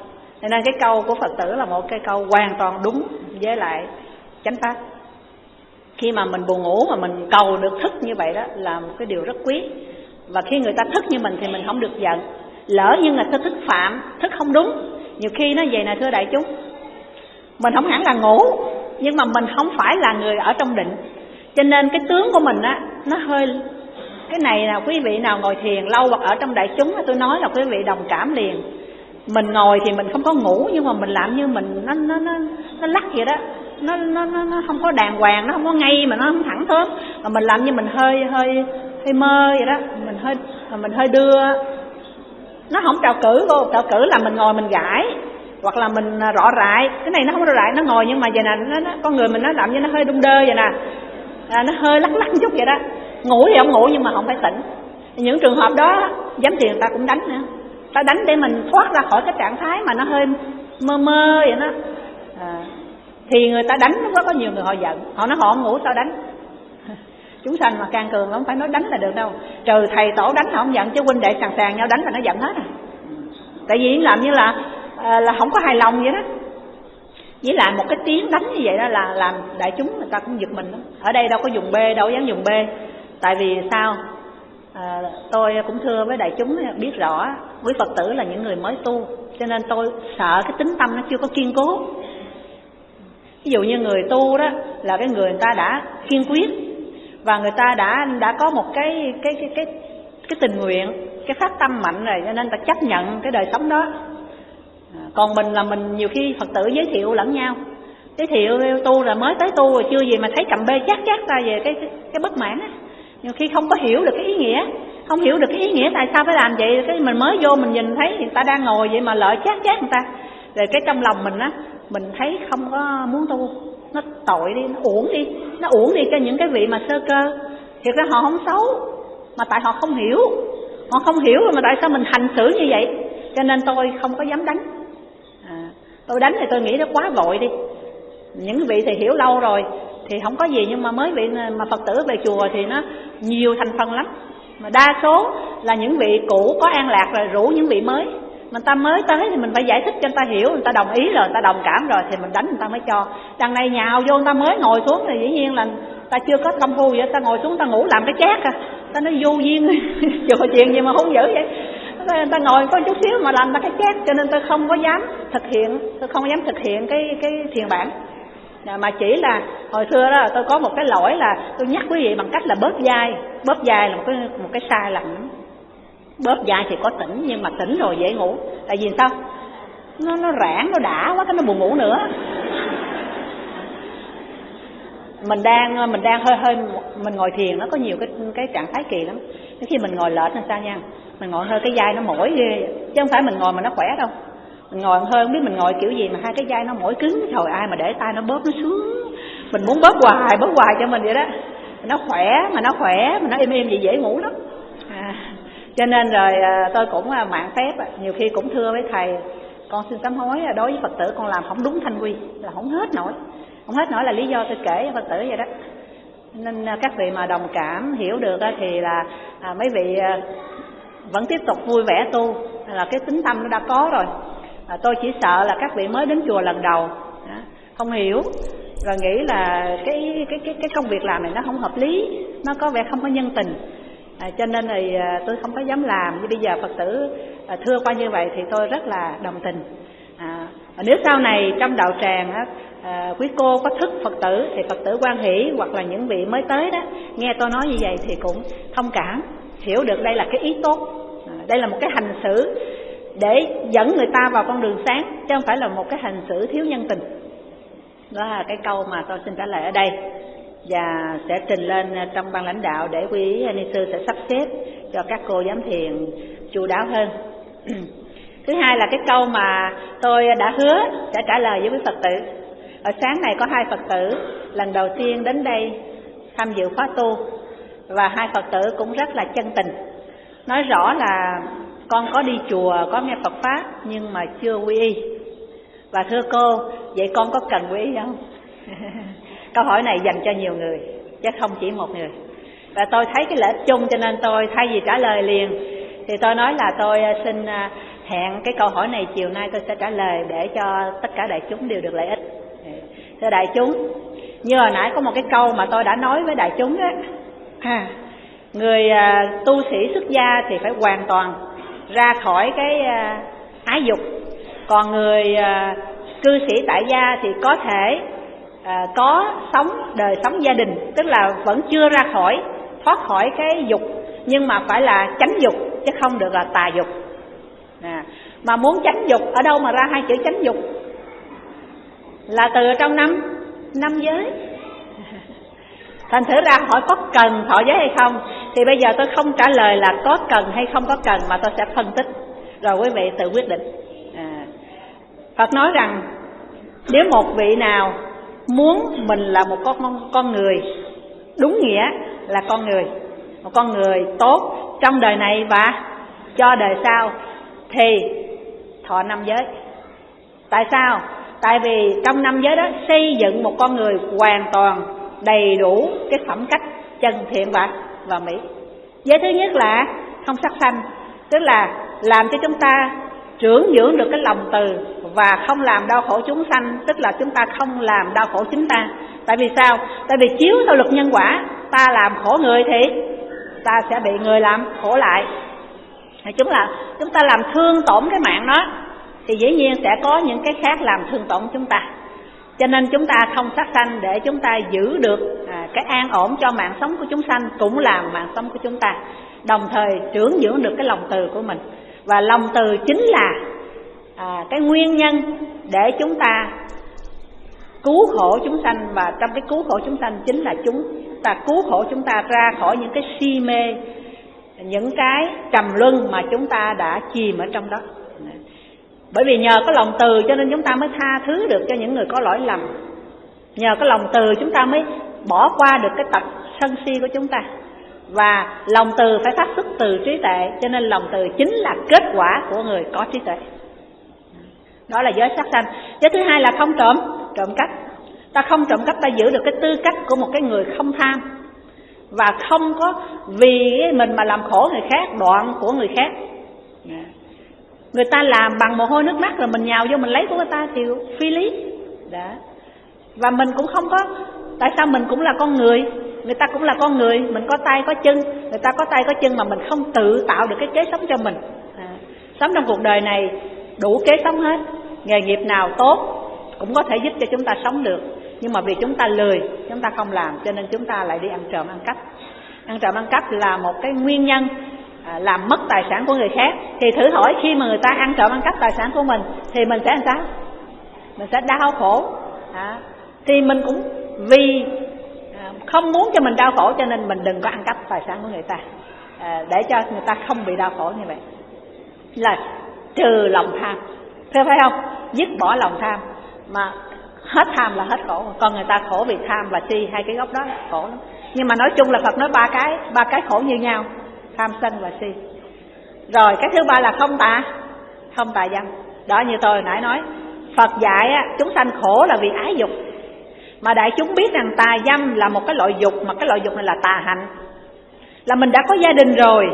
Cho nên cái câu của Phật tử là một cái câu hoàn toàn đúng với lại chánh pháp. Khi mà mình buồn ngủ mà mình cầu được thức như vậy đó là một cái điều rất quý. Và khi người ta thức như mình thì mình không được giận. Lỡ như người ta thức phạm, thức không đúng, nhiều khi nó vậy nè thưa đại chúng, mình không hẳn là ngủ, nhưng mà mình không phải là người ở trong định. Cho nên cái tướng của mình á, nó hơi... Cái này là quý vị nào ngồi thiền lâu hoặc ở trong đại chúng, tôi nói là quý vị đồng cảm liền. Mình ngồi thì mình không có ngủ, nhưng mà mình làm như mình nó nó nó nó lắc vậy đó, nó nó nó nó không có đàng hoàng, nó không có ngay mà nó không thẳng thớm, mà mình làm như mình hơi hơi hơi mơ vậy đó, mình hơi mình hơi đưa, nó không trào cử cô. Trào cử là mình ngồi mình gãi hoặc là mình rọ rại, cái này nó không rọ rại, nó ngồi nhưng mà vậy nè, nó, nó con người mình nó làm như nó hơi đung đơ vậy nè, à, nó hơi lắc lắc chút vậy đó. Ngủ thì không ngủ nhưng mà không phải tỉnh. Những trường hợp đó giám thiền ta cũng đánh nữa, ta đánh để mình thoát ra khỏi cái trạng thái mà nó hơi mơ mơ vậy đó, à, thì người ta đánh. Lúc đó có nhiều người họ giận, họ nói họ không ngủ sao đánh. Chúng sanh mà can cường không phải nói đánh là được đâu, trừ thầy tổ đánh họ không giận, chứ huynh đệ sàng sàng nhau đánh là nó giận hết à. Tại vì làm như là à, là không có hài lòng vậy đó. Với lại một cái tiếng đánh như vậy đó là làm đại chúng người ta cũng giật mình đó. Ở đây đâu có dùng bê, đâu dám dùng bê. Tại vì sao? À, tôi cũng thưa với đại chúng biết rõ quý Phật tử là những người mới tu, cho nên tôi sợ cái tính tâm nó chưa có kiên cố. Ví dụ như người tu đó là cái người người ta đã kiên quyết và người ta đã đã có một cái cái cái cái cái tình nguyện, cái phát tâm mạnh rồi, cho nên ta chấp nhận cái đời sống đó. À, còn mình là mình nhiều khi Phật tử giới thiệu lẫn nhau, giới thiệu tu là mới tới tu rồi chưa gì mà thấy cầm bê chát chát ta về cái cái, cái bất mãn á. Nhiều khi không có hiểu được cái ý nghĩa, không hiểu được cái ý nghĩa tại sao phải làm vậy. Cái mình mới vô mình nhìn thấy người ta đang ngồi vậy mà lợi chát chát người ta, rồi cái trong lòng mình á, mình thấy không có muốn tu, nó tội đi, nó uổng đi, nó uổng đi cho những cái vị mà sơ cơ. Thiệt ra họ không xấu, mà tại họ không hiểu, họ không hiểu mà tại sao mình hành xử như vậy. Cho nên tôi không có dám đánh. À, tôi đánh thì tôi nghĩ nó quá vội đi. Những vị thì hiểu lâu rồi thì không có gì, nhưng mà mới vị mà Phật tử về chùa thì nó nhiều thành phần lắm. Mà đa số là những vị cũ có an lạc rồi rủ những vị mới. Mà ta mới tới thì mình phải giải thích cho người ta hiểu, người ta đồng ý rồi, người ta đồng cảm rồi thì mình đánh người ta mới cho. Đằng này nhào vô người ta mới ngồi xuống thì dĩ nhiên là ta chưa có công phu vậy, ta ngồi xuống ta ngủ làm cái chát à. Ta nói vô duyên chùa chuyện gì mà hung dữ vậy. Ta ngồi có chút xíu mà làm ta cái chát, cho nên tôi không có dám thực hiện, tôi không dám thực hiện cái cái thiền bản. Mà chỉ là hồi xưa đó tôi có một cái lỗi là tôi nhắc quý vị bằng cách là bóp vai. Bóp vai là một cái một cái sai lầm. Bóp vai thì có tỉnh, nhưng mà tỉnh rồi dễ ngủ. Tại vì sao? Nó nó rãng, nó đã quá, cái nó buồn ngủ nữa. Mình đang mình đang hơi hơi mình ngồi thiền nó có nhiều cái cái trạng thái kỳ lắm. Khi mình ngồi lệch làm sao nha, mình ngồi hơi cái vai nó mỏi ghê, chứ không phải mình ngồi mà nó khỏe đâu. Mình ngồi hơi không biết mình ngồi kiểu gì mà hai cái vai nó mỏi cứng, trời ai mà để tay nó bóp nó sướng. Mình muốn bóp hoài, bóp hoài cho mình vậy đó. Nó khỏe, mà nó khỏe, mà nó im im vậy dễ ngủ lắm. À, cho nên rồi tôi cũng mạng phép, nhiều khi cũng thưa với thầy, con xin sám hối đối với Phật tử con làm không đúng thanh quy, là không hết nổi. Không hết nổi là lý do tôi kể cho Phật tử vậy đó. Nên các vị mà đồng cảm hiểu được thì là à, mấy vị vẫn tiếp tục vui vẻ tu, là cái tính tâm nó đã có rồi. À, tôi chỉ sợ là các vị mới đến chùa lần đầu không hiểu, rồi nghĩ là cái cái cái cái công việc làm này nó không hợp lý, nó có vẻ không có nhân tình. À, cho nên thì à, tôi không có dám làm. Như bây giờ Phật tử à, thưa qua như vậy thì tôi rất là đồng tình. À, nếu sau này trong đạo tràng á, à, quý cô có thức Phật tử thì Phật tử hoan hỷ, hoặc là những vị mới tới đó nghe tôi nói như vậy thì cũng thông cảm, hiểu được đây là cái ý tốt, à, đây là một cái hành xử để dẫn người ta vào con đường sáng, chứ không phải là một cái hành xử thiếu nhân tình. Đó là cái câu mà tôi xin trả lời ở đây, và sẽ trình lên trong ban lãnh đạo để quý ni sư sẽ sắp xếp cho các cô giám thiền chu đáo hơn. Thứ hai là cái câu mà tôi đã hứa sẽ trả lời với quý Phật tử. Ở sáng này có hai Phật tử lần đầu tiên đến đây tham dự khóa tu, và hai Phật tử cũng rất là chân tình, nói rõ là con có đi chùa, có nghe Phật Pháp nhưng mà chưa quy y. Và thưa cô, vậy con có cần quy y không? Câu hỏi này dành cho nhiều người, chứ không chỉ một người. Và tôi thấy cái lợi ích chung, cho nên tôi thay vì trả lời liền thì tôi nói là tôi xin hẹn cái câu hỏi này chiều nay tôi sẽ trả lời để cho tất cả đại chúng đều được lợi ích. Thưa đại chúng, như hồi nãy có một cái câu mà tôi đã nói với đại chúng đó, à, người à, tu sĩ xuất gia thì phải hoàn toàn ra khỏi cái à, ái dục, còn người à, cư sĩ tại gia thì có thể à, có sống đời sống gia đình, tức là vẫn chưa ra khỏi thoát khỏi cái dục, nhưng mà phải là chánh dục chứ không được là tà dục. À, mà muốn tránh dục, ở đâu mà ra hai chữ tránh dục? Là từ trong năm năm giới. Thành thử ra hỏi có cần thọ giới hay không, thì bây giờ tôi không trả lời là có cần hay không có cần, mà tôi sẽ phân tích rồi quý vị tự quyết định. À, Phật nói rằng nếu một vị nào muốn mình là một con con người đúng nghĩa là con người, một con người tốt trong đời này và cho đời sau, thì thọ năm giới. Tại sao? Tại vì trong năm giới đó xây dựng một con người hoàn toàn đầy đủ cái phẩm cách chân thiện và và mỹ. Giới thứ nhất là không sát sanh, tức là làm cho chúng ta trưởng dưỡng được cái lòng từ và không làm đau khổ chúng sanh, tức là chúng ta không làm đau khổ chính ta. Tại vì sao? Tại vì chiếu theo luật nhân quả, ta làm khổ người thì ta sẽ bị người làm khổ lại. Chúng là chúng ta làm thương tổn cái mạng đó thì dĩ nhiên sẽ có những cái khác làm thương tổn chúng ta. Cho nên chúng ta không sát sanh để chúng ta giữ được à, cái an ổn cho mạng sống của chúng sanh, cũng làm mạng sống của chúng ta, đồng thời trưởng dưỡng được cái lòng từ của mình. Và lòng từ chính là à, cái nguyên nhân để chúng ta cứu khổ chúng sanh, và trong cái cứu khổ chúng sanh chính là chúng ta cứu khổ chúng ta ra khỏi những cái si mê, những cái trầm luân mà chúng ta đã chìm ở trong đó. Bởi vì nhờ có lòng từ cho nên chúng ta mới tha thứ được cho những người có lỗi lầm. Nhờ có lòng từ chúng ta mới bỏ qua được cái tật sân si của chúng ta. Và lòng từ phải phát xuất từ trí tuệ, cho nên lòng từ chính là kết quả của người có trí tuệ. Đó là giới sát sanh. Giới thứ hai là không trộm, trộm cắp. Ta không trộm cắp, ta giữ được cái tư cách của một cái người không tham, và không có vì mình mà làm khổ người khác, đoạn của người khác. Người ta làm bằng mồ hôi nước mắt rồi mình nhào vô mình lấy của người ta thì phi lý. Đó. Và mình cũng không có, tại sao mình cũng là con người, người ta cũng là con người, mình có tay có chân, người ta có tay có chân mà mình không tự tạo được cái kế sống cho mình. À, sống trong cuộc đời này đủ kế sống hết, nghề nghiệp nào tốt cũng có thể giúp cho chúng ta sống được, nhưng mà vì chúng ta lười, chúng ta không làm, cho nên chúng ta lại đi ăn trộm ăn cắp. Ăn trộm ăn cắp là một cái nguyên nhân à, làm mất tài sản của người khác. Thì thử hỏi khi mà người ta ăn trộm ăn cắp tài sản của mình thì mình sẽ làm sao? Mình sẽ đau khổ. À, thì mình cũng vì à, không muốn cho mình đau khổ, cho nên mình đừng có ăn cắp tài sản của người ta, à, để cho người ta không bị đau khổ như vậy. Là trừ lòng tham, thưa phải không? Dứt bỏ lòng tham, mà hết tham là hết khổ. Còn người ta khổ vì tham và si, hai cái gốc đó là khổ lắm. Nhưng mà nói chung là Phật nói ba cái, ba cái khổ như nhau: tham sân và si. Rồi cái thứ ba là không tà, không tà dâm. Đó, như tôi nãy nói, Phật dạy á, chúng sanh khổ là vì ái dục. Mà đại chúng biết rằng tà dâm là một cái loại dục, mà cái loại dục này là tà hạnh. Là mình đã có gia đình rồi,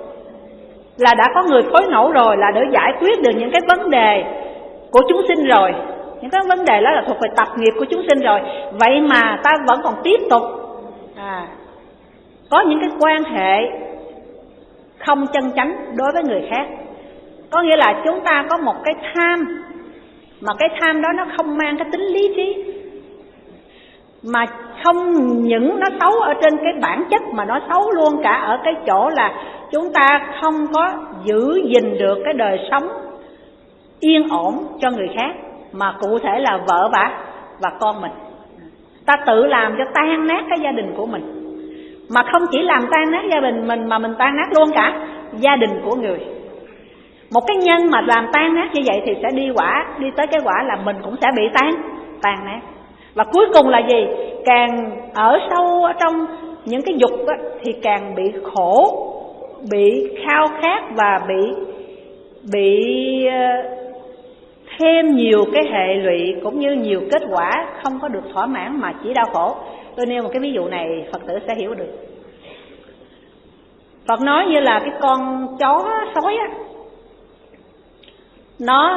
là đã có người phối ngẫu rồi, là để giải quyết được những cái vấn đề của chúng sinh rồi. Những cái vấn đề đó là thuộc về tập nghiệp của chúng sinh rồi. Vậy mà ta vẫn còn tiếp tục à, có những cái quan hệ không chân chánh đối với người khác. Có nghĩa là chúng ta có một cái tham, mà cái tham đó nó không mang cái tính lý trí, mà không những nó xấu ở trên cái bản chất, mà nó xấu luôn cả ở cái chỗ là chúng ta không có giữ gìn được cái đời sống yên ổn cho người khác, mà cụ thể là vợ và, và con mình. Ta tự làm cho tan nát cái gia đình của mình, mà không chỉ làm tan nát gia đình mình, mà mình tan nát luôn cả gia đình của người. Một cái nhân mà làm tan nát như vậy thì sẽ đi quả, đi tới cái quả là mình cũng sẽ bị tan, tan nát. Và cuối cùng là gì? Càng ở sâu ở trong những cái dục đó, thì càng bị khổ, bị khao khát và bị bị thêm nhiều cái hệ lụy, cũng như nhiều kết quả không có được thỏa mãn mà chỉ đau khổ. Tôi nêu một cái ví dụ này Phật tử sẽ hiểu được. Phật nói như là cái con chó sói á, nó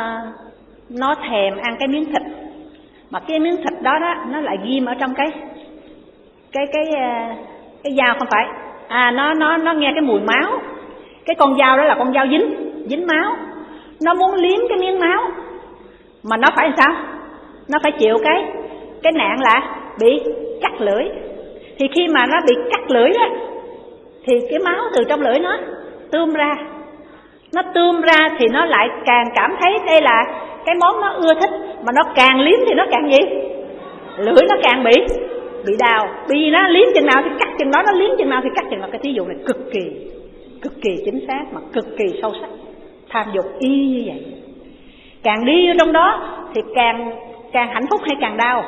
nó thèm ăn cái miếng thịt, mà cái miếng thịt đó đó nó lại ghim ở trong cái cái cái cái dao, không phải à nó nó nó nghe cái mùi máu. Cái con dao đó là con dao dính dính máu, nó muốn liếm cái miếng máu mà nó phải làm sao? Nó phải chịu cái cái nạn là bị cắt lưỡi. Thì khi mà nó bị cắt lưỡi á thì cái máu từ trong lưỡi nó tươm ra, nó tươm ra thì nó lại càng cảm thấy đây là cái món nó ưa thích, mà nó càng liếm thì nó càng gì? Lưỡi nó càng bị bị đau. Vì nó liếm chừng nào thì cắt chừng đó, nó liếm chừng nào thì cắt chừng đó. Cái thí dụ này cực kỳ cực kỳ chính xác mà cực kỳ sâu sắc. Tham dục y như vậy, càng đi vô trong đó thì càng càng hạnh phúc hay càng đau?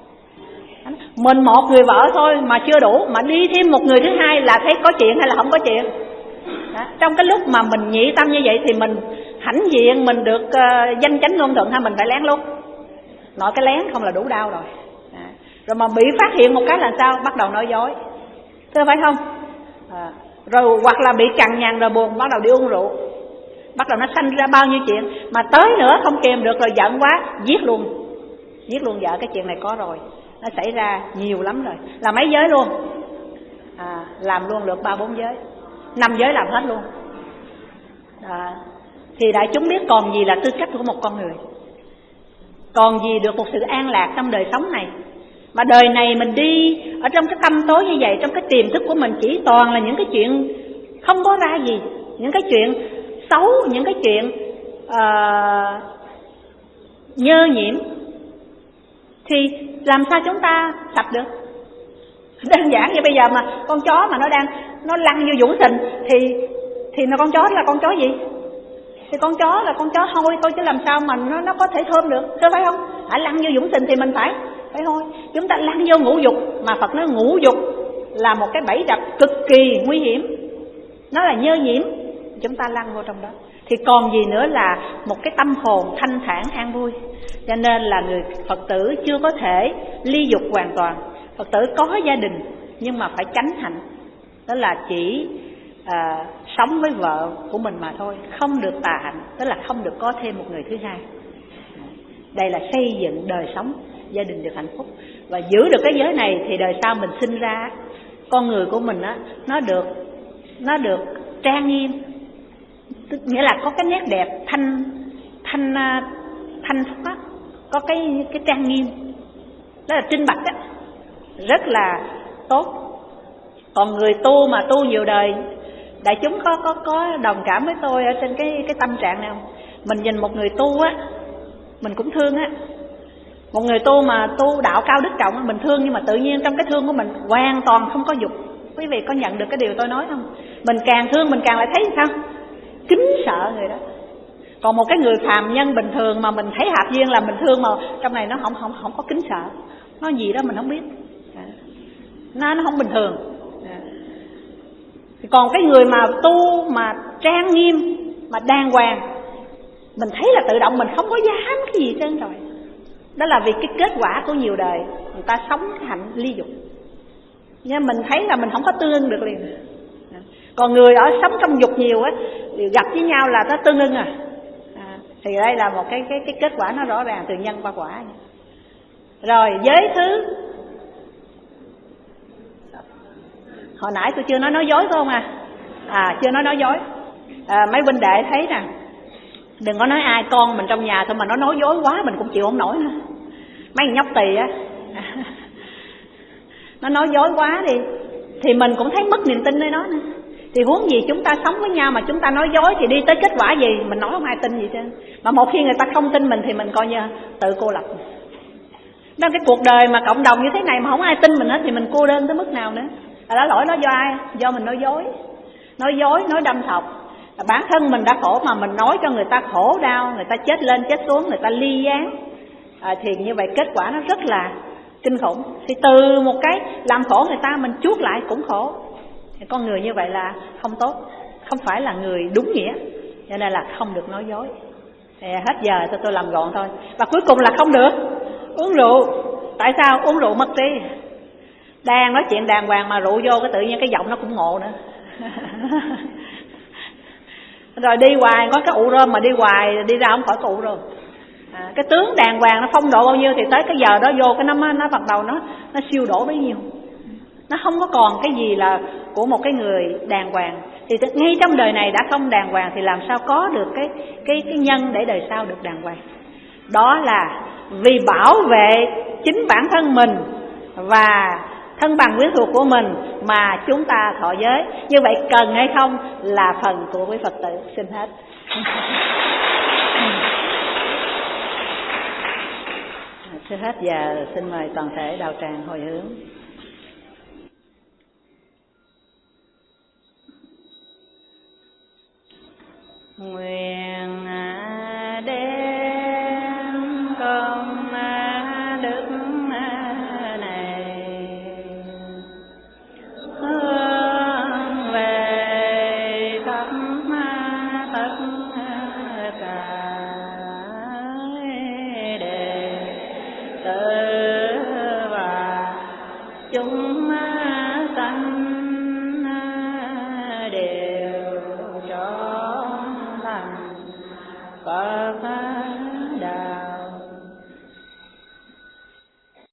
Mình một người vợ thôi mà chưa đủ, mà đi thêm một người thứ hai là thấy có chuyện hay là không có chuyện đó. Trong cái lúc mà mình nhị tâm như vậy thì mình hãnh diện, mình được uh, danh chánh ngôn thuận, hay mình phải lén luôn? Nói cái lén không là đủ đau rồi à. Rồi mà bị phát hiện một cái là sao? Bắt đầu nói dối, thưa phải không à. Rồi hoặc là bị cằn nhằn rồi buồn, bắt đầu đi uống rượu, bắt đầu nó sanh ra bao nhiêu chuyện. Mà tới nữa không kìm được rồi, giận quá giết luôn, giết luôn vợ. Cái chuyện này có rồi, nó xảy ra nhiều lắm rồi. Là mấy giới luôn à, làm luôn được ba bốn giới, năm giới làm hết luôn à. Thì đại chúng biết còn gì là tư cách của một con người, còn gì được một sự an lạc trong đời sống này. Mà đời này mình đi ở trong cái tâm tối như vậy, trong cái tiềm thức của mình chỉ toàn là những cái chuyện không có ra gì, những cái chuyện xấu, những cái chuyện uh, nhơ nhiễm, thì làm sao chúng ta sạch được? Đơn giản như bây giờ mà con chó mà nó đang nó lăn vô dũng sình thì thì nó con chó là con chó gì? Thì con chó là con chó hôi thôi, chứ làm sao mà nó nó có thể thơm được, chứ phải không? Hãy lăn vô dũng sình thì mình phải phải hôi. Chúng ta lăn vô ngũ dục, mà Phật nói ngũ dục là một cái bẫy rập cực kỳ nguy hiểm, nó là nhơ nhiễm, chúng ta lăn vô trong đó thì còn gì nữa là một cái tâm hồn thanh thản an vui. Cho nên là người Phật tử chưa có thể ly dục hoàn toàn. Phật tử có gia đình nhưng mà phải chánh hạnh, đó là chỉ à, sống với vợ của mình mà thôi, không được tà hạnh, tức là không được có thêm một người thứ hai. Đây là xây dựng đời sống gia đình được hạnh phúc. Và giữ được cái giới này thì đời sau mình sinh ra, con người của mình á, nó được nó được trang nghiêm, nghĩa là có cái nét đẹp thanh thanh thanh thoát, có cái cái trang nghiêm, đó là trinh bạch á, rất là tốt. Còn người tu mà tu nhiều đời, đại chúng có có có đồng cảm với tôi ở trên cái cái tâm trạng này không? Mình nhìn một người tu á, mình cũng thương á. Một người tu mà tu đạo cao đức trọng mình thương, nhưng mà tự nhiên trong cái thương của mình hoàn toàn không có dục. Quý vị có nhận được cái điều tôi nói không? Mình càng thương mình càng lại thấy sao? Kính sợ người đó. Còn một cái người phàm nhân bình thường mà mình thấy hạt duyên là mình thương, mà trong này nó không không không có kính sợ, nó gì đó mình không biết, nó nó không bình thường. Còn cái người mà tu mà trang nghiêm mà đàng hoàng, mình thấy là tự động mình không có dám cái gì trơn rồi. Đó là vì cái kết quả của nhiều đời người ta sống cái hạnh ly dục, nhưng mình thấy là mình không có tương được liền. Còn người ở sống trong dục nhiều á, gặp với nhau là nó tương ưng à. à thì đây là một cái cái cái kết quả nó rõ ràng từ nhân qua quả. Rồi giới thứ, hồi nãy tôi chưa nói nói dối phải không à? À chưa nói nói dối. À, mấy huynh đệ thấy nè, đừng có nói ai, con mình trong nhà thôi mà nó nói dối quá mình cũng chịu không nổi nữa. Mấy nhóc tỳ á, nó nói dối quá đi thì mình cũng thấy mất niềm tin nơi nó nữa. Thì huống gì chúng ta sống với nhau mà chúng ta nói dối thì đi tới kết quả gì? Mình nói không ai tin gì chứ. Mà một khi người ta không tin mình thì mình coi như tự cô lập. Trong cái cuộc đời mà cộng đồng như thế này mà không ai tin mình hết thì mình cô đơn tới mức nào nữa. À, đó lỗi nó do ai? Do mình nói dối. Nói dối, nói đâm thọc. À, bản thân mình đã khổ mà mình nói cho người ta khổ đau, người ta chết lên chết xuống, người ta ly gián. À, thì như vậy kết quả nó rất là kinh khủng. Thì từ một cái làm khổ người ta mình chuốt lại cũng khổ. Thì con người như vậy là không tốt, không phải là người đúng nghĩa. Cho nên là không được nói dối. Thì hết giờ tôi, tôi làm gọn thôi. Và cuối cùng là không được uống rượu. Tại sao? Uống rượu mất trí. Đang nói chuyện đàng hoàng mà rượu vô cái tự nhiên cái giọng nó cũng ngộ nữa. Rồi đi hoài có cái ụ rơm mà đi hoài đi ra không khỏi cái ụ rơm. À, cái tướng đàng hoàng nó phong độ bao nhiêu thì tới cái giờ đó vô cái nó nó bắt đầu nó nó siêu đổ bấy nhiêu. Nó không có còn cái gì là của một cái người đàng hoàng. Thì ngay trong đời này đã không đàng hoàng thì làm sao có được cái cái cái nhân để đời sau được đàng hoàng. Đó là vì bảo vệ chính bản thân mình và thân bằng quyến thuộc của mình mà chúng ta thọ giới. Như vậy cần hay không là phần của quý Phật tử. Xin hết. Xin hết và xin mời toàn thể đạo tràng hồi hướng. Nguyện